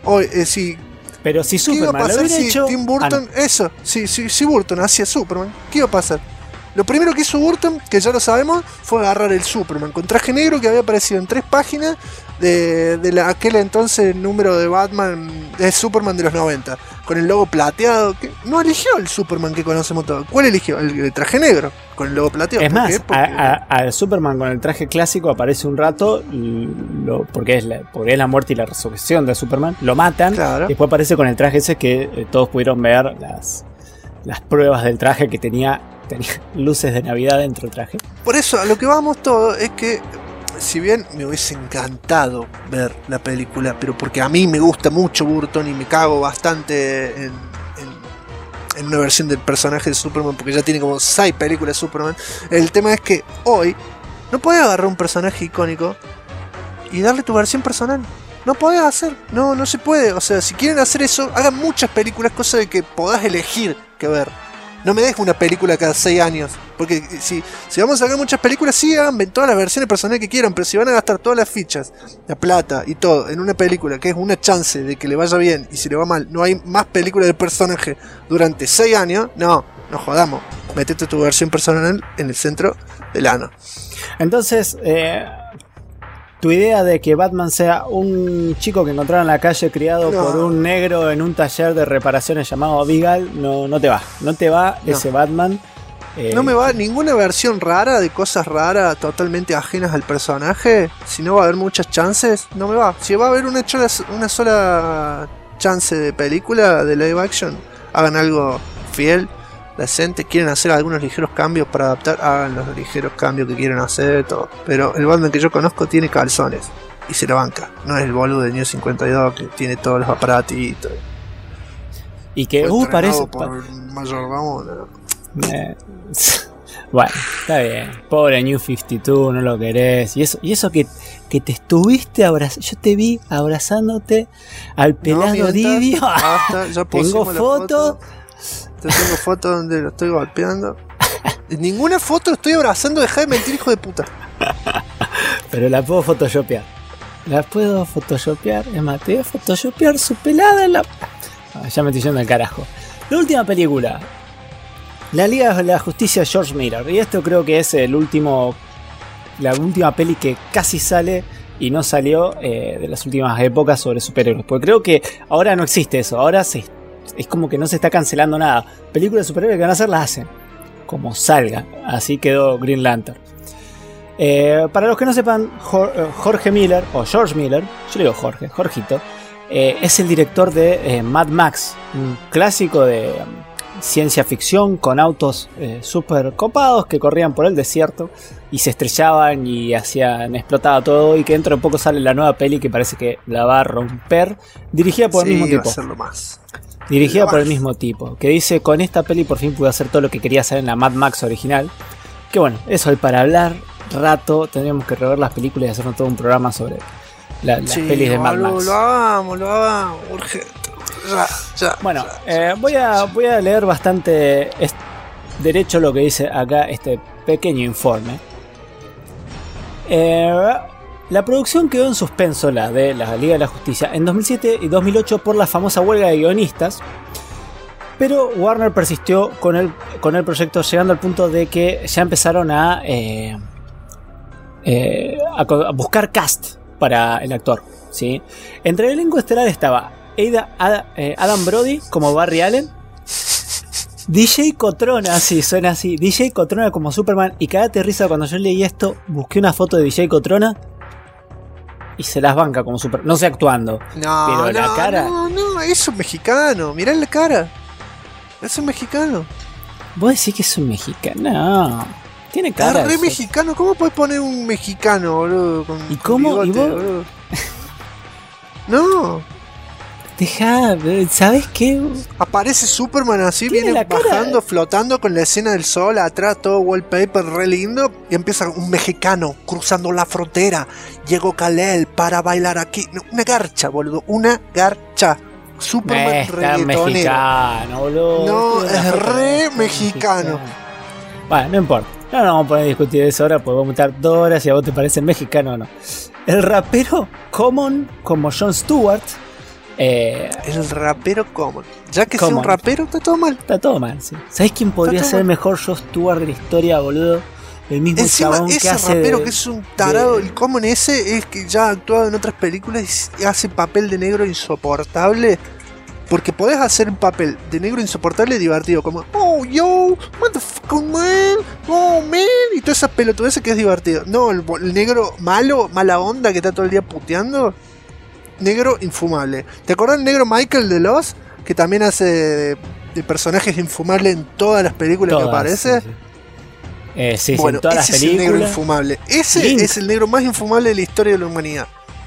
pero si ¿qué iba a Superman lo pasar hubiera si hecho... Tim Burton, si Burton hacía Superman, ¿qué iba a pasar? Lo primero que hizo Burton, que ya lo sabemos, fue agarrar el Superman con traje negro que había aparecido en 3 páginas de aquel entonces número de Batman, de Superman de los 90, con el logo plateado. Que no eligió el Superman que conocemos todos. ¿Cuál eligió? El traje negro con el logo plateado. Es más, Porque al Superman con el traje clásico aparece un rato, porque es la muerte y la resurrección de Superman, lo matan, claro. Y después aparece con el traje ese que todos pudieron ver las pruebas del traje, que tenía luces de Navidad dentro del traje. Por eso, a lo que vamos todo es que, si bien me hubiese encantado ver la película, pero porque a mí me gusta mucho Burton y me cago bastante en una versión del personaje de Superman, porque ya tiene como 6 películas de Superman, el tema es que hoy no podés agarrar un personaje icónico y darle tu versión personal. No podés hacer, no se puede. O sea, si quieren hacer eso, hagan muchas películas, cosa de que podás elegir qué ver. No me dejes una película cada 6 años. Porque si vamos a sacar muchas películas, sí, hagan todas las versiones personales que quieran. Pero si van a gastar todas las fichas, la plata y todo en una película que es una chance de que le vaya bien, y si le va mal, no hay más películas de personaje durante 6 años, no jodamos. Metete tu versión personal en el centro del ano. Entonces, tu idea de que Batman sea un chico que encontraron en la calle criado por un negro en un taller de reparaciones llamado Big Al, no te va ese Batman. No me va ninguna versión rara de cosas raras totalmente ajenas al personaje. Si no va a haber muchas chances, no me va. Si va a haber una sola chance de película de live action, hagan algo fiel. decente. Quieren hacer algunos ligeros cambios para adaptar, hagan los ligeros cambios que quieren hacer, todo. Pero el Batman que yo conozco tiene calzones y se la banca. No es el boludo de New 52 que tiene todos los aparatitos. Y que parece por mayordomo, no. Bueno, está bien. Pobre New 52, no lo querés. Y eso que te estuviste abrazando. Yo te vi abrazándote al pelado Didio. Basta, ya tengo fotos. Tengo fotos donde lo estoy golpeando. En ninguna foto lo estoy abrazando. Dejá de mentir, hijo de puta. Pero la puedo photoshopear. Es más, te voy a photoshopear su pelada en la... ya me estoy yendo al carajo. La última película. La Liga de la Justicia, George Miller. Y esto creo que es la última peli que casi sale y no salió de las últimas épocas sobre superhéroes. Porque creo que ahora no existe eso. Ahora es como que no se está cancelando nada. Películas de superhéroes que van a hacer las hacen. Como salga. Así quedó Green Lantern. Para los que no sepan, Jorge Miller, o George Miller, yo le digo Jorgito, es el director de Mad Max. Un clásico de... ciencia ficción con autos super copados que corrían por el desierto y se estrellaban y explotaba todo, y que dentro de poco sale la nueva peli que parece que la va a romper, dirigida por el mismo tipo. Dirigida por el mismo tipo, que dice: con esta peli por fin pude hacer todo lo que quería hacer en la Mad Max original. Que bueno, eso hay para hablar rato, tendríamos que rever las películas y hacernos todo un programa sobre las pelis de Mad Max. Lo hagamos, urgente. Ya. Bueno, voy a leer bastante derecho lo que dice acá este pequeño informe. La producción quedó en suspenso, la de la Liga de la Justicia, en 2007 y 2008 por la famosa huelga de guionistas. Pero Warner persistió con el proyecto, llegando al punto de que ya empezaron a buscar cast para el actor, ¿sí? Entre el elenco estelar estaba Adam Brody como Barry Allen, DJ Cotrona, sí, suena así, DJ Cotrona como Superman. Y cagate risa, cuando yo leí esto, busqué una foto de DJ Cotrona y se las banca como Superman, no sé actuando, pero la cara... No, es un mexicano, mirá la cara, es un mexicano. ¿Vos decís que es un mexicano? No, tiene cara. Es re mexicano, ¿cómo podés poner un mexicano, boludo? ¿Y cómo? Bigote, ¿Y vos? Boludo? No. Deja, ¿sabes qué? Aparece Superman así, viene bajando, flotando con la escena del sol atrás, todo wallpaper re lindo, y empieza un mexicano cruzando la frontera. Llegó Kal-El para bailar aquí. Una garcha, boludo, una garcha. Superman reggaetonero. Mexicano, boludo. No, es re mexicano. Bueno, no importa. No nos vamos a poner a discutir eso ahora, porque vamos a estar 2 horas y a vos te parece mexicano o no. El rapero Common como Jon Stewart. El rapero Common. Ya que sea un rapero, está todo mal. Está todo mal, sí. ¿Sabés quién podría ser el mejor Jon Stewart de la historia, boludo? El mismo encima, chabón que ese hace rapero que es un tarado, el Common ese es que ya ha actuado en otras películas y hace papel de negro insoportable. Porque podés hacer un papel de negro insoportable divertido, como oh yo, motherfucker man, oh man, y todas esas pelotudeces que es divertido. No, el negro malo, mala onda que está todo el día puteando. Negro infumable. ¿Te acordás del negro Michael de Lost? Que también hace de personajes infumables en todas las películas que aparece. Sí, bueno, en todas las películas. Es el negro infumable. Ese Link. Es el negro más infumable de la historia de la humanidad.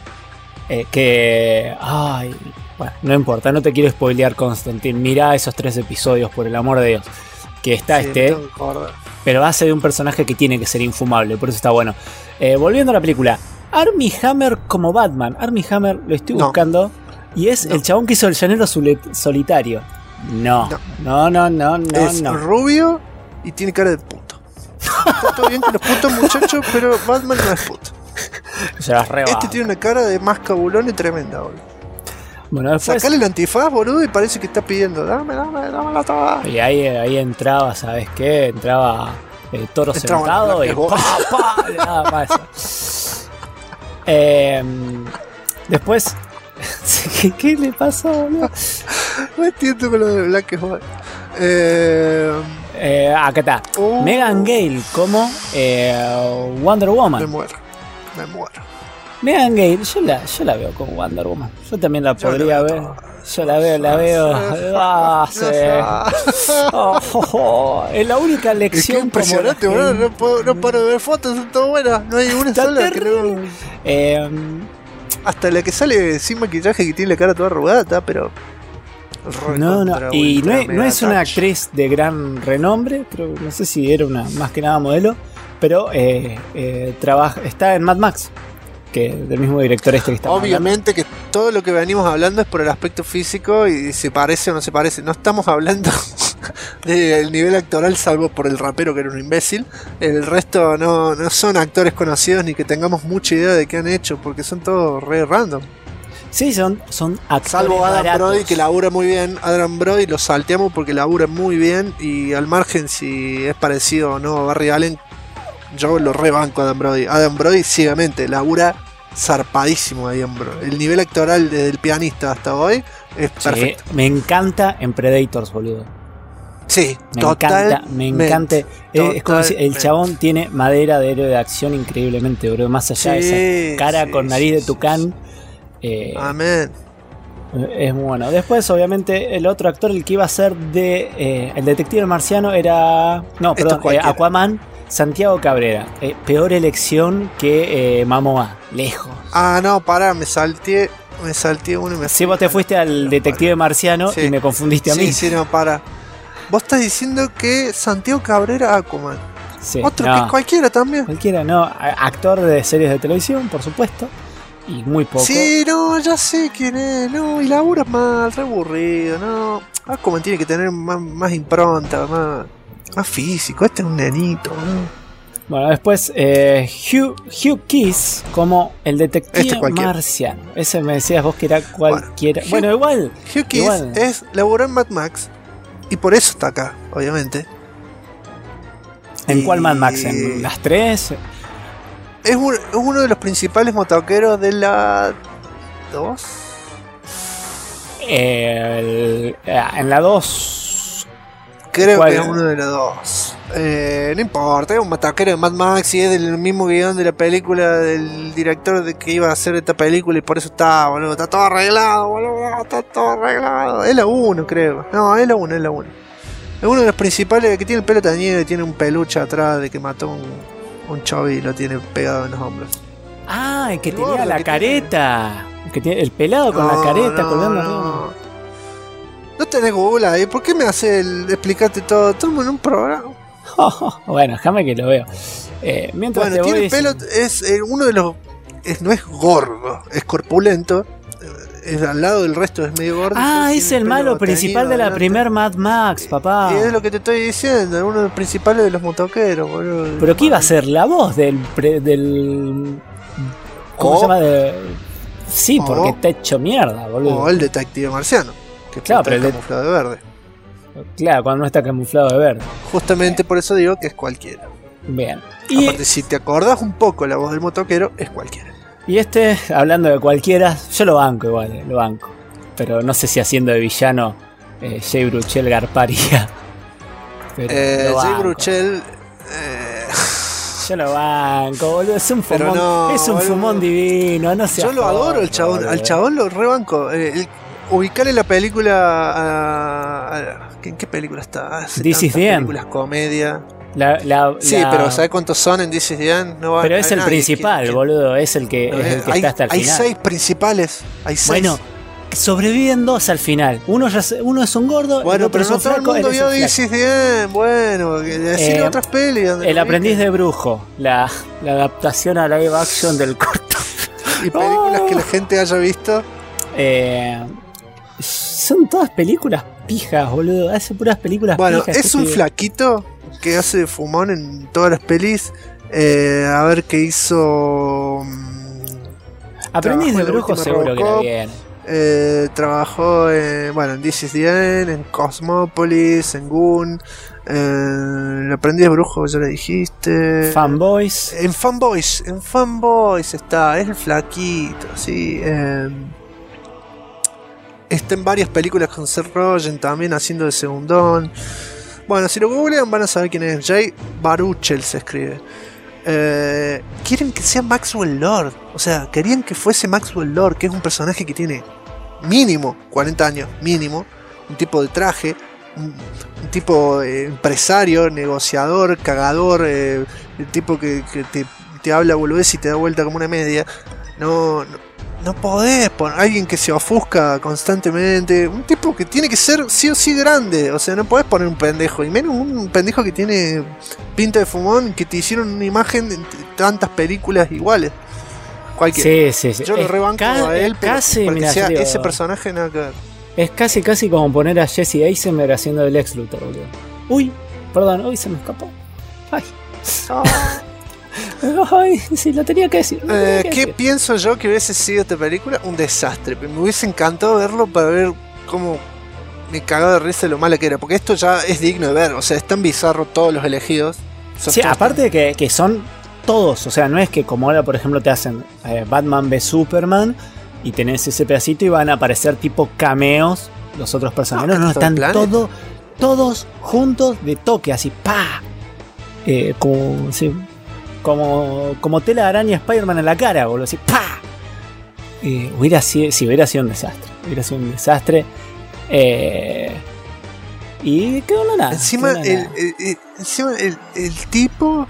Ay, bueno, no importa, no te quiero spoilear, Constantine. Mirá esos 3 episodios, por el amor de Dios. Que está pero hace de un personaje que tiene que ser infumable, por eso está bueno. Volviendo a la película. Armie Hammer como Batman. Armie Hammer lo estoy buscando. Y es el chabón que hizo El Llanero Solitario. No. Es rubio y tiene cara de puto. Está todo bien con los putos muchachos, pero Batman no es puto. Este tiene una cara de más cabulón y tremenda, boludo. Bueno, después... Sacale el antifaz, boludo, y parece que está pidiendo dámela toda. Y ahí entraba, ¿sabes qué? Entraba el toro sentado y nada más. Después, ¿qué le pasó, boludo? No entiendo con lo de Black Hole. Acá está. Megan Gale como Wonder Woman. Me muero. Megan Gale, yo la veo como Wonder Woman. Yo también la podría ver. Yo la veo. Sí. Es la única lección. Es impresionante, boludo. No paro de ver fotos, son todas buenas. No hay una sola que no. Hasta la que sale sin maquillaje, que tiene la cara toda arrugada, pero. No. Y no es una actriz de gran renombre, pero no sé si era una más que nada modelo. Pero está en Mad Max, que del mismo director que está. Obviamente hablando. Que todo lo que venimos hablando es por el aspecto físico y se parece o no se parece. No estamos hablando del nivel actoral, salvo por el rapero que era un imbécil. El resto no son actores conocidos ni que tengamos mucha idea de qué han hecho, porque son todos re random. Sí, son actores. Salvo Adam baratos. Brody, que labura muy bien. Adam Brody lo salteamos porque labura muy bien. Y al margen si es parecido o no a Barry Allen, yo lo rebanco a Adam Brody. Adam Brody ciegamente labura zarpadísimo. Adam Brody. El nivel actoral desde el pianista hasta hoy es perfecto. Me encanta en Predators, boludo. Sí, me encanta. Es como si el chabón tiene madera de héroe de acción increíblemente, boludo. Más allá de esa cara con nariz de tucán. Amén. Es muy bueno. Después, obviamente, el otro actor, el que iba a ser de el detective marciano era. No, perdón, Aquaman. Santiago Cabrera, peor elección que Momoa, lejos. No, pará, me salteé uno y me... Si vos te fuiste al detective marciano y me confundiste a mí. Sí, no, pará. Vos estás diciendo que Santiago Cabrera Aquaman. Sí, otro que cualquiera también. Cualquiera, no. Actor de series de televisión, por supuesto. Y muy poco. Sí, no, ya sé quién es. No, y labura mal, re aburrido, no. Aquaman tiene que tener más impronta, más físico. Este es un nenito, ¿no? Bueno, después Hugh Keys como el detective marciano. Ese me decías vos que era cualquiera. Bueno, igual. Hugh Keys laburó en Mad Max y por eso está acá, obviamente. ¿En cuál Mad Max? ¿En las 3? Es uno de los principales motoqueros de la 2. En la 2. Creo que es uno de los 2. No importa, es un motoquero de Mad Max y es del mismo guión de la película del director de que iba a hacer esta película y por eso está, boludo. Está todo arreglado, boludo. Está todo arreglado. Es la 1, creo. No, es la 1, es la 1. Es uno de los principales que tiene el pelo teñido y tiene un peluche atrás de que mató un chovi y lo tiene pegado en los hombros. Ah, el que tenía la careta. El pelado con la careta colgando. No tenés Google ahí. ¿Por qué me hace explicarte todo? Estamos en un programa. Bueno, déjame que lo veo. Mientras bueno, tiene pelo. Es uno de los. No es gordo, es corpulento. Al lado del resto es medio gordo. Es el malo principal de la primer Mad Max, papá. Y es lo que te estoy diciendo, es uno de los principales de los motoqueros, boludo. Pero ¿qué iba a ser? La voz del ¿cómo se llama? Sí, porque está hecho mierda, boludo. O el detective marciano, que claro, pero está camuflado de verde. Claro, cuando no está camuflado de verde. Justamente por eso digo que es cualquiera. Bien. Aparte, si te acordás un poco la voz del motoquero, es cualquiera. Y hablando de cualquiera, yo lo banco igual, lo banco. Pero no sé si haciendo de villano Jay Bruchel garparía. Jay Bruchel... Yo lo banco, boludo. Es un fumón, boludo, fumón divino. No sé. Yo lo adoro, el chabón. Boludo. Al chabón lo rebanco. Ubicarle la película... ¿En qué película está? This is the End. Películas comedia... Sí, pero ¿sabes cuántos son en This is the End? No pero es el principal, boludo. Es el que está hasta el final. Hay 6 principales. Hay 6. Bueno, sobreviven 2 al final. Uno es un gordo. Bueno, el otro pero es no un todo el flaco, mundo vio This is the End. Bueno, decir otras pelis. El aprendiz de brujo. La adaptación a live action del corto. Y películas que la gente haya visto. Son todas películas pijas, boludo. Hace puras películas pijas. Bueno, es un flaquito que hace de fumón en todas las pelis. A ver qué hizo. Aprendiz de brujo seguro que era bien. Trabajó en This is the End, en Cosmopolis, en Goon. El aprendiz de brujo, ya le dijiste. Fanboys. En Fanboys está, es el flaquito, sí. Está en varias películas con Seth Rogen también haciendo de segundón. Bueno, si lo googlean van a saber quién es. Jay Baruchel se escribe. quieren que sea Maxwell Lord. O sea, querían que fuese Maxwell Lord, que es un personaje que tiene mínimo 40 años, mínimo, un tipo de traje, un tipo empresario, negociador, cagador, el tipo que te habla boludez y te da vuelta como una media. No podés poner alguien que se ofusca constantemente, un tipo que tiene que ser sí o sí grande. O sea, no podés poner un pendejo, y menos un pendejo que tiene pinta de fumón, que te hicieron una imagen de tantas películas iguales. Cualquiera. Sí. Yo lo rebanco a él, pero casi, porque mirá, sea serio, ese personaje nada que ver. es casi como poner a Jesse Eisenberg haciendo el Lex Luthor, boludo. Uy, perdón, hoy se me escapó. Ay. Ay, sí, lo tenía que decir. ¿Qué pienso yo que hubiese sido esta película? Un desastre. Me hubiese encantado verlo para ver cómo me cagaba de risa lo mala que era. Porque esto ya es digno de ver. O sea, es tan bizarro todos los elegidos. Sí, aparte de que son todos. O sea, no es que como ahora, por ejemplo, te hacen Batman v Superman y tenés ese pedacito y van a aparecer tipo cameos los otros personajes. No, están todos juntos de toque, así, ¡pa! Como tela de araña Spider-Man en la cara, boludo, así, ¡pa! Hubiera sido un desastre. Y quedó nada. Encima el tipo.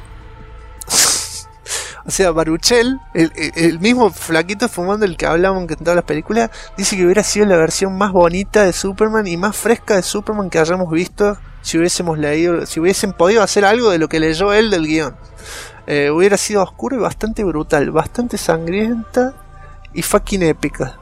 O sea, Baruchel, el mismo flaquito fumando el que hablamos en todas las películas, dice que hubiera sido la versión más bonita de Superman y más fresca de Superman que hayamos visto si hubiésemos leído, si hubiesen podido hacer algo de lo que leyó él del guión. Hubiera sido oscuro y bastante brutal, bastante sangrienta y fucking épica.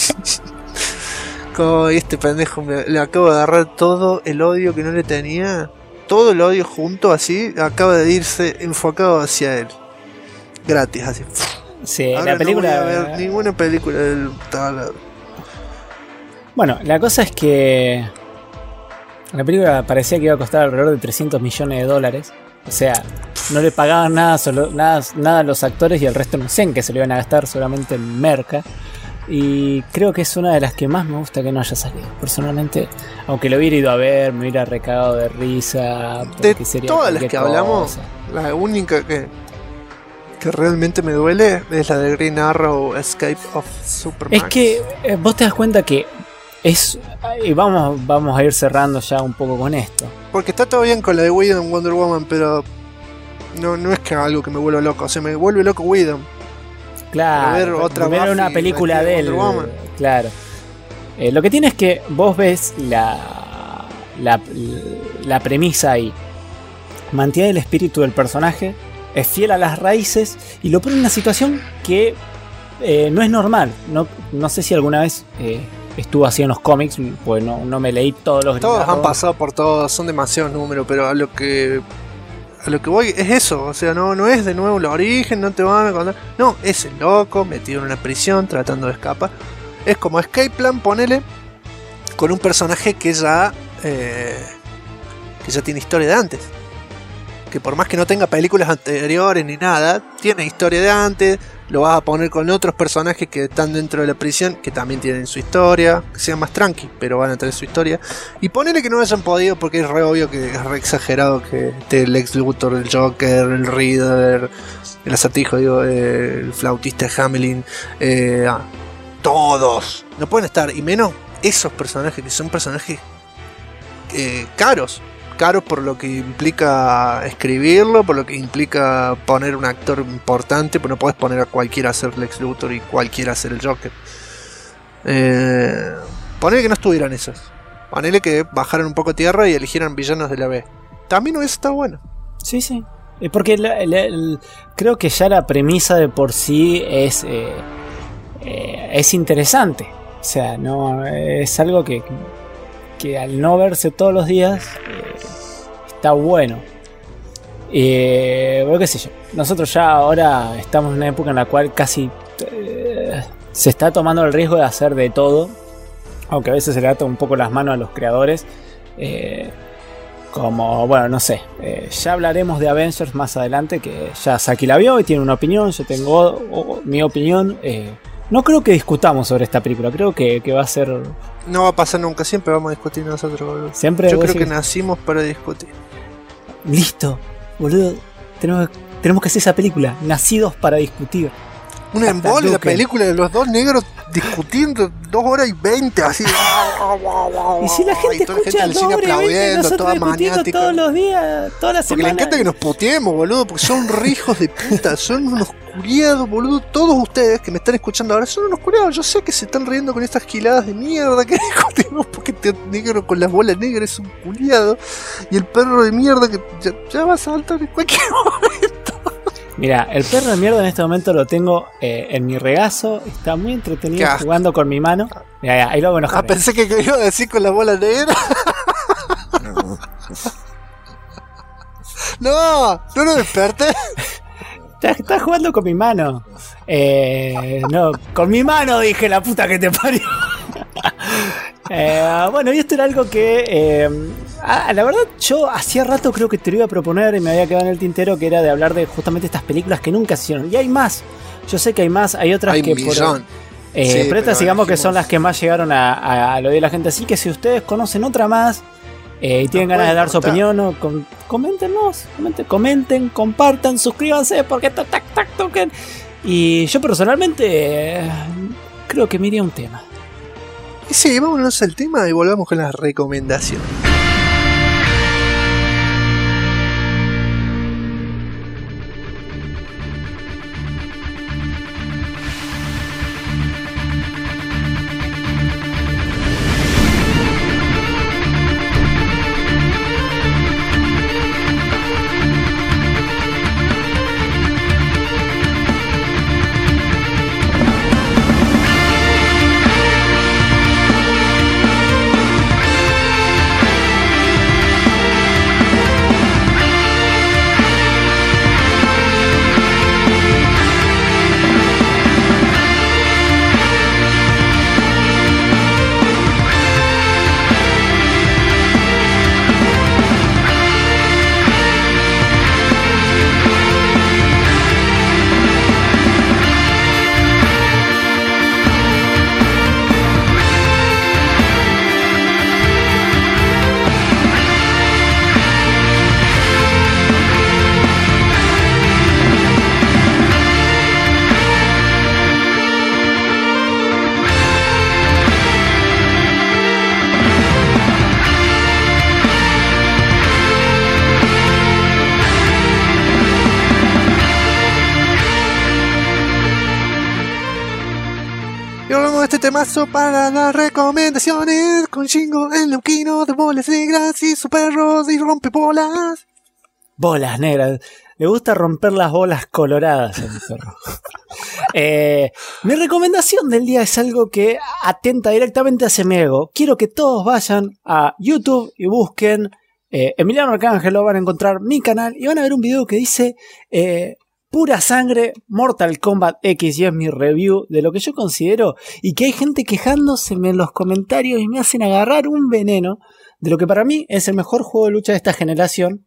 Como este pendejo le acabo de agarrar todo el odio que no le tenía, todo el odio junto así, acaba de irse enfocado hacia él. Gratis, así. Sí, ahora la película. No voy a ver ninguna película del taladro. Bueno, la cosa es que la película parecía que iba a costar alrededor de $300 millones. O sea, no le pagaban nada a los actores y el resto no sé en qué se lo iban a gastar, solamente en merca. Y creo que es una de las que más me gusta que no haya salido. Personalmente, aunque lo hubiera ido a ver, me hubiera recagado de risa. De todas las que hablamos, la única que realmente me duele es la de Green Arrow Escape of Superman. Es que vos te das cuenta que es... Y vamos a ir cerrando ya un poco con esto. Porque está todo bien con la de Whedon Wonder Woman, pero no es que algo que me vuelva loco. O sea, me vuelve loco Whedon. Claro, ver una película de él. Claro. Lo que tiene es que vos ves la premisa ahí. Mantiene el espíritu del personaje, es fiel a las raíces y lo pone en una situación que no es normal. No sé si alguna vez estuvo así en los cómics, pues no me leí todos los... Todos han pasado por todos, son demasiados números, pero a lo que voy es eso. O sea, no es de nuevo el origen, no te van a contar. No, es el loco metido en una prisión tratando de escapar. Es como Escape Plan, ponele, con un personaje que ya tiene historia de antes. Que por más que no tenga películas anteriores ni nada, tiene historia de antes. Lo vas a poner con otros personajes que están dentro de la prisión, que también tienen su historia, que sean más tranqui, pero van a tener su historia. Y ponele que no hayan podido, porque es re obvio que es re exagerado que esté el Lex Luthor, el Joker, el Riddler, el acertijo, el flautista de Hamelin, todos. No pueden estar, y menos esos personajes que son personajes caros por lo que implica escribirlo, por lo que implica poner un actor importante, pero no podés poner a cualquiera a ser Lex Luthor y cualquiera a ser el Joker. Ponele que no estuvieran esos. Ponele que bajaran un poco a tierra y eligieran villanos de la B. También hubiese estado bueno. Sí. Porque creo que ya la premisa de por sí es interesante. O sea, no es algo que al no verse todos los días está bueno. Bueno, qué sé yo. Nosotros ya ahora estamos en una época en la cual casi se está tomando el riesgo de hacer de todo, aunque a veces se le ata un poco las manos a los creadores. Como, bueno, no sé, ya hablaremos de Avengers más adelante, que ya Saki la vio y tiene una opinión, yo tengo mi opinión. No creo que discutamos sobre esta película, creo que va a ser... No va a pasar nunca, siempre vamos a discutir nosotros, boludo. Siempre. Yo creo que nacimos para discutir. Listo, boludo, tenemos que Tenemos que hacer esa película, Nacidos para Discutir. Una embole, la película de los dos negros discutiendo 2 horas y 20, así. Y si la gente escucha del cine aplaudiendo, toda maniática. Todos los días, todas las porque semanas. le encanta que nos puteemos, boludo, porque son rijos de puta, son unos curiados, boludo. Todos ustedes que me están escuchando ahora son unos curiados. Yo sé que se están riendo con estas giladas de mierda que discutimos porque este negro con las bolas negras es un curiado. Y el perro de mierda que ya va a saltar en cualquier momento. Mira, el perro de mierda en este momento lo tengo en mi regazo. Está muy entretenido jugando con mi mano. Mira, ahí lo voy a enojar. Pensé que iba a decir con la bola negra. No lo desperté. Estás jugando con mi mano. No, con mi mano dije, la puta que te parió. Bueno, y esto era algo que la verdad yo hacía rato creo que te lo iba a proponer y me había quedado en el tintero, que era de hablar de justamente estas películas que nunca se hicieron. Y hay más, yo sé que hay más, hay otras que millón. pero estas digamos que son las que más llegaron a lo de la gente. Así que si ustedes conocen otra más y tienen ganas de dar su opinión, comenten, compartan, suscríbanse porque toquen. Y yo personalmente creo que me iría un tema. Y sí, vámonos al tema y volvamos con las recomendaciones. Temazo para las recomendaciones con Shingo, el neuquino de bolas negras y su perro y rompe bolas. Bolas negras. Le gusta romper las bolas coloradas a mi perro. Mi recomendación del día es algo que atenta directamente hacia mi ego. Quiero que todos vayan a YouTube y busquen Emiliano Arcángel, lo van a encontrar mi canal y van a ver un video que dice Pura Sangre Mortal Kombat X, y es mi review de lo que yo considero, y que hay gente quejándose en los comentarios y me hacen agarrar un veneno de lo que para mí es el mejor juego de lucha de esta generación.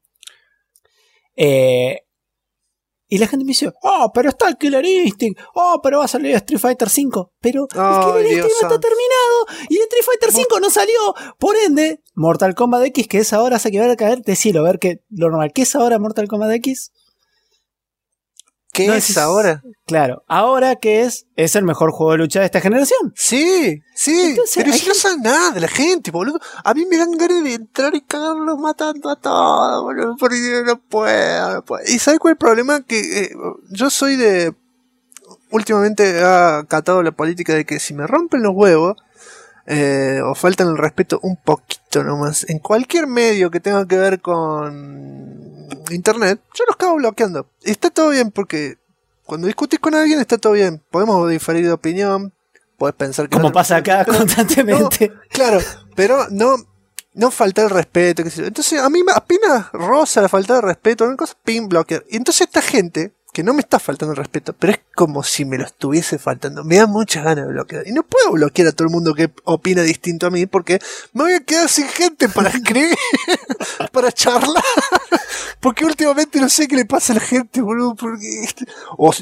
Y la gente me dice, pero está el Killer Instinct, pero va a salir Street Fighter V, pero el Killer Instinct no está terminado y Street Fighter V no salió, por ende Mortal Kombat X, que es ahora, hace que va a caer, decirlo, a ver que lo normal, ¿qué es ahora Mortal Kombat X? ¿Qué no es ahora? Claro, ahora que es el mejor juego de lucha de esta generación. Sí, entonces, pero si no sabe nada de la gente, boludo. A mí me dan ganas de entrar y cagarlos matando a todos, boludo, porque no puedo. ¿Y sabes cuál es el problema? Que yo soy de... Últimamente he acatado la política de que si me rompen los huevos, o faltan el respeto un poquito nomás, en cualquier medio que tenga que ver con internet, yo los cago bloqueando. Y está todo bien, porque cuando discutís con alguien está todo bien. Podemos diferir de opinión, podés pensar que... Como pasa acá constantemente. No, claro, pero no falta el respeto, qué sé yo. Entonces a mí apenas roza la falta de respeto, una cosa, pin, bloquear. Y entonces esta gente, que no me está faltando el respeto, pero es como si me lo estuviese faltando, me da muchas ganas de bloquear. Y no puedo bloquear a todo el mundo que opina distinto a mí, porque me voy a quedar sin gente para escribir, para charlar. Porque últimamente no sé qué le pasa a la gente, boludo, porque...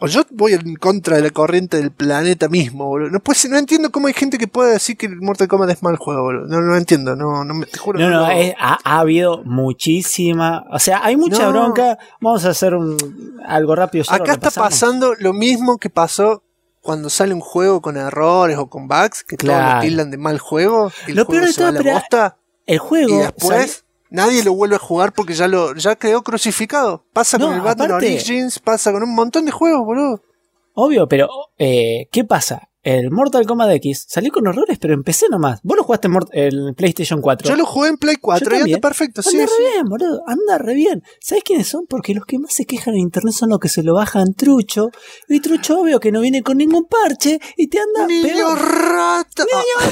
O yo voy en contra de la corriente del planeta mismo, boludo. No entiendo cómo hay gente que puede decir que Mortal Kombat es mal juego, boludo. No entiendo, te juro. Ha habido muchísima, o sea, hay mucha bronca. Vamos a hacer algo rápido. Acá está pasando lo mismo que pasó cuando sale un juego con errores o con bugs, que todos lo tildan de mal juego, que lo peor de todo, el juego, y después nadie lo vuelve a jugar porque ya quedó crucificado. Pasa con el Batman Origins, pasa con un montón de juegos, boludo. Obvio, pero ¿qué pasa? El Mortal Kombat X salió con errores, pero empecé nomás. Vos lo jugaste en PlayStation 4. Yo lo jugué en Play 4 y anda perfecto. Anda re bien, boludo. Anda re bien. ¿Sabés quiénes son? Porque los que más se quejan en internet son los que se lo bajan trucho. Y trucho obvio que no viene con ningún parche y te anda ¡Niño rata!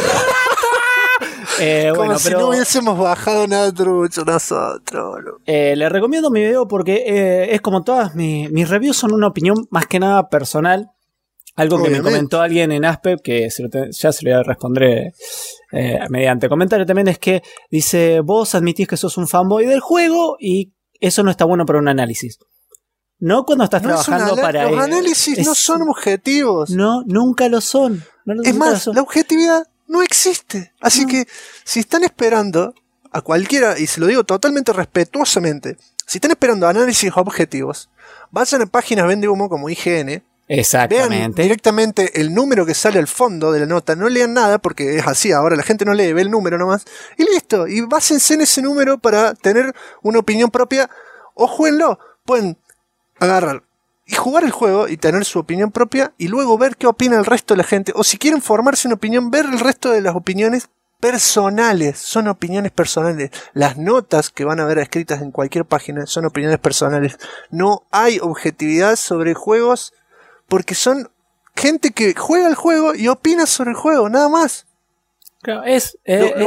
Como si no hubiésemos bajado nada trucho nosotros, boludo. Le recomiendo mi video porque es como todas mis reviews son una opinión más que nada personal. Algo que me comentó alguien en Aspep, que ya se lo responderé mediante comentario también, es que dice, vos admitís que sos un fanboy del juego y eso no está bueno para un análisis. No cuando estás trabajando para... Los análisis no son objetivos. No, nunca lo son. Es más, la objetividad no existe. Así que si están esperando a cualquiera, y se lo digo totalmente respetuosamente, si están esperando análisis objetivos, vayan a páginas vende humo como IGN. Exactamente. Vean directamente el número que sale al fondo de la nota, no lean nada porque es así, ahora la gente no lee, ve el número nomás y listo, y básense en ese número para tener una opinión propia o jueguenlo, pueden agarrar y jugar el juego y tener su opinión propia y luego ver qué opina el resto de la gente, o si quieren formarse una opinión, ver el resto de las opiniones personales, son opiniones personales. Las notas que van a ver escritas en cualquier página son opiniones personales, no hay objetividad sobre juegos porque son gente que juega el juego y opina sobre el juego, nada más. Claro, lo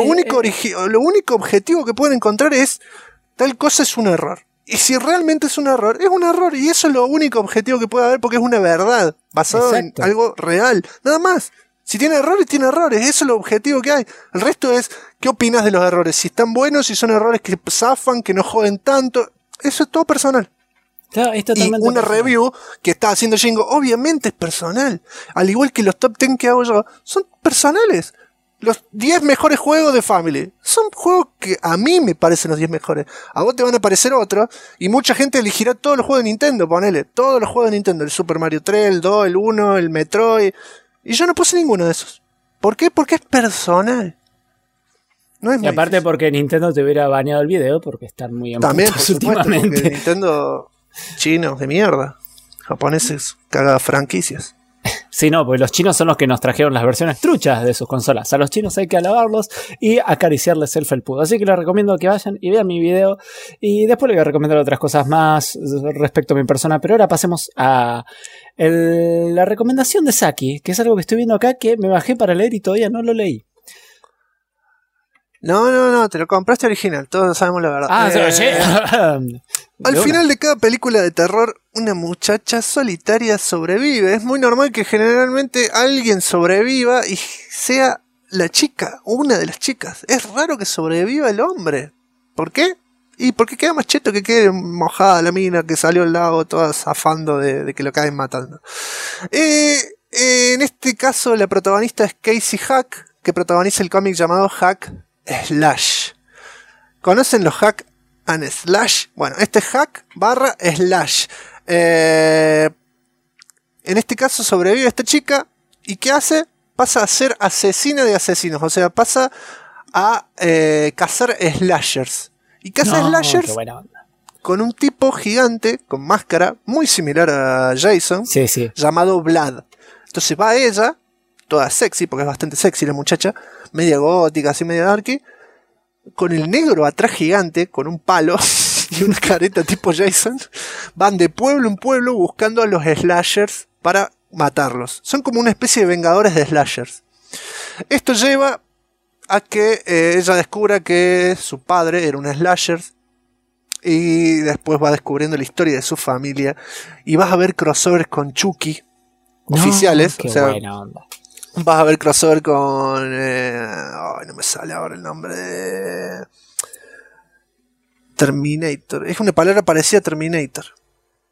único objetivo que pueden encontrar es tal cosa es un error. Y si realmente es un error y eso es lo único objetivo que puede haber porque es una verdad, basado en algo real, nada más. Si tiene errores, eso es lo objetivo que hay. El resto es, ¿qué opinas de los errores? Si están buenos, si son errores que zafan, que no joden tanto, eso es todo personal. Claro, es y una review que está haciendo Shingo obviamente es personal, al igual que los top 10 que hago yo son personales. Los 10 mejores juegos de Family son juegos que a mí me parecen los 10 mejores, a vos te van a parecer otros y mucha gente elegirá todos los juegos de Nintendo, ponele, todos los juegos de Nintendo, el Super Mario 3, el 2, el 1, el Metroid, y yo no puse ninguno de esos. ¿Por qué? Porque es personal. No es y aparte difícil. Porque Nintendo te hubiera baneado el video porque están muy también, por supuesto, porque Nintendo... Chinos de mierda. Japoneses caga franquicias. Sí, no, porque los chinos son los que nos trajeron las versiones truchas de sus consolas. A los chinos hay que alabarlos y acariciarles el felpudo. Así que les recomiendo que vayan y vean mi video. Y después les voy a recomendar otras cosas más respecto a mi persona. Pero ahora pasemos a la recomendación de Saki, que es algo que estoy viendo acá que me bajé para leer y todavía no lo leí. No, te lo compraste original, todos sabemos la verdad. Sí. Al final de cada película de terror, una muchacha solitaria sobrevive. Es muy normal que generalmente alguien sobreviva y sea la chica, una de las chicas. Es raro que sobreviva el hombre. ¿Por qué? Y porque queda más cheto que quede mojada la mina que salió al lago toda zafando de que lo caen matando. En este caso la protagonista es Casey Hack, que protagoniza el cómic llamado Hack Slash. ¿Conocen los Hack and Slash? Bueno, este es Hack / Slash. En este caso sobrevive esta chica y ¿qué hace? Pasa a ser asesina de asesinos, o sea, pasa a cazar slashers. Y caza slashers con un tipo gigante con máscara muy similar a Jason, sí. llamado Vlad. Entonces va ella, toda sexy, porque es bastante sexy la muchacha, media gótica, así media darky, con el negro atrás gigante, con un palo y una careta tipo Jason, van de pueblo en pueblo buscando a los slashers para matarlos. Son como una especie de vengadores de slashers. Esto lleva a que ella descubra que su padre era un slasher y después va descubriendo la historia de su familia y vas a ver crossovers con Chucky oficiales. Qué o sea, buena onda. Vas a ver crossover con... no me sale ahora el nombre de... Terminator. Es una palabra parecida a Terminator.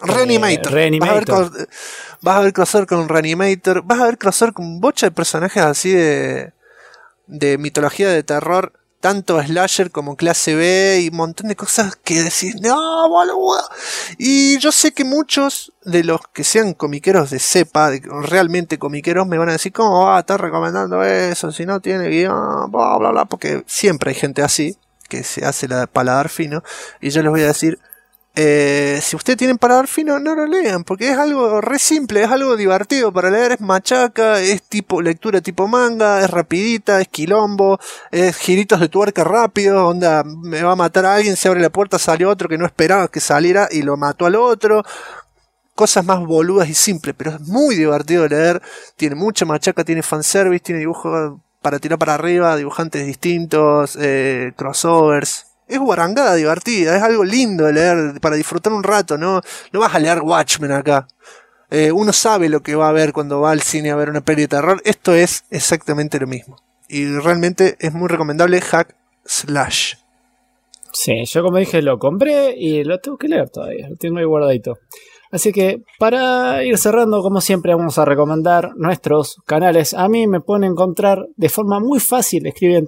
Reanimator. Vas a ver crossover con Reanimator. Vas a ver crossover con bocha de personajes así de mitología de terror. Tanto slasher como clase B y un montón de cosas que decís, no, boludo. Y yo sé que muchos de los que sean comiqueros de cepa, realmente comiqueros, me van a decir, ¿cómo va a estar recomendando eso? Si no tiene guión, bla, bla, bla. Porque siempre hay gente así, que se hace la paladar fino. Y yo les voy a decir, si ustedes tienen paladar fino, no lo lean, porque es algo re simple, es algo divertido para leer, es machaca, es tipo lectura tipo manga, es rapidita, es quilombo, es giritos de tuerca rápido, onda, me va a matar a alguien, se abre la puerta, sale otro que no esperaba que saliera y lo mató al otro. Cosas más boludas y simples, pero es muy divertido de leer, tiene mucha machaca, tiene fanservice, tiene dibujos para tirar para arriba, dibujantes distintos, crossovers. Es guarangada divertida, es algo lindo de leer para disfrutar un rato, no vas a leer Watchmen acá. Uno sabe lo que va a ver cuando va al cine a ver una peli de terror. Esto es exactamente lo mismo. Y realmente es muy recomendable Hack Slash. Sí, yo como dije lo compré y lo tengo que leer todavía, lo tengo ahí guardadito. Así que para ir cerrando, como siempre, vamos a recomendar nuestros canales. A mí me pueden encontrar de forma muy fácil. Escriben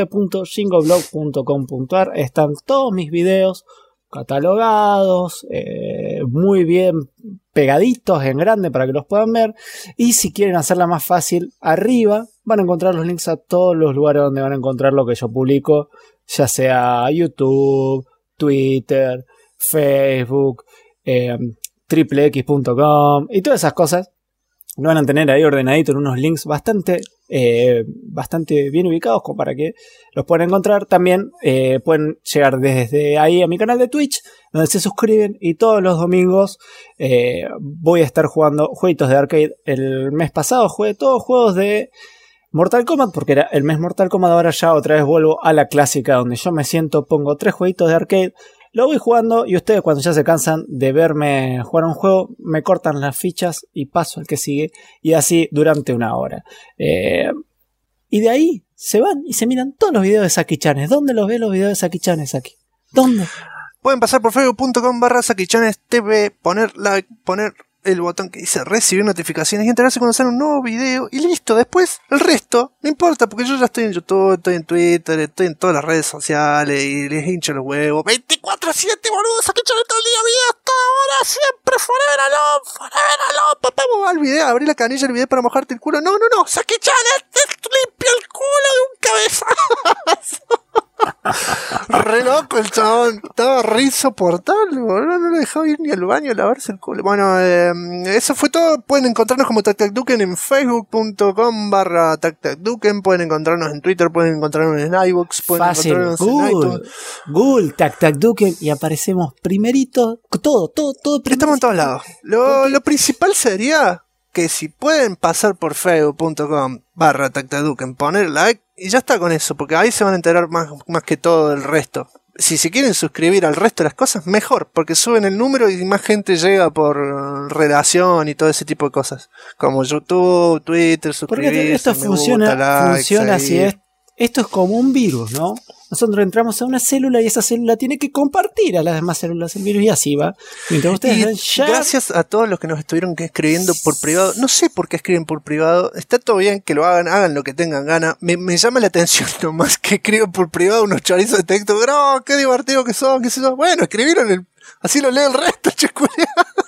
www.jingoblog.com.ar. Están todos mis videos catalogados, muy bien pegaditos en grande para que los puedan ver. Y si quieren hacerla más fácil, arriba van a encontrar los links a todos los lugares donde van a encontrar lo que yo publico, ya sea YouTube, Twitter, Facebook, triplex.com y todas esas cosas. Lo van a tener ahí ordenadito en unos links bastante bien ubicados como para que los puedan encontrar. También pueden llegar desde ahí a mi canal de Twitch, donde se suscriben, y todos los domingos voy a estar jugando jueguitos de arcade. El mes pasado jugué todos juegos de Mortal Kombat, porque era el mes Mortal Kombat. Ahora ya otra vez vuelvo a la clásica, donde yo me siento, pongo 3 jueguitos de arcade, lo voy jugando, y ustedes cuando ya se cansan de verme jugar un juego, me cortan las fichas y paso al que sigue, y así durante una hora. Y de ahí se van y se miran todos los videos de Saki Chanes. ¿Dónde los ve los videos de Saki Chanes aquí? ¿Dónde? Pueden pasar por facebook.com/SakiChanes.tv, poner like, poner el botón que dice recibir notificaciones y enterarse cuando sale un nuevo video, y listo. Después el resto no importa, porque yo ya estoy en YouTube, estoy en Twitter, estoy en todas las redes sociales y les hincho los huevos 24/7, boludo. Saki Chanes todo el día, vida hasta ahora, siempre forever alone, papá. Al video, abrí la canilla del video para mojarte el culo. No, Saki Chanes te limpia el culo de un cabezazo. Re loco el chabón, estaba re insoportable, boludo. No lo dejaba ir ni al baño a lavarse el culo. Bueno, eso fue todo. Pueden encontrarnos como TacTacDuken en facebook.com/TacTacDuken. Pueden encontrarnos en Twitter, pueden encontrarnos en iVoox, pueden fácil, encontrarnos en iTunes. Google TacTacDuken, y aparecemos primerito, todo primerito. Estamos en todos lados. Lo principal sería que si pueden pasar por facebook.com/TacTacDuken, poner like, y ya está con eso, porque ahí se van a enterar más que todo del resto. Si se quieren suscribir al resto de las cosas, mejor, porque suben el número y más gente llega por relación y todo ese tipo de cosas, como YouTube, Twitter, suscribirse. Porque esto funciona así. Esto es como un virus, ¿no? Nosotros entramos a una célula y esa célula tiene que compartir a las demás células el virus, y así va. Mientras ustedes gracias a todos los que nos estuvieron escribiendo por privado. No sé por qué escriben por privado. Está todo bien que lo hagan lo que tengan gana. Me llama la atención nomás que escriban por privado unos chorizos de texto. ¡Oh, qué divertido que son! ¿Qué sé yo? Bueno, escribieron así lo lee el resto, checuleado.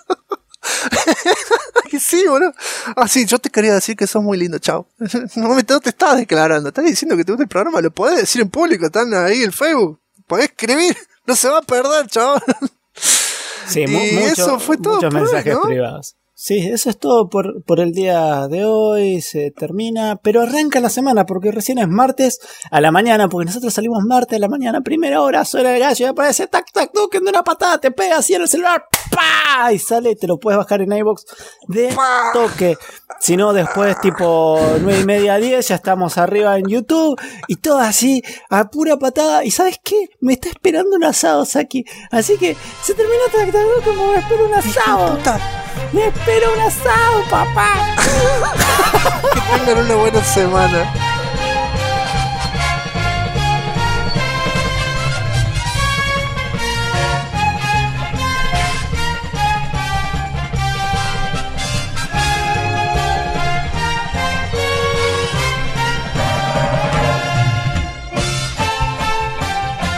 Que sí, boludo. Sí, yo te quería decir que sos muy lindo, chao. No te estás declarando, estás diciendo que te gusta el programa, lo podés decir en público, están ahí en el Facebook, podés escribir, no se va a perder, chaval. Sí, eso fue todo. Muchos mensajes privados. Sí, eso es todo por el día de hoy. Se termina, pero arranca la semana, porque recién es martes a la mañana, porque nosotros salimos martes a la mañana, primera hora, suena el gallo y aparece TacTacDuken de una patada, te pega así en el celular, ¡pah! Y sale, te lo puedes bajar en iVoox de toque. Si no, después tipo 9:30, 10, ya estamos arriba en YouTube, y todo así, a pura patada. Y ¿sabes qué? Me está esperando un asado, Saki. Así que se termina TacTacDuken, me espero un asado. Me espero un asado, papá. Que tengan una buena semana.